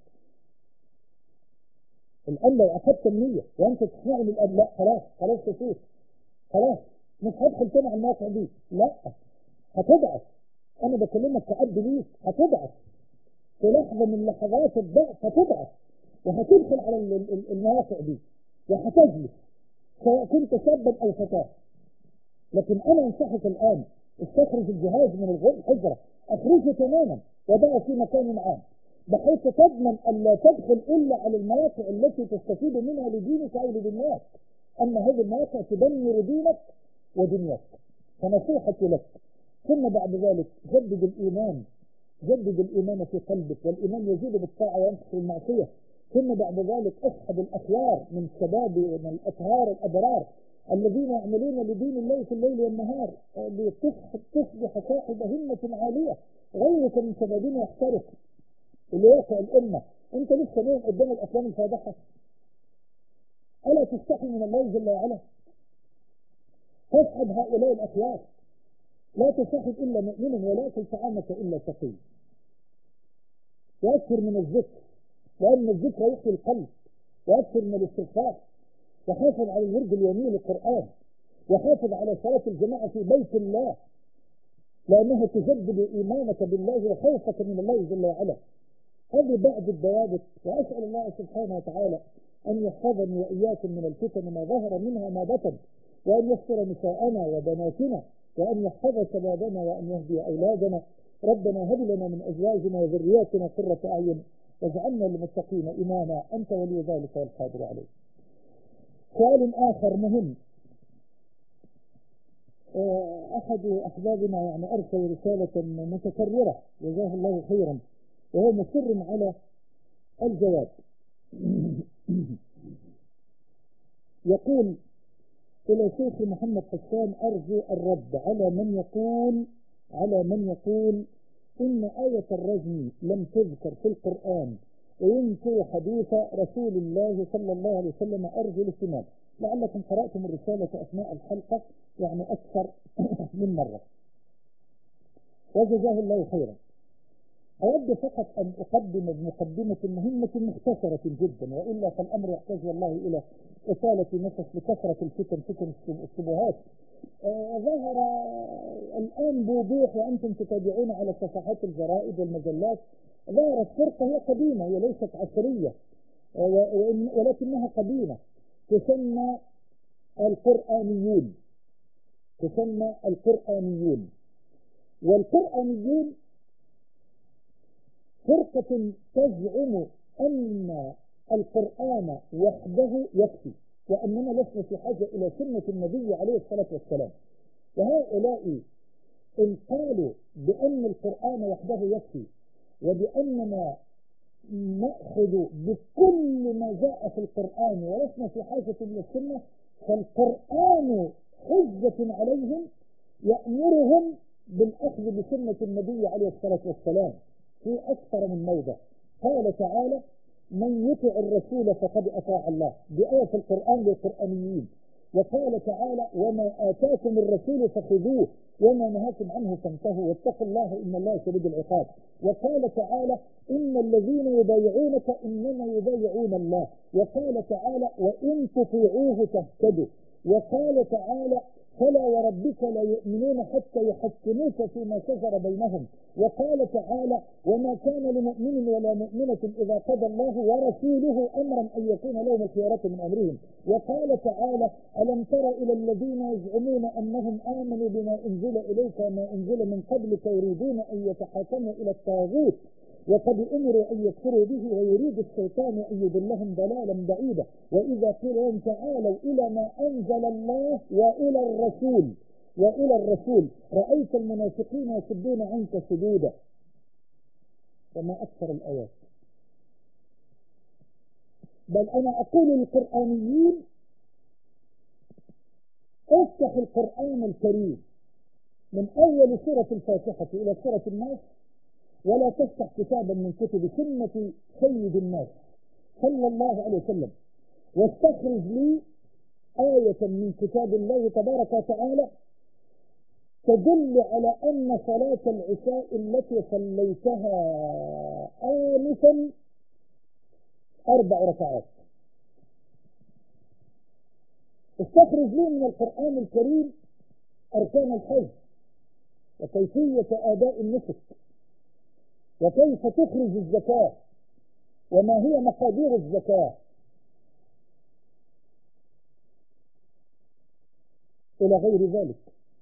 الآن لو عقدت النية وأنت تسمعني الآن، لا خلاص تفوت، خلاص مش هدخل تاني على المواقع دي، لا هتضعف. أنا بكلمك كعبد ليك، هتضعف في لحظة من لحظات الضعف، هتضعف وهتدخل على المواقع دي وهتجلس، سواء كنت شابا أو فتاة. لكن أنا أنصحك الآن استخرج الجهاز من الحجرة، أخرجه تماما وضعه في مكان عام، بحيث تضمن أن لا تدخل إلا على المواقع التي تستفيد منها لدينك أو لدنياك. أما هذه المواقع تدمر دينك ودنياك، فنصيحتي لك. ثم بعد ذلك جدد الإيمان في قلبك، والإيمان يزيد بالطاعة وينقص بالمعصية. ثم بعد ذلك اصحب الأخيار من الشباب ومن الأطهار الأبرار الذين يعملون لدين الله في الليل والنهار لتصبح صاحب همة عالية. غيرك من شبابنا يحترق لواقع الأمة، أنت لسه نايم قدام الأفلام الفاضحة؟ ألا تستحي من الله جل وعلا؟ تصحب هؤلاء الأخيار لا تصاحب إلا مؤمنا ولا يأكل طعامك إلا تقي. وأكثر من الذكر، وأن الذكر يحيي القلب، وأكثر من الاستغفار، وحافظ على الورد اليومي للقرآن، وحافظ على صلاة الجماعة في بيت الله، لأنها تجدد إيمانك بالله وخوفك من الله جل وعلا. هذه بعض الضوابط، وأسأل الله سبحانه وتعالى أن يحفظني وإياكم من الفتن ما ظهر منها ما بطن، وأن يستر نساءنا وبناتنا، وأن يحفظ شبابنا، وأن يهدي أولادنا. ربنا هب لنا من أزواجنا وذرياتنا قرة أعين واجعلنا للمتقين إماما، أنت ولي ذلك والقادر عليه. سؤال آخر مهم، أحد أحبابنا يعني أرسل رسالة متكررة جزاه الله خيرا، وهو مصر على الجواب. يقول: إلى شيخ محمد حسان أرجو الرد على من يقول إن آية الرجم لم تذكر في القرآن وينكر حديث رسول الله صلى الله عليه وسلم. أرجو الاهتمام. لعلكم قرأتم الرسالة أثناء الحلقة يعني أكثر من مرة، وجزاه الله خيرا. أود فقط أن أقدم بمقدمة مهمة مختصرة جدا، وإلا فالأمر يحتاج والله إلى إطالة نفس لكثرة الفتن، فتن الشبهات. ظهر الآن بوضوح وأنتم تتابعون على صفحات الجرائد والمجلات، ظهرت فرقة هي قديمة، هي ليست عصرية ولكنها قديمة، تسمى القرآنيون. والقرآنيون فرقة تزعم أن القرآن وحده يكفي، وأننا لسنا في حاجة إلى سنة النبي عليه الصلاة والسلام. وهؤلاء إن قالوا بأن القرآن وحده يكفي، وبأننا نأخذ بكل ما جاء في القرآن ولسنا في حاجة إلى السنة، فالقرآن حجة عليهم يأمرهم بالأخذ بسنة النبي عليه الصلاة والسلام في أكثر من موضع. قال تعالى: من يطع الرسول فقد أطاع الله، بآية القرآن للقرآنيين. وقال تعالى: وما آتاكم الرسول فخذوه وما نهاكم عنه فانتهوا واتقوا الله إن الله شديد العقاب. وقال تعالى: إن الذين يبايعونك إنما يبايعون الله. وقال تعالى: وإن تطيعوه تهتدوا. وقال تعالى: فلا وربك لا يؤمنون حتى يحكموك فيما شجر بينهم. وقال تعالى: وما كان لمؤمن ولا مؤمنة إذا قضى الله ورسوله أمرا أن يكون لهم الخيارة من أمرهم. وقال تعالى: ألم تر إلى الذين يزعمون أنهم آمنوا بما أنزل إليك وما أنزل من قبلك يريدون أن يتحاكموا إلى الطاغوت وقد أمروا أن يكفروا به ويريد الشيطان أن يضلهم ضلالا بعيدا. وإذا قيل لهم تعالوا إلى ما أنزل الله وإلى الرسول رأيت المنافقين يصدون عنك صدودا. وما أكثر الآيات. بل أنا أقول للقرآنيين: افتح القرآن الكريم من أول سورة الفاتحة إلى سورة الناس، ولا تفتح كتابا من كتب سنة سيد الناس صلى الله عليه وسلم، واستخرج لي آية من كتاب الله تبارك وتعالى تدل على أن صلاة العشاء التي صليتها آنفا 4 ركعات. استخرج لي من القرآن الكريم أركان الحج وكيفية أداء النسك، وكيف تخرج الزكاة، وما هي مقادير الزكاة، إلى غير ذلك.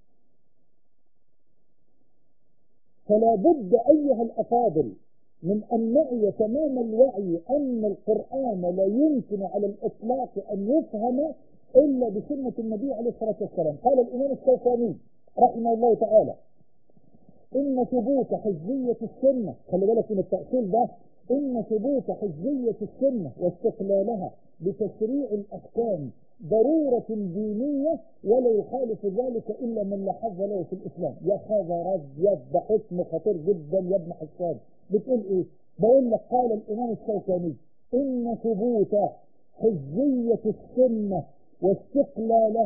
فلا بد أيها الأفاضل من أن نعي تمام الوعي أن القرآن لا يمكن على الإطلاق أن يفهم إلا بسنة النبي عليه الصلاة والسلام. قال الإمام الشوكاني رحمه الله تعالى: إن ثبوت حجية السنة، خلي بالك من التأصيل ده، إن ثبوت حجية السنة واستقلالها بتشريع الأحكام ضرورة دينية ولا يخالف ذلك إلا من لا حظ له في الإسلام. يا خبر ده حكم خطير جدا يا ابن حسان. بتقول إيه؟ بقول لك قال الإمام الشوكاني: إن ثبوت حجية السنة واستقلالها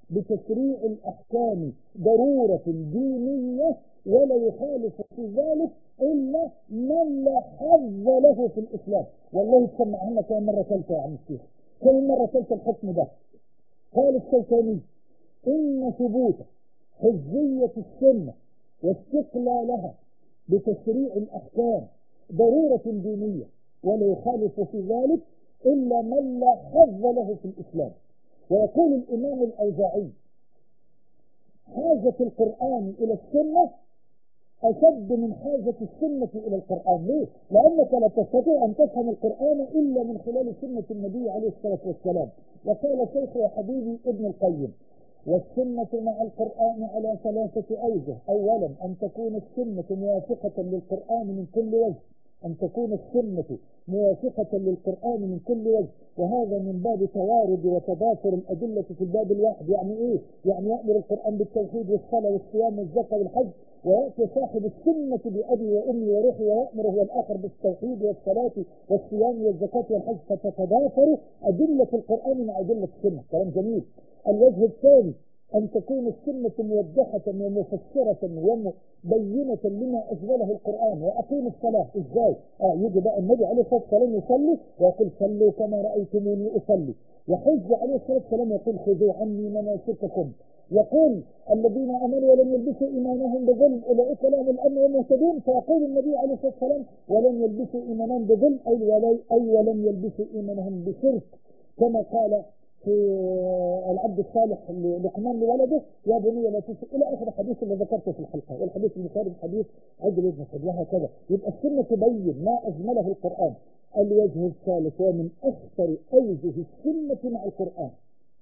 بتشريع الأحكام ضرورة دينية ولا يخالف في ذلك إلا من لا حظ له في الإسلام. والله تسمع لنا كم مرة ثالثة يا عم الشيخ، كم مرة ثالثة الحكم ده. قال الشوكاني إن ثبوت حجية السنة واستقلالها بتشريع الأحكام ضرورة دينية ولا يخالف في ذلك إلا من لا حظ له في الإسلام. ويقول الإمام الأوزاعي حاجة القرآن إلى السنة أشد من حاجة السنة إلى القرآن. ليه؟ لأنك لا تستطيع أن تفهم القرآن إلا من خلال سنة النبي عليه الصلاة والسلام. وقال شيخ وحبيبي ابن القيم والسنة مع القرآن على 3 أوجه. أولا أن تكون السنة موافقة للقرآن من كل وجه، أن تكون السنة موافقة للقرآن من كل وجه، وهذا من باب توارد وتضافر الأدلة في الباب الواحد. يعني إيه؟ يعني يأمر القرآن بالتوحيد والصلاة والصيام والزكاة والحج، ويأتي صاحب السنة بأبي وأمي وروحي ويأمر هو الآخر بالتوحيد والصلاة والصيام والزكاة والحج، فتتضافر أدلة القرآن مع أدلة السنة. كلام جميل. الوجه الثاني أن تكون السنة موضحة ومفسرة ومبينة لما أجمله القرآن. وأقيم الصلاة إزاي؟ يجي بقى النبي عليه الصلاة والسلام يصلي ويقول صلوا كما رأيتموني أصلي. وحج عليه الصلاة والسلام يقول خذوا عني مناسككم. يقول الذين آمنوا ولم يلبسوا إيمانهم بظلم أولئك لهم الأمن وهم مهتدون. فيقول النبي عليه الصلاة والسلام ولم يلبسوا إيمانهم بظلم أي ولم يلبسوا إيمانهم بشرك، كما قال في العبد الصالح لقمان لولده يا بني لا تشرك، الى اخر الحديث اللي ذكرته في الحلقه، والحديث المشابه حديث عدل بن حجر وهكذا. يبقى السنه تبين ما اجمله القران. الوجه الثالث ومن اخطر اوجه السنه مع القران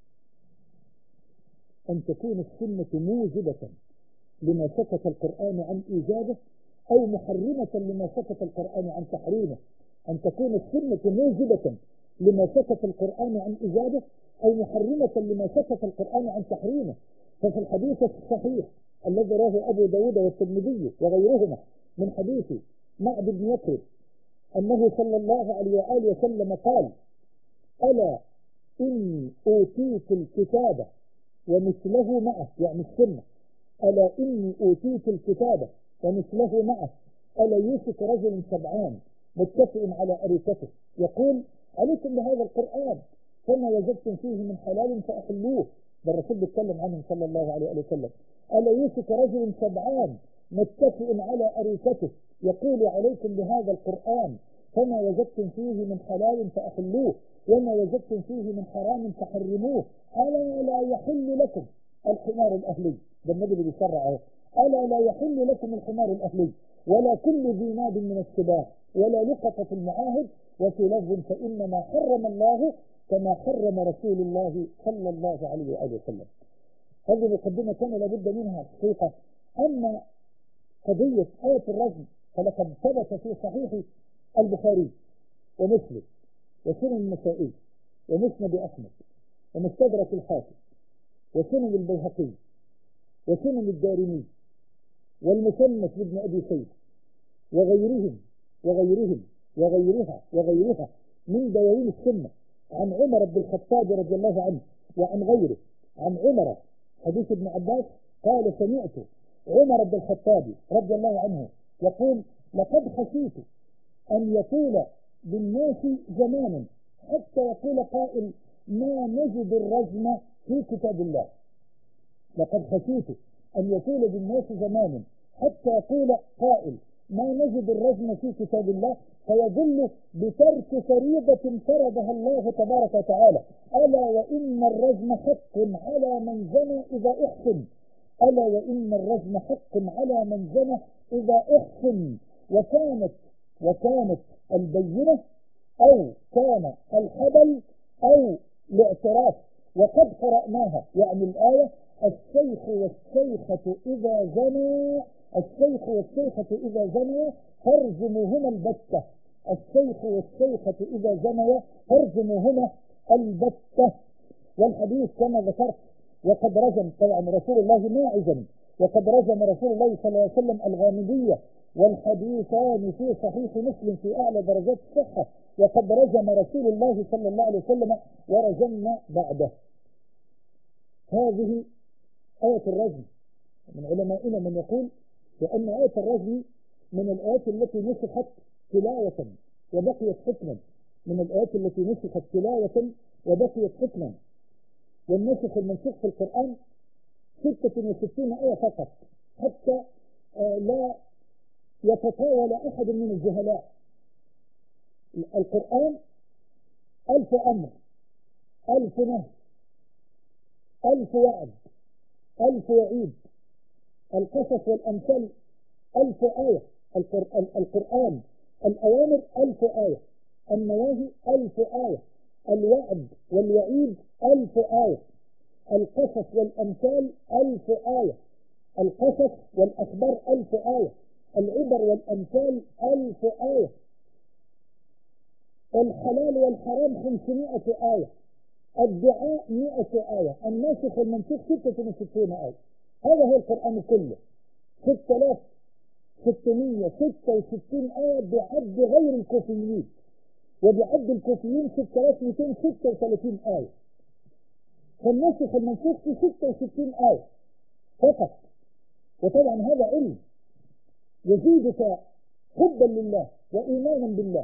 ان تكون السنه موجبه لما سكت القران عن ايجابه او محرمه لما سكت القران عن تحريمه. ان تكون السنه موجبه لما سكت القرآن عن إيجابه أو محرمة لما سكت القرآن عن تحريمه. ففي الحديث الصحيح الذي رواه أبو داود والترمذي وغيرهما من حديث معبد بن يكرب أنه صلى الله عليه وآله وسلم قال ألا إني أوتيت الكتاب ومثله معه، يعني السنة. ألا إني أوتيت الكتاب ومثله معه ألا يوشك رجل سبعان متكئ على أريكته يقول عليكم بهذا القرآن فما وجدتم فيه من حلال فأحلوه. ده الرسول بيتكلم عنهم صلى الله عليه وسلم. ألا يوشك رجل سبعان متكئ على أريكته يقول عليكم بهذا القرآن فما وجدتم فيه من حلال فأحلوه وما وجدتم فيه من حرام فحرموه. ألا لا يحل لكم الحمار الأهلي، ده النبي اللي بيشرعه. ألا لا يحل لكم الحمار الأهلي ولا كل ذي ناب من السباع ولا لقطة في المعاهد وفي لفظ فإنما حرم الله كما حرم رسول الله صلى الله عليه وآله وسلم. هذه مقدمة كان لابد منها حقيقة. أما قضية آية الرجم فلقد ثبت في صحيح البخاري ومسلم وسنن النسائي ومسند أحمد ومستدرك الحاكم وسنن البيهقي وسنن الدارمي والمصنف لابن أبي شيبة وغيرها من دواوين السنة عن عمر بن الخطاب رضي الله عنه وعن غيره. عن عمر حديث ابن عباس قال سمعت عمر بن الخطاب رضي الله عنه يقول لقد خشيت أن يطول بالناس زمان حتى يقول قائل ما نجد الرجم في كتاب الله. لقد خشيت أن يطول بالناس زمان حتى يقول قائل ما نجد الرجم في كتاب الله فيدل بترك فريضة فرضها الله تبارك وتعالى. ألا وإن الرجم حق على من زنى إذا أحسن. ألا وإن الرجم حق على من زنى إذا أحسن. وكانت البينة أو كان الحبل أو الاعتراف. وقد قرأناها يعني الآية الشيخ والشيخة إذا زنوا فارجموهما البتة. الشيخ والشيخة إذا زنوا فارجموهما البتة. والحديث كما ذكرت وقد رجم طبعا رسول الله ماعزا وقد رجم رسول الله صلى الله عليه وسلم الغامدية، والحديثان في صحيح مسلم في أعلى درجات الصحة. وقد رجم رسول الله صلى الله عليه وسلم ورجمنا بعده. هذه آية الرجم. من علمائنا من يقول بأن آية الرجم من الآيات التي نسخت تلاوة وبقيت حكما، من الآيات التي نسخت تلاوة وبقيت حكما. والنسخ المنسوخ في القرآن 66 آية فقط، حتى لا يتطاول أحد من الجهلاء. القرآن 1000 أمر، 1000 نهي، 1000 وعد، 1000 وعيد. القصص والأمثال 1000 آية. القرآن الأوامر 1000 آية، النواهي 1000 آية، الوعد والوعيد 1000 آية، القصص والأمثال 1000 آية، القصص والأخبار 1000 آية، العبر والأمثال 1000 آية، الحلال والحرام 500 آية، الدعاء 100 آية، الناسخ والمنسوخ 66 آية. هذا هو القرآن كله، 6666 آية بعد غير الكوفيين، وبعد الكوفيين 6236 آية. فالناسخ والمنسوخ في 66 آية فقط. وطبعا هذا علم يزيدك حبا لله وإيمانا بالله،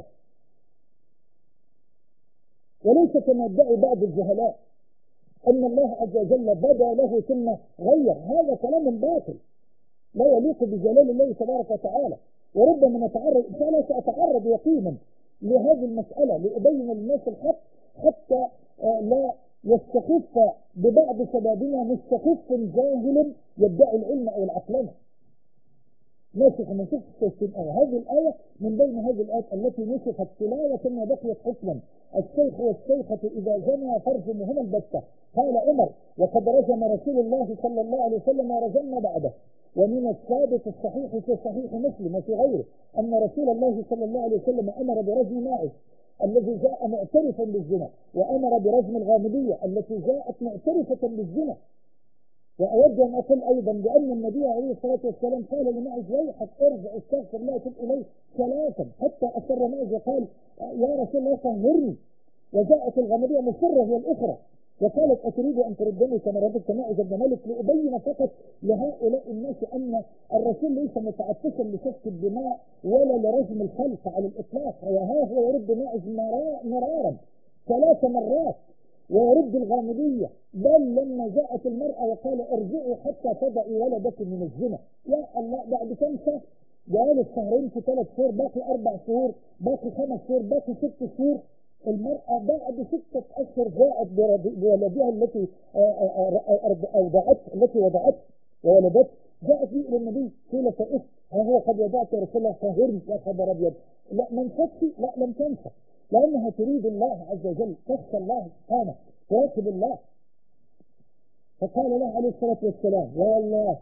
وليس كما يدعي بعض الجهلاء أن الله عز وجل بدا له ثم غير. هذا كلام باطل لا يليق بجلال الله تبارك وتعالى. وربما نتعرض إن شاء الله، سأتعرض يقينا لهذه المسألة لأبين للناس الحق، حتى لا يستخف ببعض شبابنا مستخف جاهل يدعي العلم أو العقلنة. ناسخ ومنسوخ 66 آية. هذه الآية من بين هذه الآيات التي نسخت تلاوة وبقيت حكما. الشيخ والشيخة إذا زنوا فارجموهما البتة. قال عمر: وقد رجم رسول الله صلى الله عليه وسلم ورجمنا بعده. ومن الثابت الصحيح في صحيح مسلم وفي غيره أن رسول الله صلى الله عليه وسلم أمر برجم ماعز الذي جاء معترفا بالزنا، وأمر برجم الغامدية التي جاءت معترفة بالزنا. وأود أن أقول أيضا بأن النبي عليه الصلاة والسلام قال لماعز: ويحك ارجع استغفر الله تب إليه 3، حتى أصر ماعز وقال: يا رسول الله طهرني. وجاءت الغامدية مصرة هي الأخرى وقالت: أتريد أن تردني كما رددت ماعز بن مالك، لأبين فقط لهؤلاء الناس أن الرسول ليس متعطشا لسفك الدماء ولا لرجم الخلق على الإطلاق. وها هو يرد ماعز مرارا 3 مرات ويرد الغامدية، بل لما جاءت المرأة وقال: ارجعي حتى تضعي ولدك من الزنا. يا الله، بعد كم شهر؟ جاء شهرين في 3 شهور، باقي 4 شهور، باقي 5 شهور، باقي 6 شهور. المرأة بعد 6 أشهر جاءت بولدها التي أوضعت، التي وضعت وولدت، جاءت به إلى النبي قيل: فإس ها هو قد وضعت يا رسول الله طهرني. يا خبر أبيض! لا منفتي، لا لم تنفع، لأنها تريد الله عز وجل، تخشى الله سبحانه، تراقب الله. فقال له عليه الصلاة والسلام: يا الله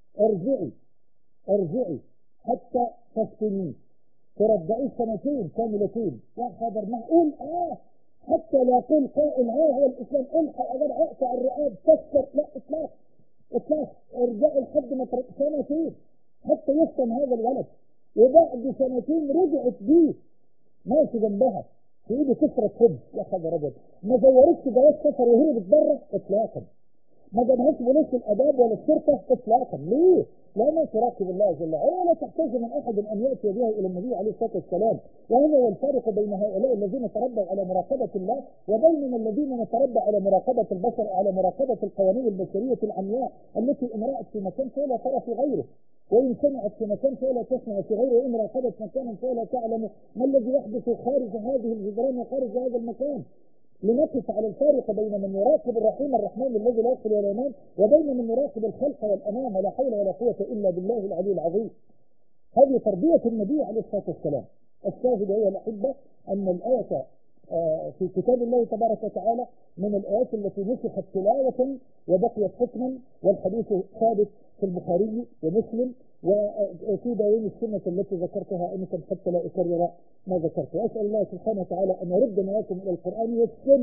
ارجعي حتى تفتني، ترضعي 2 كاملتين. يا خبر! معقول؟ حتى لا يقول قائل: هو الإسلام الحق أقدر أقطع الرقاب تكسر. لا، إطلاق. ارجعي لحد ما 2 حتى يفهم هذا الولد. وبعد 2 رجعت بيه ماشي جنبها في ايده كسرة خبز. يا خبر ابيض! ما زورتش جواز سفر وهربت بره اطلاقا، ما جابهاش بوليس الاداب ولا الشرطه اطلاقا. ليه؟ لانها تراقب الله جل وعلا، ولا تحتاج من احد ان ياتي بها الى النبي عليه الصلاه والسلام. وهذا هو الفارق بين هؤلاء الذين تربوا على مراقبه الله وبين الذين نتربى على مراقبه البشر، على مراقبه القوانين البشريه العمياء التي ان رات في مكان فلا ترى في غيره، وإن سمعت في مكان فلا تسمع في غيره، وإن راقبت مكانا فلا تعلم ما الذي يحدث خارج هذه الجدران وخارج هذا المكان. لنقف على الفارق بين من يراقب الرحيم الرحمن الذي لا يغفل ولا ينام، وبين من يراقب الخلق والأنام. لا حول ولا قوة إلا بالله العلي العظيم. هذه تربية النبي عليه الصلاة والسلام. الشاهد أيها الأحبة أن الآية في كتاب الله تبارك وتعالى من الآيات التي نسخت تلاوة وبقيت حكما، والحديث ثابت في البخاري ومسلم وفي دواوين السنة التي ذكرتها أنكم حتى لا أكرر ما ذكرت. وأسأل الله سبحانه وتعالى أن يردنا وإياكم إلى القرآن والسنة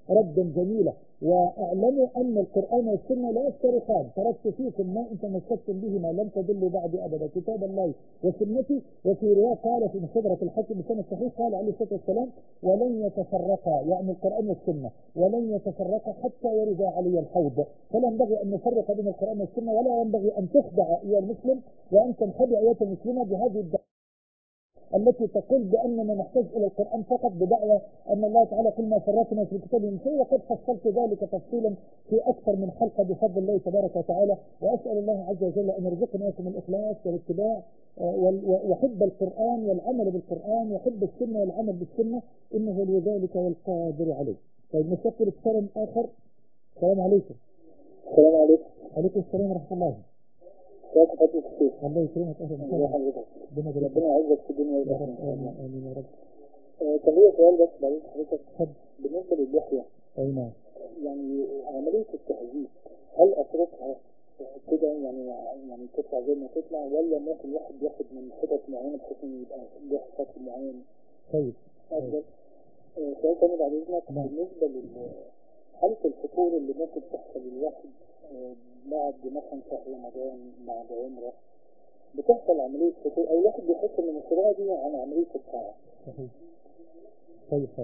ردا جميلا. واعلموا أن القرآن والسنة لا يفترقان، تركت فيكم ما إن تمسكتم به ما لم تضلوا بعد أبدا، كتاب الله وسنتي. وفي رواية قال في مستدرك الحاكم بسند صحيح قال عليه الصلاة والسلام: ولن يتفرقا، يعني القرآن والسنة، ولن يتفرقا حتى يرد علي الحوض. فلا ينبغي أن نفرق بين القرآن والسنة، ولا ينبغي أن تخدع أيها المسلم وأن تنخدع أيها المسلمة بهذه الدعوة التي تقول بأننا نحتاج إلى القرآن فقط، بدعوى أن الله تعالى قل ما فرقنا في الكتاب من شيء، وقد فصلت ذلك تفصيلا في أكثر من حلقة بفضل الله تبارك وتعالى. وأسأل الله عز وجل أن يرزقنا وإياكم الإخلاص والاتباع وحب القرآن والعمل بالقرآن وحب السنة والعمل بالسنة، إنه ولي ذلك والقادر عليه. طيب نشكر اتصال آخر. السلام عليكم. السلام عليكم. عليكم السلام ورحمة الله. كيف حضرتك الشيخ؟ الله يكرمك. أهلا وسهلا. ربنا يعزك في الدنيا والآخرة. آمين يا رب. كان ليا سؤال بس بعدين حضرتك، اتفضل. بالنسبة للحية، أي نعم. يعني عملية التهذيب هل أتركها كده يعني تطلع زي ما تطلع، ولا ممكن واحد ياخد من حتت معينة بحيث إنه يبقى له شكل معين؟ طيب. أفضل. سؤال تاني بعد إذنك، بالنسبة حالة الفطور اللي ممكن تحصل للواحد بعد مثلا شهر رمضان بعد عمره، بتحصل عملية فطور أو الواحد بيحس إن المشروع دي عن عملية الطاعة. صحيح. طيب حاضر.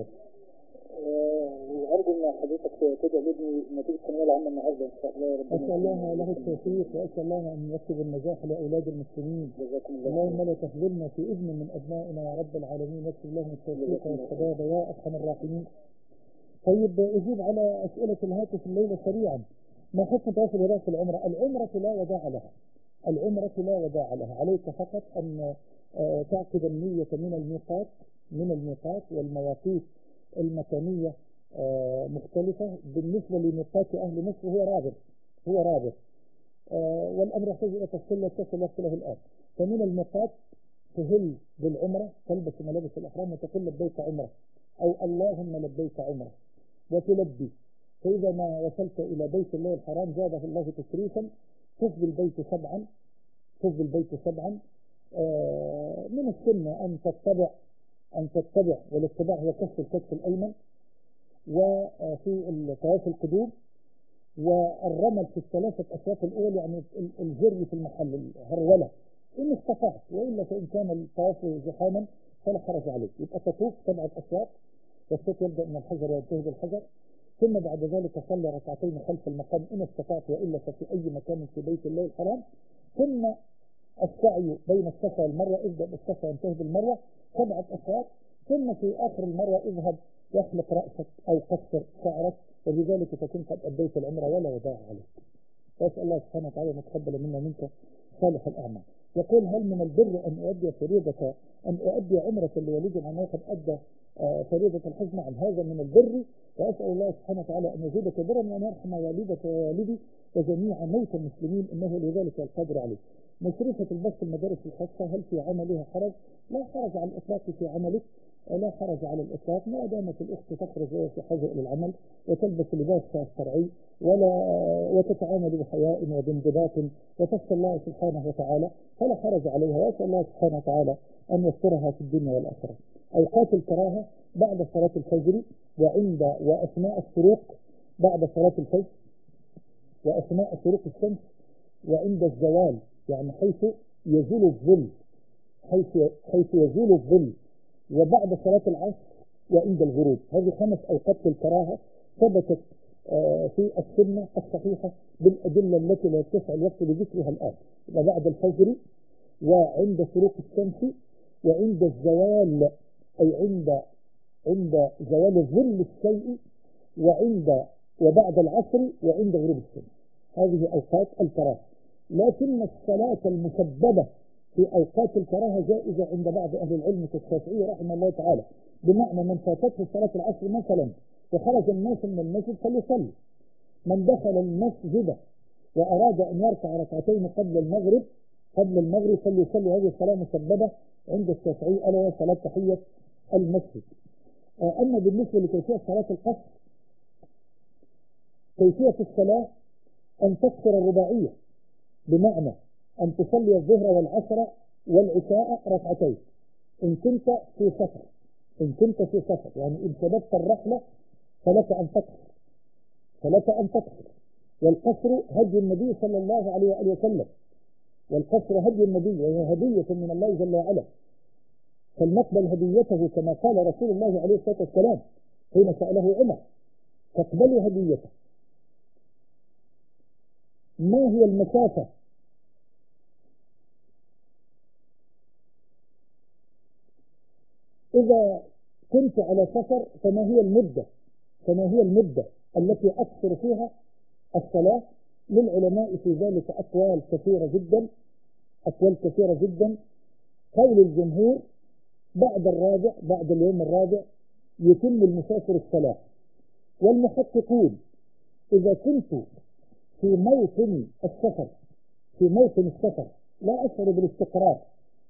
وأرجو إن حضرتك تدعو لابني نتيجة الثانوية العامة النهارده إن شاء الله. ربنا أسأل الله له التوفيق، وأسأل الله أن يكتب النجاح لأولاد المسلمين. اللهم لا تخذلنا في ابن من أبنائنا يا رب العالمين، واكتب لهم التوفيق والسداد يا أرحم الراحمين. طيب أجيب على أسئلة الهاتف الليلة سريعا. ما حكم تواصل الوداع في العمرة؟ العمرة لا وداع لها. العمرة لا وداع لها، عليك فقط أن تعقد النية من الميقات والمواقيت المكانية مختلفة. بالنسبة لميقات أهل مصر هو رابط والأمر يحتاج إلى تفصيل لا تصل الوقت له الآن. فمن الميقات تهل بالعمرة، تلبس ملابس الإحرام وتقول لبيك عمرة أو اللهم لبيك عمرة وتلبي. فإذا ما وصلت إلى بيت الله الحرام زاده الله تشريفا طف بالبيت سبعا. من السنة أن تتبع والاتباع هو كف الكتف الأيمن، وفي طواف القدوم والرمل في الثلاثة أشواط الأول، يعني الجري في المحل الهرولة إن استطعت، وإلا فإن كان الطواف زحاما فلا حرج عليك. يبقى تطوف 7 أشواط، والشوط يبدأ من الحجر وينتهي بالحجر، ثم بعد ذلك صلى ركعتين خلف المقام إن استطعت، وإلا ففي أي مكان في بيت الله الحرام. ثم السعي بين الصفا والمروة، ابدأ بالصفا وانتهي بالمروة 7 أشواط. ثم في آخر المروة اذهب واحلق رأسك أو قصر شعرك، وبذلك تكون قد أديت العمرة ولا وداع عليك. وأسأل الله سبحانه وتعالى أن يتقبل منا منك صالح الأعمال. يقول: هل من البر أن أؤدي عمرة لوالدي مع أنه قد أدى فريضة الحج؟ نعم، هذا من البر، وأسأل الله سبحانه وتعالى أن يزيدك برا وأن يرحم والدك ووالدي وجميع موتى المسلمين إنه لذلك القادر عليه. مصروفة البث في المدارس الخاصة هل في عملها حرج؟ لا حرج على الإطلاق في عملك، لا حرج على الإطلاق، ما دامت الأخت تخرج في حاجة إلى العمل وتلبس لباسها الشرعي وتتعامل بحياء وبانضباط وتخشى الله سبحانه وتعالى فلا حرج عليها، وأسأل الله سبحانه وتعالى أن يسترها في الدنيا والآخرة. أوقات الكراهة بعد صلاة الفجر وأثناء الشروق بعد صلاة الفجر وأثناء شروق الشمس وعند الزوال، يعني حيث يزول الظل وبعد صلاة العصر وعند الغروب. هذه 5 أوقات الكراهة ثبتت في السنة الصحيحة بالأدلة التي لا يتسع الوقت لذكرها الآن. وبعد الفجر وعند شروق الشمس وعند الزوال، أي عند زوال ظل الشيء وبعد العصر وعند غروب الشمس. هذه أوقات الكراهة. لكن الصلاة المسببة في أوقات الكراهة جائزة عند بعض أهل العلم كالشافعي رحمه الله تعالى، بمعنى من فاتته صلاة العصر مثلا وخرج الناس من المسجد فليصلي، من دخل المسجد وأراد أن يركع ركعتين قبل المغرب فليصلي. هذه الصلاة مسببة عند الشافعي ألا وهي صلاة تحية المسجد. أما بالنسبة لكيفية صلاة القصر، كيفية الصلاة أن تكسر الرباعية، بمعنى أن تصلي الظهر والعصر والعشاء ركعتين إن كنت في سفر، يعني إن شددت الرحلة فلك أن تقصر والقصر هدي النبي صلى الله عليه وآله وسلم، والقصر هدي النبي وهي هدية من الله جل وعلا، فلنقبل هديته كما قال رسول الله عليه الصلاة والسلام حين سأله عمر: فاقبلوا هديته. ما هي المسافة إذا كنت على سفر؟ فما هي المدة التي أقصر فيها الصلاة؟ للعلماء في ذلك أقوال كثيرة جدا. قول الجمهور بعد اليوم الرابع يتم المسافر الصلاة. والمحققون إذا كنت في موطن السفر لا أشعر بالاستقرار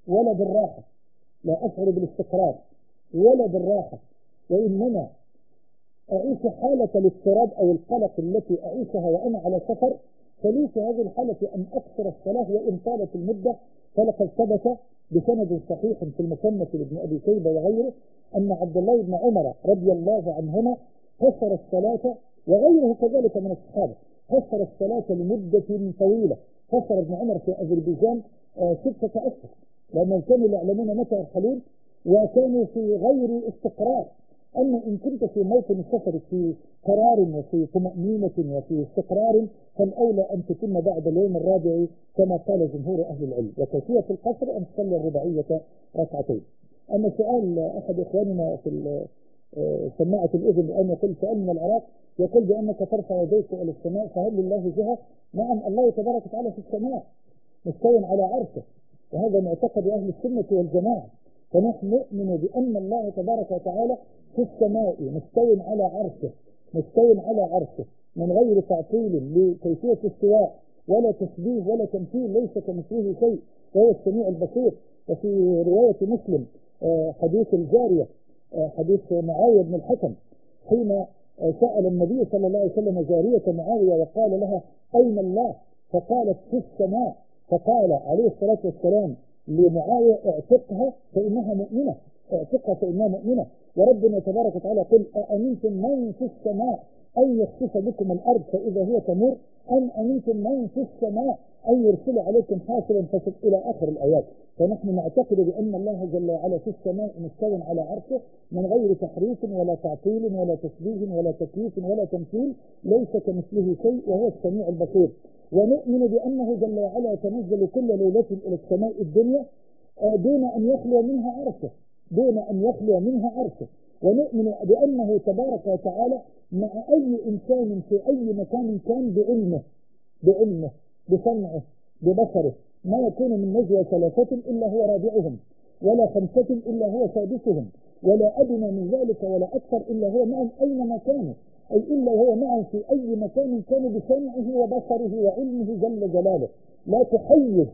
ولا بالراحة، وإنما أعيش حالة الاضطراب أو القلق التي أعيشها وأنا على سفر، فلي في هذه الحالة أن أقصر الصلاة وإن طالت المدة. فلقد ثبت بسند صحيح في المصنف لابن أبي شيبة وغيره أن عبد الله بن عمر رضي الله عنهما قصر الصلاة، وغيره كذلك من الصحابة، قصر الصلاة لمدة طويلة. قصر ابن عمر في أذربيجان 6 أشهر، لأنهم كانوا يعلمون متى يرحلون وكانوا في غير استقرار. أما إن كنت في موطن السفر في قرار وفي طمأنينة وفي استقرار، فالأولى أن تتم بعد اليوم الرابع كما قال جمهور أهل العلم. وكيفية القصر أن تصلي الرباعية ركعتين. أما سؤال أحد إخواننا في سماعة الأذن الآن يقول: سؤال من العراق يقول بأنك ترفع يديك إلى السماء، فهل لله جهة؟ نعم، الله تبارك وتعالى في السماء مستوٍ على عرشه، وهذا معتقد أهل السنة والجماعة. فنحن نؤمن بأن الله تبارك وتعالى في السماء مستوٍ على عرشه من غير تعطيل لكيفية استواء ولا تشبيه ولا تمثيل، ليس كمثله شيء وهو السميع البصير. وفي رواية مسلم حديث الجارية، حديث معاوية بن الحكم حين سأل النبي صلى الله عليه وسلم جارية معاوية وقال لها: أين الله؟ فقالت: في السماء. فقال عليه الصلاة والسلام لمعاوية: اعتقها فإنها مؤمنة. وربنا تبارك وتعالى قل: أأمنتم من في السماء أن يخسف بكم الأرض فإذا هي تمور، أم أمنتم من في السماء أن يرسل عليكم حاصلا إلى آخر الآيات. فنحن نعتقد بأن الله جل وعلا في السماء مستوٍ على عرشه من غير تحريف ولا تعطيل ولا تشبيه ولا تكييف ولا تمثيل، ليس كمثله شيء وهو السميع البصير. ونؤمن بأنه جل وعلا يتنزل كل ليلة إلى السماء الدنيا دون أن يخلو منها عرشه. ونؤمن بأنه تبارك وتعالى مع أي إنسان في أي مكان كان بعلمه بسمعه ببصره. ما يكون من نجوى 3 إلا هو رابعهم، ولا 5 إلا هو سادسهم، ولا أدنى من ذلك ولا أكثر إلا هو معهم أينما كانوا، أي إلا هو معهم في أي مكان كانوا بسمعه وبصره وعلمه جل جلاله. لا تحيز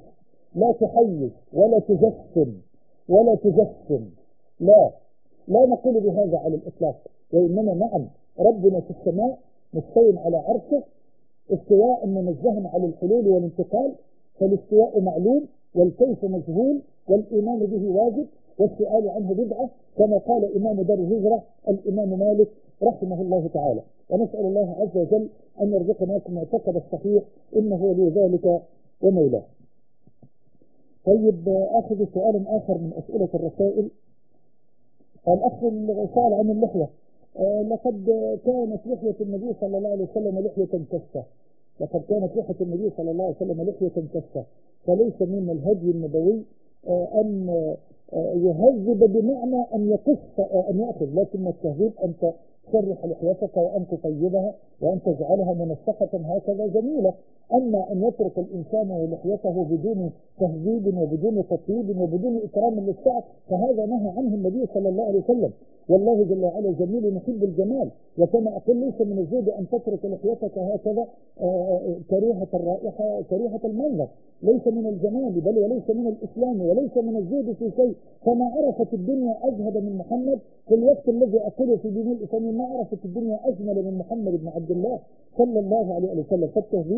ولا تجسم. لا نقول بهذا على الإطلاق، وإنما نعم، ربنا في السماء مستوٍ على عرشه استواء منزها عن الحلول والانتقال. فالاستواء معلوم والكيف مجهول والإيمان به واجب والسؤال عنه بدعة، كما قال إمام دار الهجرة الإمام مالك رحمه الله تعالى. ونسأل الله عز وجل أن يرزقنا المعتقد الصحيح، إنه ولي ذلك ومولاه. طيب، أخذ سؤال آخر من أسئلة الرسائل. الأخ سأل عن اللحية. لقد كانت لحية النبي صلى الله عليه وسلم لحية كثة، فليس من الهدي النبوي أن يهذب بمعنى أن يقص أن يأخذ، لكن التهذيب أن تشرح لحيتك وأن تطيبها وأن تجعلها منسقة هكذا جميلة. أما أن يترك الإنسان لحيته بدون تهذيب وبدون تطيب وبدون إكرام للشعر، فهذا نهى عنه النبي صلى الله عليه وسلم. والله جل وعلا جميل يحب الجمال، وكما أقول ليس من الزهد أن تترك لحيتك هكذا كريهة الرائحة كريهة المنظر، ليس من الجمال بل وليس من الإسلام وليس من الزهد في شيء. فما عرفت الدنيا أزهد من محمد في الوقت الذي أقول في دين الإسلام، ما عرفت الدنيا أجمل من محمد بن عبد الله صلى الله عليه وسلم. فالتهذيب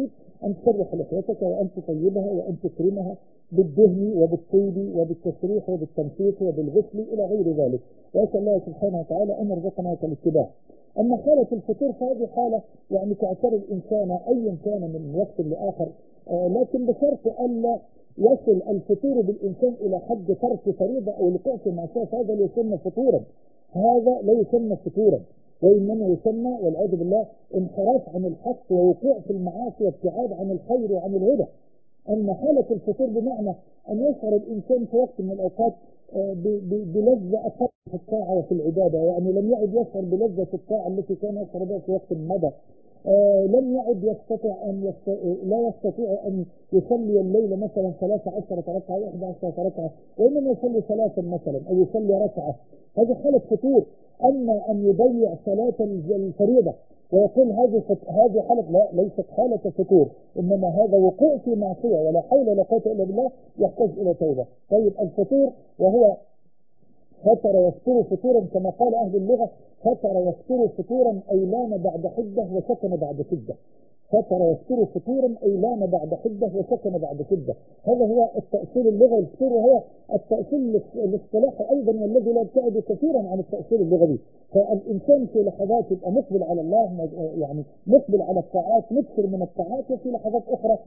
أن تسرح لحيتك وأن تطيبها وأن تكرمها بالدهن وبالطيب وبالتسريح وبالتنشيط وبالغسل إلى غير ذلك. وأسأل الله سبحانه وتعالى أن يرزقنا الاتباع. أما حالة الفطور فهذه حالة يعني تعتري الإنسان أيا كان من وقت لآخر، لكن بشرط ألا يصل الفطور بالإنسان إلى حد ترك فريضة أو الوقوع في معصية، هذا لا يسمى فطورا، هذا لا يسمى فطورا، وإنما يسمى والعياذ بالله انحراف عن الحق ووقوع في المعاصي وابتعاد عن الخير وعن الهدى. أما حالة الفطور بمعنى أن يشعر الإنسان في وقت من الأوقات بلذة أقل في الطاعة وفي العبادة، يعني لم يعد يشعر بلذة الطاعة التي كان يشعر بها في وقت مضى، لم يعد يستطيع لا يستطيع أن يصلي الليل مثلا 13 ركعة أو 11 ركعة، وإنما يصلي 3 مثلا أو يصلي ركعة، هذه حالة فطور. أما أن يضيع صلاة الفريضة ويقول هذه حالة، لا، ليست حالة فطور، إنما هذا وقوع في معصية ولا حول ولا قوة إلا بالله، يحتاج إلى توبة. طيب الفطور وهو فتر يفطر فطورا كما قال أهل اللغة، فتر يفطر فطورا أي لام بعد حدة وسكن بعد شدة، فتر يفطر فطورا أي لام بعد حدة وسكن بعد شدة، هذا هو التأصيل اللغوي الفطور، وهو التأصيل الاصطلاحي أيضا والذي لا يبتعد كثيرا عن التأصيل اللغوي. فالإنسان في لحظات يبقى مقبل على الله، يعني مقبل على الطاعات، مكثر من الطاعات، وفي لحظات أخرى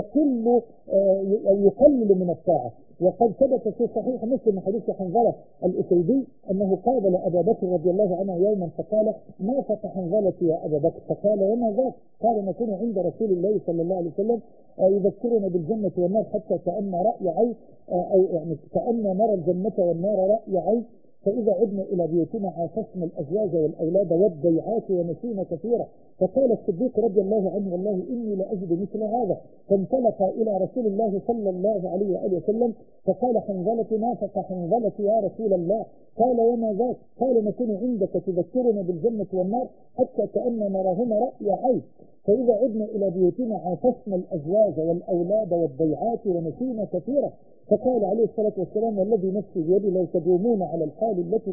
يقلل من الطاعة. وقد ثبت في صحيح مسلم حديث حنظلة الأسيدي أنه قابل أبا بكر رضي الله عنه يوما فقال: ما فتح حنظلتي يا أبا بكر؟ فقال: وما ذاك؟ قال: نكون عند رسول الله صلى الله عليه وسلم يذكرنا بالجنة والنار حتى كأن رأي عين، أو يعني كأن نرى الجنة والنار رأي عين، فإذا عدنا إلى بيوتنا عافسنا الأزواج والأولاد والضيعات ونسينا كثيرا. فقال الصديق رضي الله عنه: والله إني لأجد مثل هذا. فانطلق إلى رسول الله صلى الله عليه وآله وسلم فقال: حنظلة نافق حنظلة يا رسول الله. قال: وما ذاك؟ قال: نكون عندك تذكرنا بالجنة والنار حتى كأن نراهما رأي عين، فإذا عدنا إلى بيوتنا عافسنا الأزواج والأولاد والضيعات ونسينا كثيرا. فقال عليه الصلاة والسلام: والذي نفسي بيدي لو تدومون على الحال التي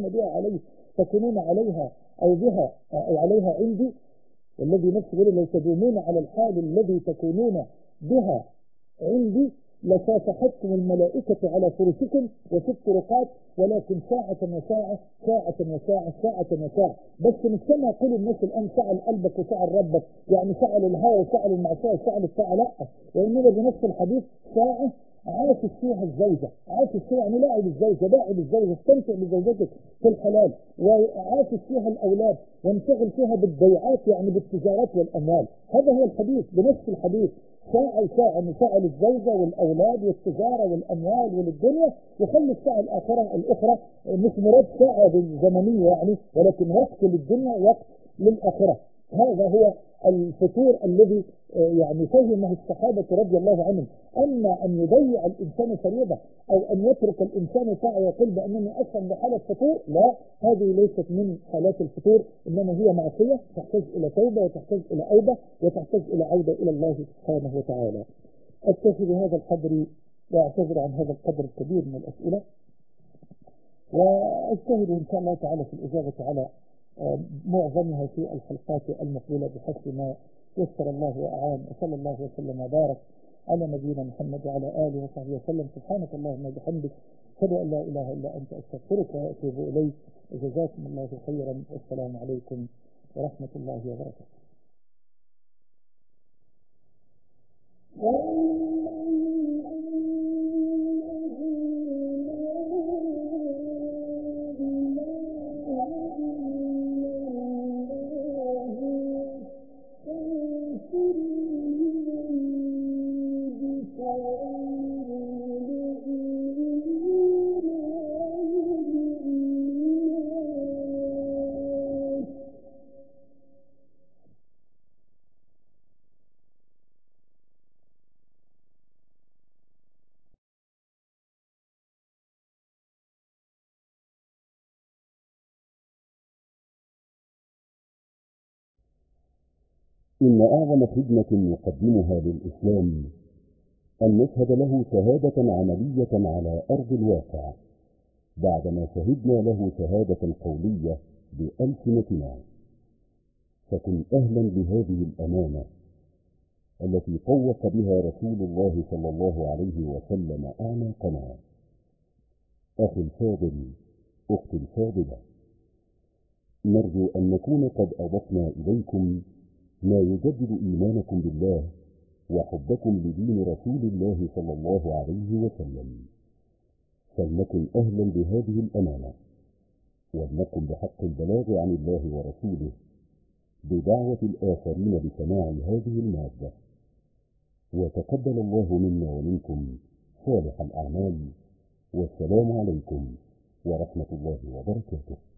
تكونون عليها أو بها أو عليها عندي، والذي نفسي بيدي لو تدومون على الحال الذي تكونون بها عندي لصافحتكم الملائكة على فرشكم وفي الطرقات، ولكن ساعة وساعة ساعة وساعة ساعة وساعة. بس مش كما يقول الناس الآن سعى قلبك وسعى ربك، يعني سعى للهوى وسعى للمعصية وسعى للطاعة، لا، وإنما بنفس الحديث ساعة عاشت فيها الزوجة، عاشت فيها يعني لاعب الزوجة، باعب الزوجة، استمتع بزوجتك في الحلال، وعاشت فيها الأولاد وانشغل فيها بالضيعات يعني بالتجارات والأموال. هذا هو الحديث بنفس الحديث، ساعة وساعة، ساعة للزوجة والأولاد والتجارة والأموال وللدنيا، وخلي الساعة الأخرى مش مراد ساعة زمنية يعني، ولكن وقت للدنيا وقت للآخرة. هذا هو الفطور الذي يعني فهمه الصحابة رضي الله عنهم. أما أن يضيع الإنسان فريضة أو أن يترك الإنسان طاعة ويقول بأنني أصلا بحالة فطور، لا، هذه ليست من حالات الفطور، إنما هي معصية تحتاج إلى توبة وتحتاج إلى أوبة وتحتاج إلى عودة إلى الله سبحانه وتعالى. أكتفي بهذا القدر وأعتذر عن هذا القدر الكبير من الأسئلة، وأجتهد إن شاء الله تعالى في الإجابة على معظمها في الحلقات المقبلة بحسب ما يسر الله وأعان. وصلى الله وسلم وبارك على نبينا محمد وعلى آله وصحبه وسلم. سبحانك اللهم وبحمدك، أشهد أن لا إله إلا أنت، أستغفرك وأتوب إليك. جزاكم الله خيرا، والسلام عليكم ورحمة الله وبركاته. إن أعظم خدمة نقدمها للإسلام أن نشهد له شهادة عملية على أرض الواقع بعدما شهدنا له شهادة قولية بألسنتنا. فكن أهلا بهذه الأمانة، التي طوق بها رسول الله صلى الله عليه وسلم أعناقنا. أخي الفاضل، أختي الفاضلة، نرجو أن نكون قد أضفنا إليكم ما يجدد إيمانكم بالله وحبكم لدين رسول الله صلى الله عليه وسلم. فلنكن أهلا بهذه الأمانة، ولنقم بحق البلاغ عن الله ورسوله بدعوة الآخرين بسماع هذه المادة. وتقبل الله منا ومنكم صالح الأعمال، والسلام عليكم ورحمة الله وبركاته.